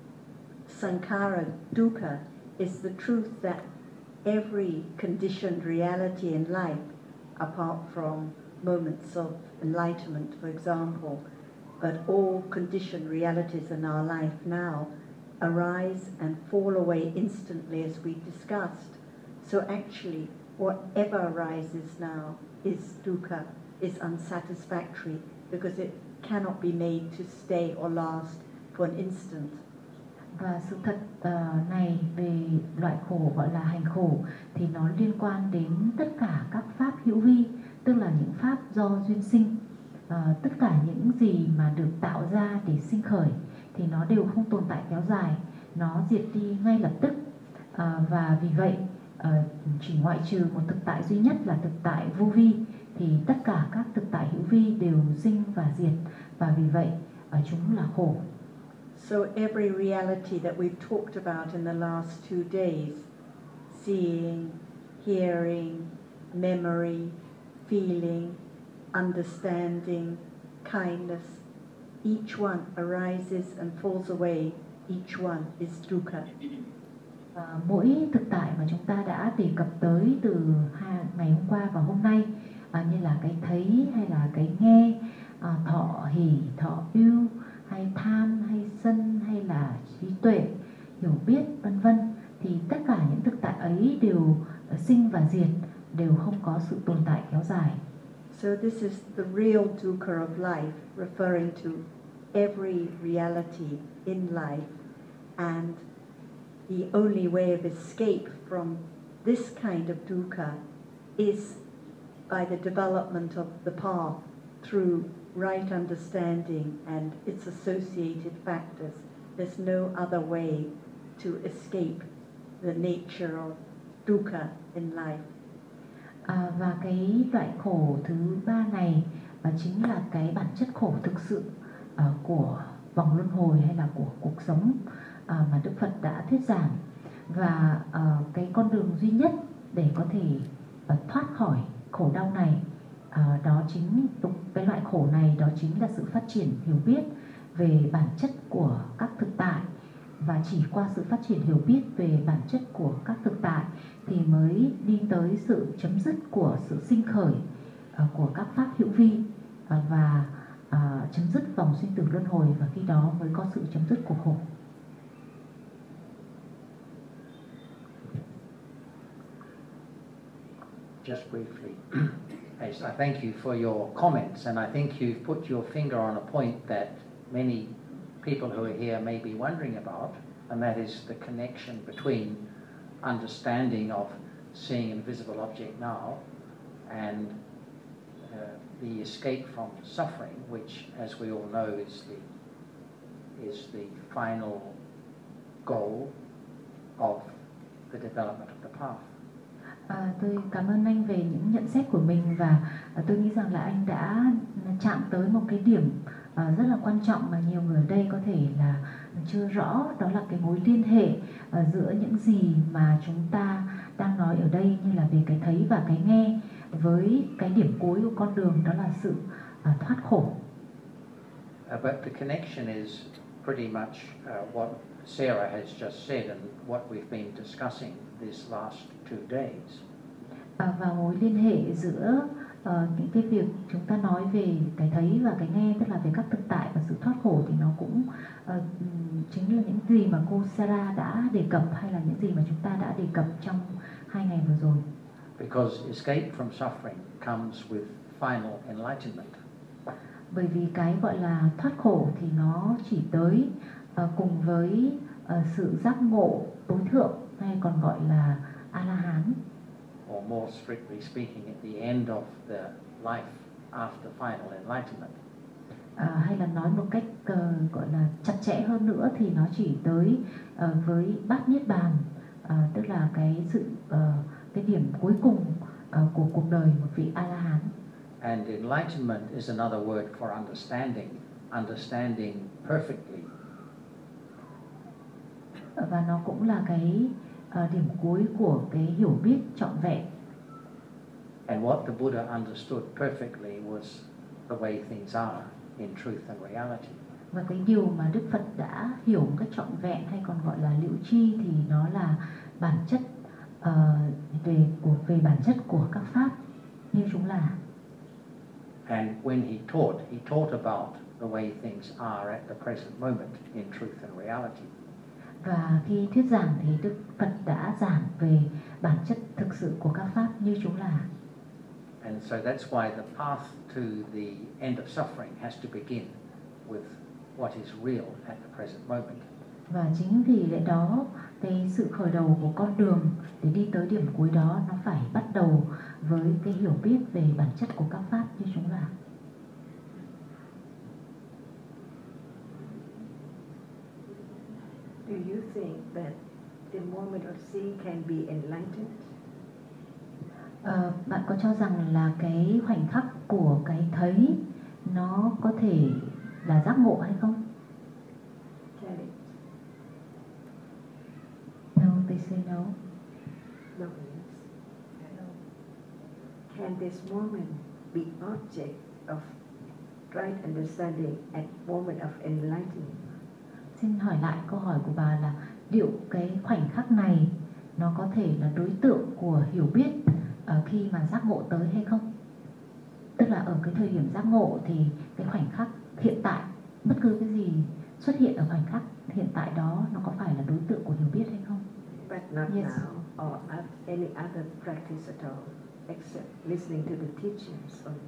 Speaker 5: sankhara dukkha is the truth that every conditioned reality in life, apart from moments of enlightenment, for example, but all conditioned realities in our life now arise and fall away instantly, as we discussed. So actually, whatever arises now is dukkha, is unsatisfactory, because it cannot be made to stay or last for an instant.
Speaker 1: Và sự thật này về loại khổ gọi là hành khổ thì nó liên quan đến tất cả các pháp hữu vi, tức là những pháp do duyên sinh. Tất cả những gì mà được tạo ra để sinh khởi thì nó đều không tồn tại kéo dài, nó diệt đi ngay lập tức. Và vì vậy chỉ ngoại trừ một thực tại duy nhất là thực tại vô vi, thì tất cả các thực tại hữu vi đều sinh và diệt, và vì vậy chúng là khổ.
Speaker 5: So every reality that we've talked about in the last 2 days, seeing, hearing, memory, feeling, understanding, kindness, each one arises and falls away, each one is dukkha.
Speaker 1: Mỗi thực tại mà chúng ta đã đề cập tới từ ngày hôm qua và hôm nay, như là cái thấy hay là cái nghe, thọ hỷ, thọ ưu, hay tham, hay sân, hay là trí tuệ, hiểu biết, vân vân, thì tất cả những thực tại ấy đều sinh và diệt, đều không có sự tồn tại kéo dài.
Speaker 5: So this is the real dukkha of life, referring to every reality in life, and the only way of escape from this kind of dukkha is by the development of the path through right understanding and its associated factors. There's no other way to escape the nature of dukkha in life.
Speaker 1: Và cái loại khổ thứ ba này chính là cái bản chất khổ thực sự của vòng luân hồi hay là của cuộc sống mà Đức Phật đã thuyết giảng. Và cái con đường duy nhất để có thể thoát khỏi khổ đau này, đó chính cái loại khổ này, đó chính là sự phát triển hiểu biết về bản chất của các thực tại. Và chỉ qua sự phát triển hiểu biết về bản chất của các thực tại thì mới đi tới sự chấm dứt của sự sinh khởi của các pháp hữu vi, và chấm dứt vòng sinh tử luân hồi, và khi đó mới có sự chấm dứt của khổ.
Speaker 4: Just briefly, I thank you for your comments, and I think you've put your finger on a point that many people who are here may be wondering about, and that is the connection between understanding of seeing an invisible object now and the escape from suffering, which, as we all know, is the final goal of the development of the path.
Speaker 1: Tôi cảm ơn anh về những nhận xét của mình, và tôi nghĩ rằng là anh đã chạm tới một cái điểm rất là quan trọng mà nhiều người ở đây có thể là chưa rõ, đó là cái mối liên hệ giữa những gì mà chúng ta đang nói ở đây, như là về cái thấy và cái nghe, với cái điểm cuối của con đường, đó là sự thoát khổ.
Speaker 4: But the connection is pretty much what Sarah has just said and what we've been discussing these last 2 days.
Speaker 1: Và mối liên hệ giữa những cái việc chúng ta nói về cái thấy và cái nghe, tức là về các thực tại và sự thoát khổ, thì nó cũng chính là những gì mà cô Sarah đã đề cập, hay là những gì mà chúng ta đã đề cập trong 2 ngày vừa rồi.
Speaker 4: Because escape from suffering comes with final enlightenment.
Speaker 1: Bởi vì cái gọi là thoát khổ thì nó chỉ tới cùng với sự giác ngộ tối thượng, hay còn gọi là A-la-hán.
Speaker 4: Or more strictly speaking, at the end of the life after final enlightenment.
Speaker 1: Hay là nói một cách gọi là chặt chẽ hơn nữa thì nó chỉ tới với bát niết bàn, tức là cái sự cái điểm cuối cùng của cuộc đời một vị A-la-hán.
Speaker 4: And enlightenment is another word for understanding perfectly.
Speaker 1: Và nó cũng là cái điểm cuối của cái hiểu biết trọn vẹn.
Speaker 4: And what the Buddha understood perfectly was the way things are in truth and reality.
Speaker 1: Và cái điều mà Đức Phật đã hiểu một cách trọn vẹn, hay còn gọi là liễu tri, thì nó là bản chất về bản chất của các pháp như chúng là.
Speaker 4: And when he taught about the way things are at the present moment in truth and reality.
Speaker 1: Và khi thuyết giảng thì Đức Phật đã giảng về bản chất thực sự của các pháp như chúng là.
Speaker 4: And so that's why the path to the end of suffering has to begin with what is real at the present moment.
Speaker 1: Và chính vì lẽ đó, cái sự khởi đầu của con đường để đi tới điểm cuối đó, nó phải bắt đầu với cái hiểu biết về bản chất của các pháp như chúng là.
Speaker 3: Do you think that the moment of seeing can be enlightened?
Speaker 1: Bạn có cho rằng là cái khoảnh khắc của cái thấy nó có thể là giác ngộ hay không?
Speaker 3: Can it?
Speaker 1: No, they say no.
Speaker 3: No, yes. Can this moment be object of right understanding at moment of enlightenment?
Speaker 1: Xin hỏi lại câu hỏi của bà là liệu cái khoảnh khắc này nó có thể là đối tượng của hiểu biết khi mà giác ngộ tới hay không? Tức là ở cái thời điểm giác ngộ thì cái khoảnh khắc hiện tại, bất cứ cái gì xuất hiện ở khoảnh khắc hiện tại đó, nó có phải là đối tượng của hiểu biết hay không?
Speaker 3: But not
Speaker 1: Yes.
Speaker 3: now or at any other practice at all, except listening to the teachings only.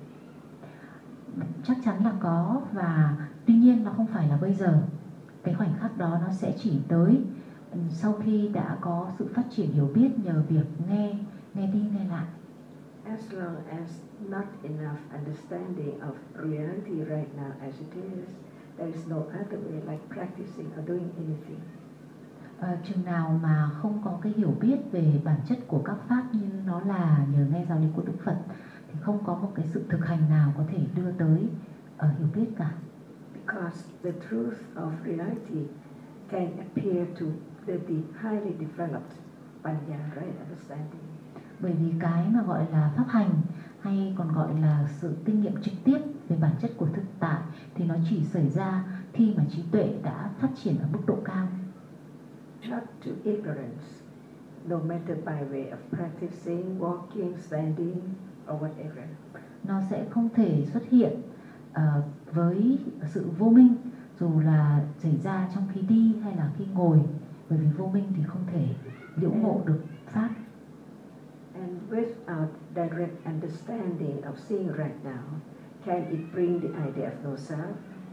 Speaker 1: Chắc chắn là có, và tuy nhiên nó không phải là bây giờ. Cái khoảnh khắc đó nó sẽ chỉ tới sau khi đã có sự phát triển hiểu biết nhờ việc nghe đi nghe lại.
Speaker 3: As long as not enough understanding of reality right now as it is, there is no other way like practicing or doing anything.
Speaker 1: Chừng nào mà không có cái hiểu biết về bản chất của các pháp như nó là nhờ nghe giáo lý của Đức Phật, thì không có một cái sự thực hành nào có thể đưa tới hiểu biết cả.
Speaker 3: Because the truth of reality can appear to the highly developed Panya, right understanding.
Speaker 1: Bởi vì cái mà gọi là pháp hành, hay còn gọi là sự kinh nghiệm trực tiếp về bản chất của thực tại, thì nó chỉ xảy ra khi mà trí tuệ đã phát triển ở mức độ cao.
Speaker 3: Not to ignorance, no matter by way of practicing, walking, standing, or whatever.
Speaker 1: Nó sẽ không thể xuất hiện với sự vô minh, dù là xảy ra trong khi đi hay là khi ngồi, bởi vì vô minh thì không thể liễu ngộ được pháp.
Speaker 3: And without direct understanding of seeing right now, can it bring the idea of no self?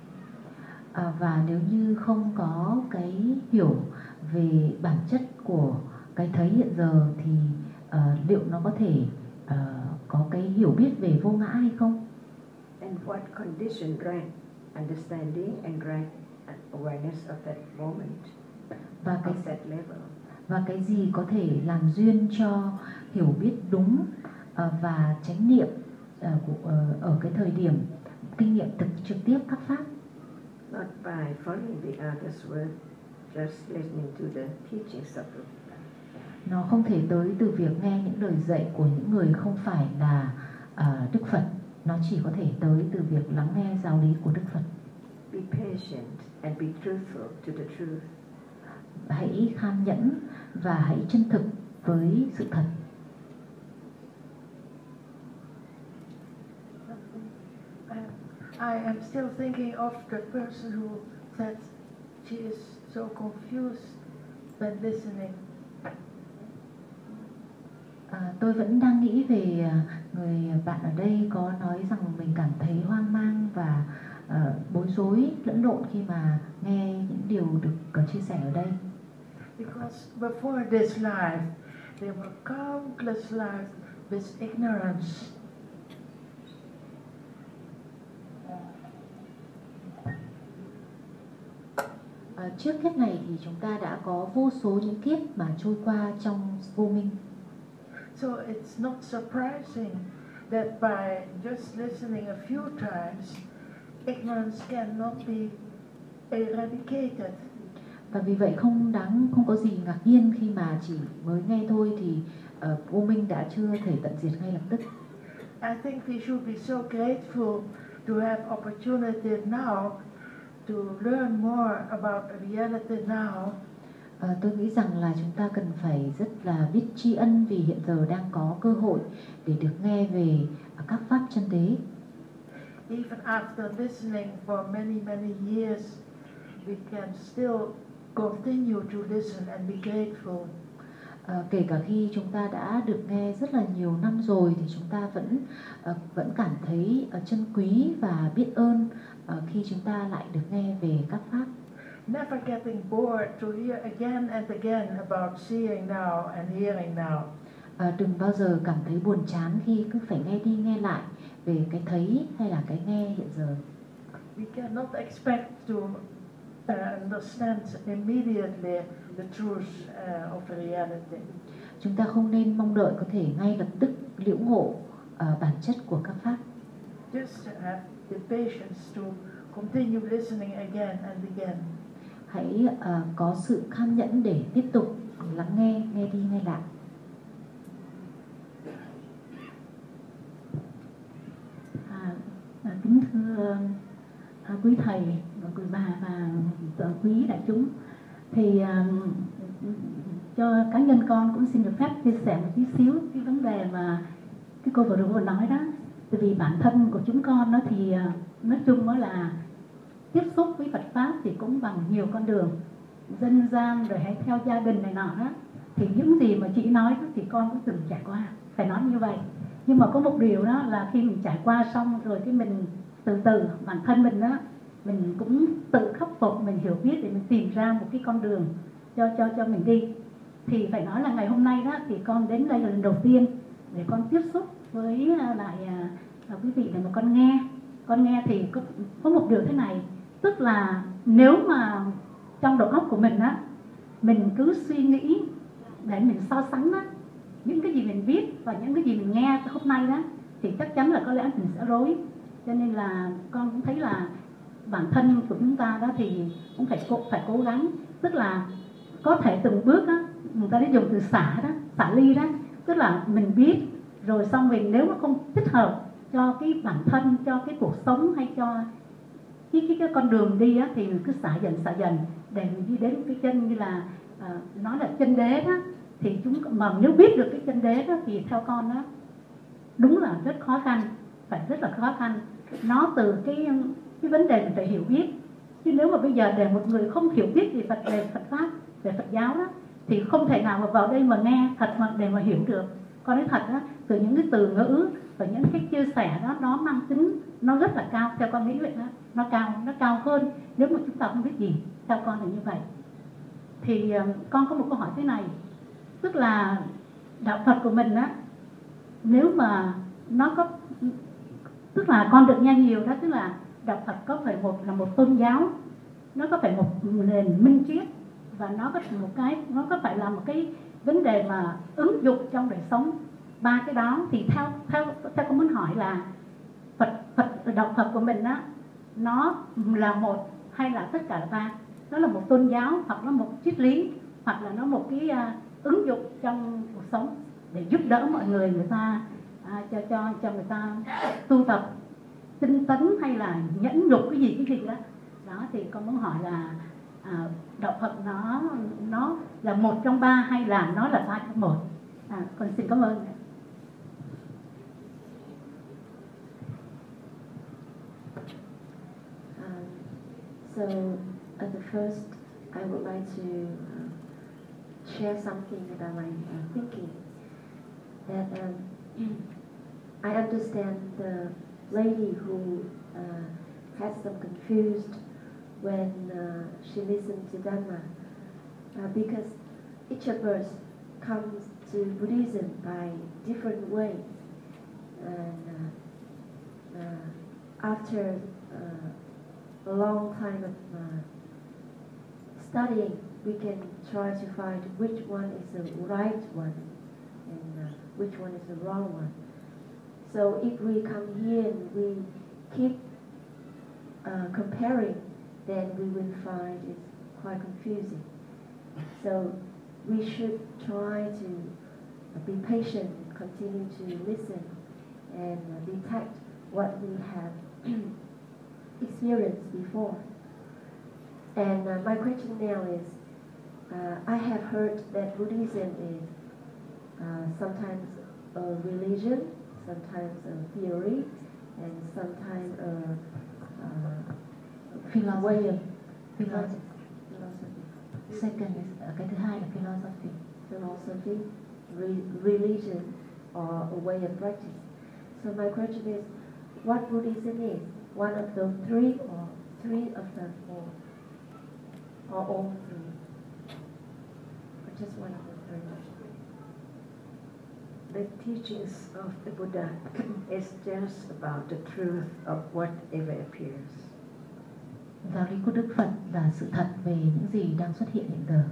Speaker 1: Và nếu như không có cái hiểu về bản chất của cái thấy hiện giờ, thì liệu nó có thể có cái hiểu biết về vô ngã hay không?
Speaker 3: And what condition right understanding and right awareness of that moment,
Speaker 1: Và
Speaker 3: of that level?
Speaker 1: và cái gì có thể làm duyên cho hiểu biết đúng và chánh niệm ở cái thời điểm kinh nghiệm trực tiếp các pháp.
Speaker 3: Not by following the others' word, just listening to the teachings of the Buddha.
Speaker 1: Nó không thể tới từ việc nghe những lời dạy của những người không phải là Đức Phật. Nó chỉ có thể tới từ việc lắng nghe giáo lý của Đức Phật.
Speaker 3: Be patient and be truthful to the truth.
Speaker 1: Hãy khan nhẫn và hãy chân thực với sự thật.
Speaker 6: I am still thinking of the person who said she is so confused when listening.
Speaker 1: Tôi vẫn đang nghĩ về người bạn ở đây có nói rằng mình cảm thấy hoang mang và bối rối, lẫn lộn khi mà nghe những điều được chia sẻ ở đây.
Speaker 6: Because before this life, there were countless lives with ignorance.
Speaker 1: Trước kiếp này thì chúng ta đã có vô số những kiếp mà trôi qua trong vô minh.
Speaker 6: So it's not surprising that by just listening a few times, ignorance cannot be eradicated.
Speaker 1: Và vì vậy không có gì ngạc nhiên khi mà chỉ mới nghe thôi thì vô minh đã chưa thể tận diệt ngay lập tức.
Speaker 6: I think we should be so grateful to have opportunity now to learn more about reality now.
Speaker 1: Tôi nghĩ rằng là chúng ta cần phải rất là biết tri ân vì hiện giờ đang có cơ hội để được nghe về các pháp chân đế.
Speaker 6: Even after listening for many years, we can still continue to listen and be grateful.
Speaker 1: Kể cả khi chúng ta đã được nghe rất là nhiều năm rồi thì chúng ta vẫn cảm thấy trân quý và biết ơn khi chúng ta lại được nghe về các pháp.
Speaker 6: Never getting bored to hear again and again about seeing now and hearing now.
Speaker 1: Đừng bao giờ cảm thấy buồn chán khi cứ phải nghe đi nghe lại về cái thấy hay là cái nghe hiện giờ.
Speaker 6: We cannot expect to understand immediately the truth of the reality.
Speaker 1: Chúng ta không nên mong đợi có thể ngay lập tức liễu ngộ bản chất của các pháp.
Speaker 6: Just have the patience to continue listening again and again.
Speaker 1: Hãy có sự khan nhẫn để tiếp tục lắng nghe đi nghe lại.
Speaker 8: Kính thưa quý thầy và quý bà và quý đại chúng, thì cho cá nhân con cũng xin được phép chia sẻ một tí xíu cái vấn đề mà cái cô vừa nói đó. Tại vì bản thân của chúng con đó thì nói chung đó là tiếp xúc với Phật pháp thì cũng bằng nhiều con đường dân gian rồi hay theo gia đình này nọ đó, thì những gì mà chị nói đó thì con cũng từng trải qua, phải nói như vậy. Nhưng mà có một điều đó là khi mình trải qua xong rồi cái mình từ từ bản thân mình đó, mình cũng tự khắc phục, mình hiểu biết để mình tìm ra một cái con đường cho mình đi. Thì phải nói là ngày hôm nay đó thì con đến đây là lần đầu tiên để con tiếp xúc với lại quý vị để mà con nghe thì có một điều thế này, tức là nếu mà trong đầu óc của mình á, mình cứ suy nghĩ để mình so sánh á, những cái gì mình biết và những cái gì mình nghe hôm nay đó, thì chắc chắn là có lẽ mình sẽ rối. Cho nên là con cũng thấy là bản thân của chúng ta đó thì cũng phải cố gắng, tức là có thể từng bước đó, người ta đã dùng từ xả ly đó, tức là mình biết rồi xong mình nếu mà không thích hợp cho cái bản thân, cho cái cuộc sống hay cho cái con đường đi á, thì mình cứ xả dần để mình đi đến cái chân, như là nói là chân đế đó. Thì mà nếu biết được cái chân đế đó thì theo con đó đúng là rất khó khăn, phải rất là khó khăn. Nó từ cái vấn đề mình phải hiểu biết, chứ nếu mà bây giờ để một người không hiểu biết về Phật pháp, về Phật giáo đó, thì không thể nào mà vào đây mà nghe thật mà để mà hiểu được. Con nói thật đó, từ những cái từ ngữ và những cái chia sẻ đó, nó mang tính nó rất là cao, theo con nghĩ vậy đó, nó cao hơn nếu mà chúng ta không biết gì, theo con là như vậy. Thì con có một câu hỏi thế này, tức là đạo Phật của mình á, nếu mà nó có, tức là con được nghe nhiều đó, tức là đạo Phật có phải là một tôn giáo, nó có phải một nền minh triết
Speaker 6: và nó có phải là một cái vấn đề mà ứng dụng trong đời sống. Ba cái đó thì theo con muốn hỏi là đạo Phật của mình á, nó là một hay là tất cả là ba? Nó là một tôn giáo, hoặc là một triết lý, hoặc là nó một cái ứng dụng trong cuộc sống để giúp đỡ mọi người ta cho người ta tu tập tinh tấn hay là nhẫn nhục cái gì đó. Đó thì con muốn hỏi là đạo Phật nó là một trong ba hay là nó là ba trong một? Con xin cảm ơn.
Speaker 2: So at the first, I would like to share something that I'm thinking. That I understand the lady who had some confused when she listened to Dhamma, because each of us comes to Buddhism by different ways, and after a long time of studying, we can try to find which one is the right one and which one is the wrong one. So if we come here and we keep comparing, then we will find it's quite confusing. So we should try to be patient, continue to listen, and detect what we have experienced before. And my question now is, I have heard that Buddhism is sometimes a religion, sometimes a theory, and sometimes a
Speaker 1: philosophy.
Speaker 2: Philosophy.
Speaker 1: Second is cái thứ hai là philosophy.
Speaker 2: Philosophy, religion, or a way of practice. So my question is, what Buddhism is? One of the three, or three of the four, or all three, or just one of the three?
Speaker 3: The teachings of the Buddha is just about the truth of whatever appears.
Speaker 1: Giáo lý của Đức Phật là sự thật về những gì đang xuất hiện hiện giờ.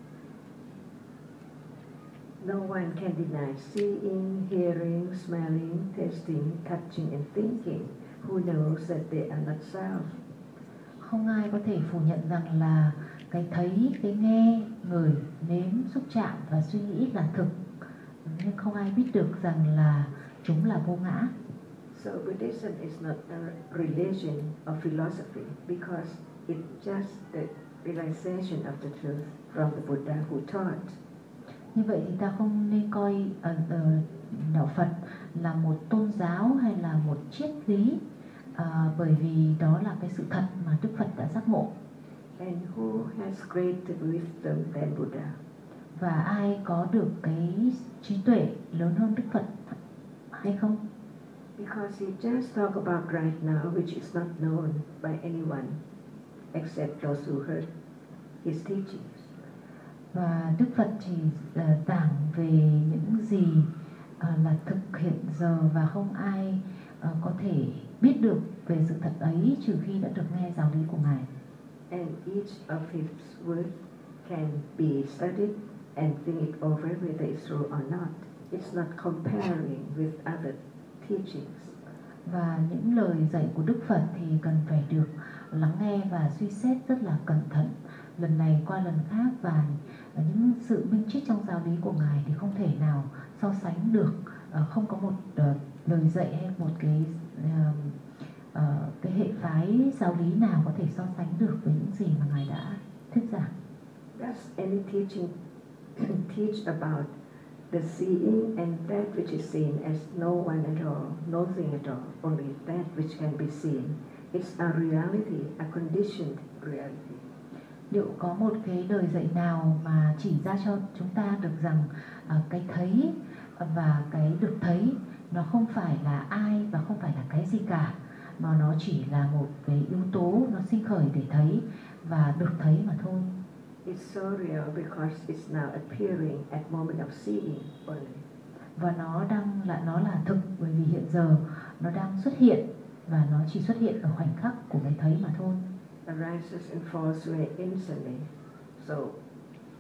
Speaker 3: No one can deny seeing, hearing, smelling, tasting, touching, and thinking. Who knows that they are not self?
Speaker 1: Không ai có thể phủ nhận rằng là cái thấy, cái nghe, ngửi, nếm, xúc chạm và suy nghĩ là thực, nhưng không ai biết được rằng là chúng là vô ngã.
Speaker 3: So Buddhism is not a religion or philosophy because it's just the realization of the truth from the Buddha who taught.
Speaker 1: Như vậy thì ta không nên coi đạo Phật là một tôn giáo hay là một triết lý, bởi vì đó là cái sự thật mà Đức Phật đã giác ngộ.
Speaker 3: And who has greater wisdom than Buddha?
Speaker 1: Và ai có được cái trí tuệ lớn hơn Đức Phật hay không?
Speaker 3: Because he just talk about right now, which is not known by anyone except those who heard his teachings.
Speaker 1: Và Đức Phật chỉ giảng về những gì là thực hiện giờ và không ai có thể biết được về sự thật ấy trừ khi đã được nghe giáo lý của Ngài.
Speaker 3: And each of his words can be studied and think it over whether it's true or not. It's not comparing with other teachings.
Speaker 1: Và những lời dạy của Đức Phật thì cần phải được lắng nghe và suy xét rất là cẩn thận, lần này qua lần khác, và những sự minh triết trong giáo lý của Ngài thì không thể nào so sánh được, không có một lời dạy hay một cái hệ phái giáo lý nào có thể so sánh được với những gì mà Ngài đã thuyết giảng.
Speaker 3: Does any teaching teach about the seeing and that which is seen as no one at all, nothing at all, only that which can be seen? It's a reality, a conditioned reality.
Speaker 1: Liệu có một cái lời dạy nào mà chỉ ra cho chúng ta được rằng cái thấy và cái được thấy nó không phải là ai và không phải là cái gì cả, mà nó chỉ là một cái yếu tố nó sinh khởi để thấy và được thấy mà thôi.
Speaker 3: It's so real because it's now appearing at moment of seeing only.
Speaker 1: Và nó là thực bởi vì hiện giờ nó đang xuất hiện và nó chỉ xuất hiện ở khoảnh khắc của cái thấy mà thôi.
Speaker 3: Arises and falls away instantly. So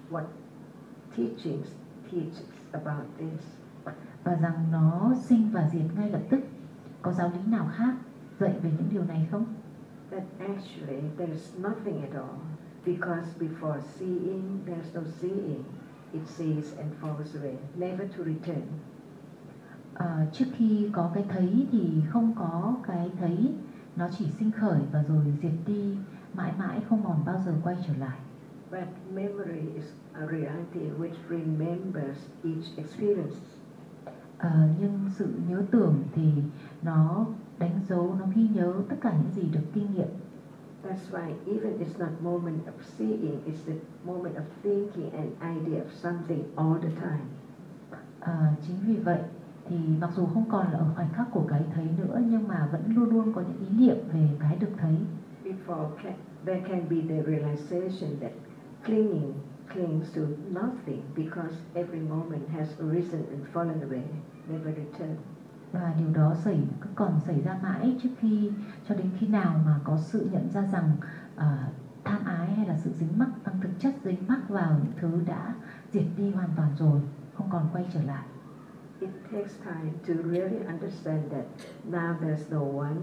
Speaker 3: what teachings teaches about this.
Speaker 1: Và rằng nó sinh và diệt ngay lập tức. Có giáo lý nào khác dạy về những điều này không?
Speaker 3: That actually there is nothing at all, because before seeing there's no seeing. It sees and falls away, never to return.
Speaker 1: Trước khi có cái thấy thì không có cái thấy, nó chỉ sinh khởi và rồi diệt đi, mãi mãi không còn bao giờ quay trở lại.
Speaker 3: But memory is a reality which remembers each experience.
Speaker 1: Nhưng sự nhớ tưởng thì nó đánh dấu, nó ghi nhớ tất cả những gì được kinh nghiệm.
Speaker 3: That's why even it's not moment of seeing, it's the moment of thinking an idea of something all the time.
Speaker 1: Chính vì vậy thì mặc dù không còn là ở khoảnh khắc của cái thấy nữa, nhưng mà vẫn luôn luôn có những ý niệm về cái được thấy.
Speaker 3: Before there can be the realization that clings to nothing, because every moment has arisen and fallen away, never return.
Speaker 1: Và điều đó còn xảy ra mãi trước khi, cho đến khi nào mà có sự nhận ra rằng tham ái hay là sự dính mắc, tăng thực chất dính mắc vào những thứ đã diệt đi hoàn toàn rồi, không còn quay trở lại.
Speaker 3: It takes time to really understand that now there's no one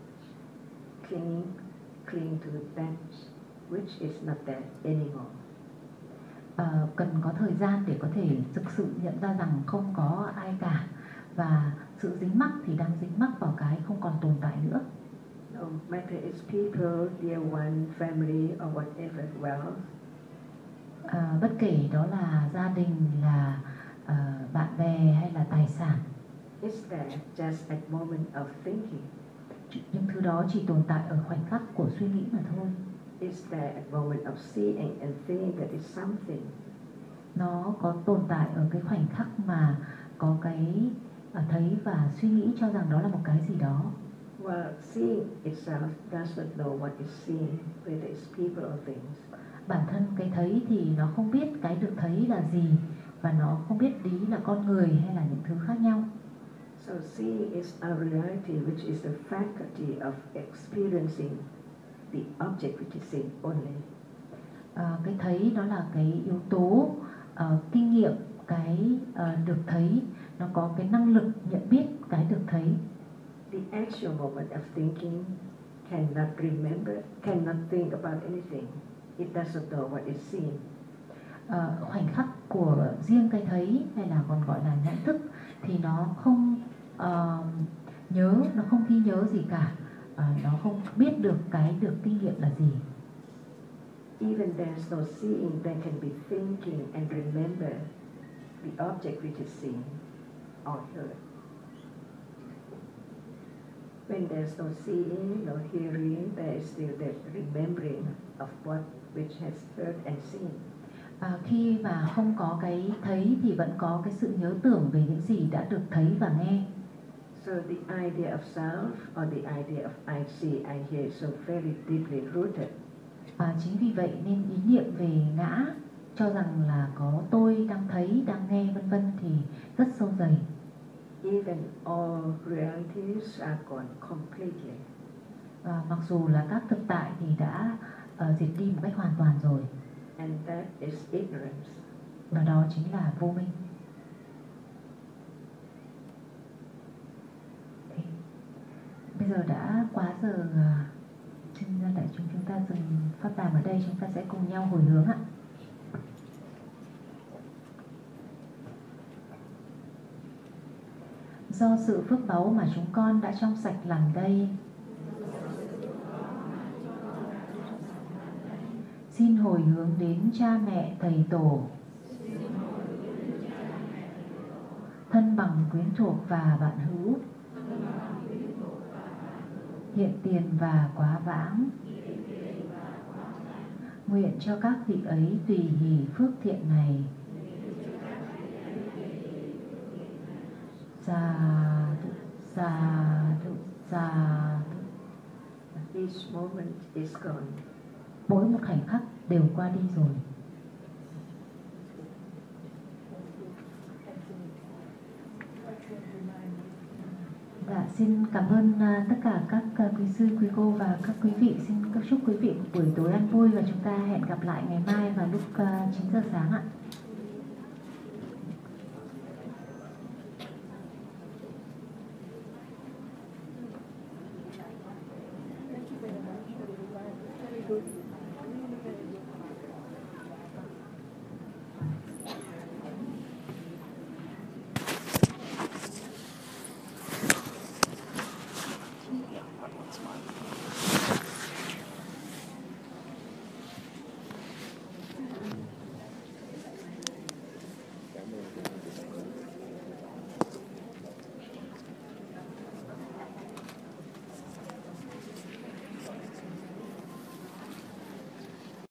Speaker 3: clinging to that which is not there anymore.
Speaker 1: Cần có thời gian để có thể thực sự nhận ra rằng không có ai cả, và sự dính mắc thì đang dính mắc vào cái không còn tồn tại nữa.
Speaker 3: No matter it's people, dear one, family or whatever, wealth.
Speaker 1: Bất kể đó là gia đình, là bạn bè hay là tài sản.
Speaker 3: It's there just at moment of thinking.
Speaker 1: Những thứ đó chỉ tồn tại ở khoảnh khắc của suy nghĩ mà thôi.
Speaker 3: It's there at moment of seeing and thinking that it's something.
Speaker 1: Nó có tồn tại ở cái khoảnh khắc mà có cái thấy và suy nghĩ cho rằng đó là một cái gì đó.
Speaker 3: Well, seeing itself does not know what is seen, whether it's people or things.
Speaker 1: Bản thân cái thấy thì nó không biết cái được thấy là gì, và nó không biết lý là con người hay là những thứ khác nhau.
Speaker 3: So seeing is a reality which is the faculty of experiencing the object which is seen only.
Speaker 1: Cái thấy đó là cái yếu tố kinh nghiệm cái được thấy, nó có cái năng lực nhận biết cái được thấy.
Speaker 3: The actual moment of thinking cannot remember, cannot think about anything. It doesn't know what is seen.
Speaker 1: Khoảnh khắc của riêng cái thấy, hay là còn gọi là nhận thức, thì nó không nhớ, nó không ghi nhớ gì cả, nó không biết được cái được kinh nghiệm là gì.
Speaker 3: Even there's no seeing, there can be thinking and remember the object which is seen or heard. When there's no seeing, no hearing, there is still the remembering of what which has heard and seen.
Speaker 1: Khi mà không có cái thấy thì vẫn có cái sự nhớ tưởng về những gì đã được thấy và nghe.
Speaker 3: So the idea of self or the idea of I see, I hear so very deeply rooted.
Speaker 1: Chính vì vậy nên ý niệm về ngã, cho rằng là có tôi đang thấy, đang nghe vân vân thì rất sâu dày.
Speaker 3: Even all realities are gone completely.
Speaker 1: Mặc dù là các thực tại thì đã diệt đi một cách hoàn toàn rồi.
Speaker 3: And that is ignorance.
Speaker 1: Và đó chính là vô minh. Bây giờ đã quá giờ, xin đại chúng ta dừng phát đàm ở đây, chúng ta sẽ cùng nhau hồi hướng ạ. Do sự phước báu mà chúng con đã trong sạch làm đây, xin hồi hướng đến cha mẹ, thầy tổ, thân bằng quyến thuộc và bạn hữu, hiện tiền và quá vãng. Nguyện cho các vị ấy tùy hỷ phước thiện này. Sa thụ, sa thụ, sa thụ.
Speaker 3: Each moment is gone.
Speaker 1: Mỗi một khoảnh khắc đều qua đi rồi. Dạ, xin xin cảm ơn tất cả các quý sư, quý cô và các quý vị. Xin chúc quý vị một buổi tối an vui và chúng ta hẹn gặp lại ngày mai vào lúc 9 giờ sáng ạ.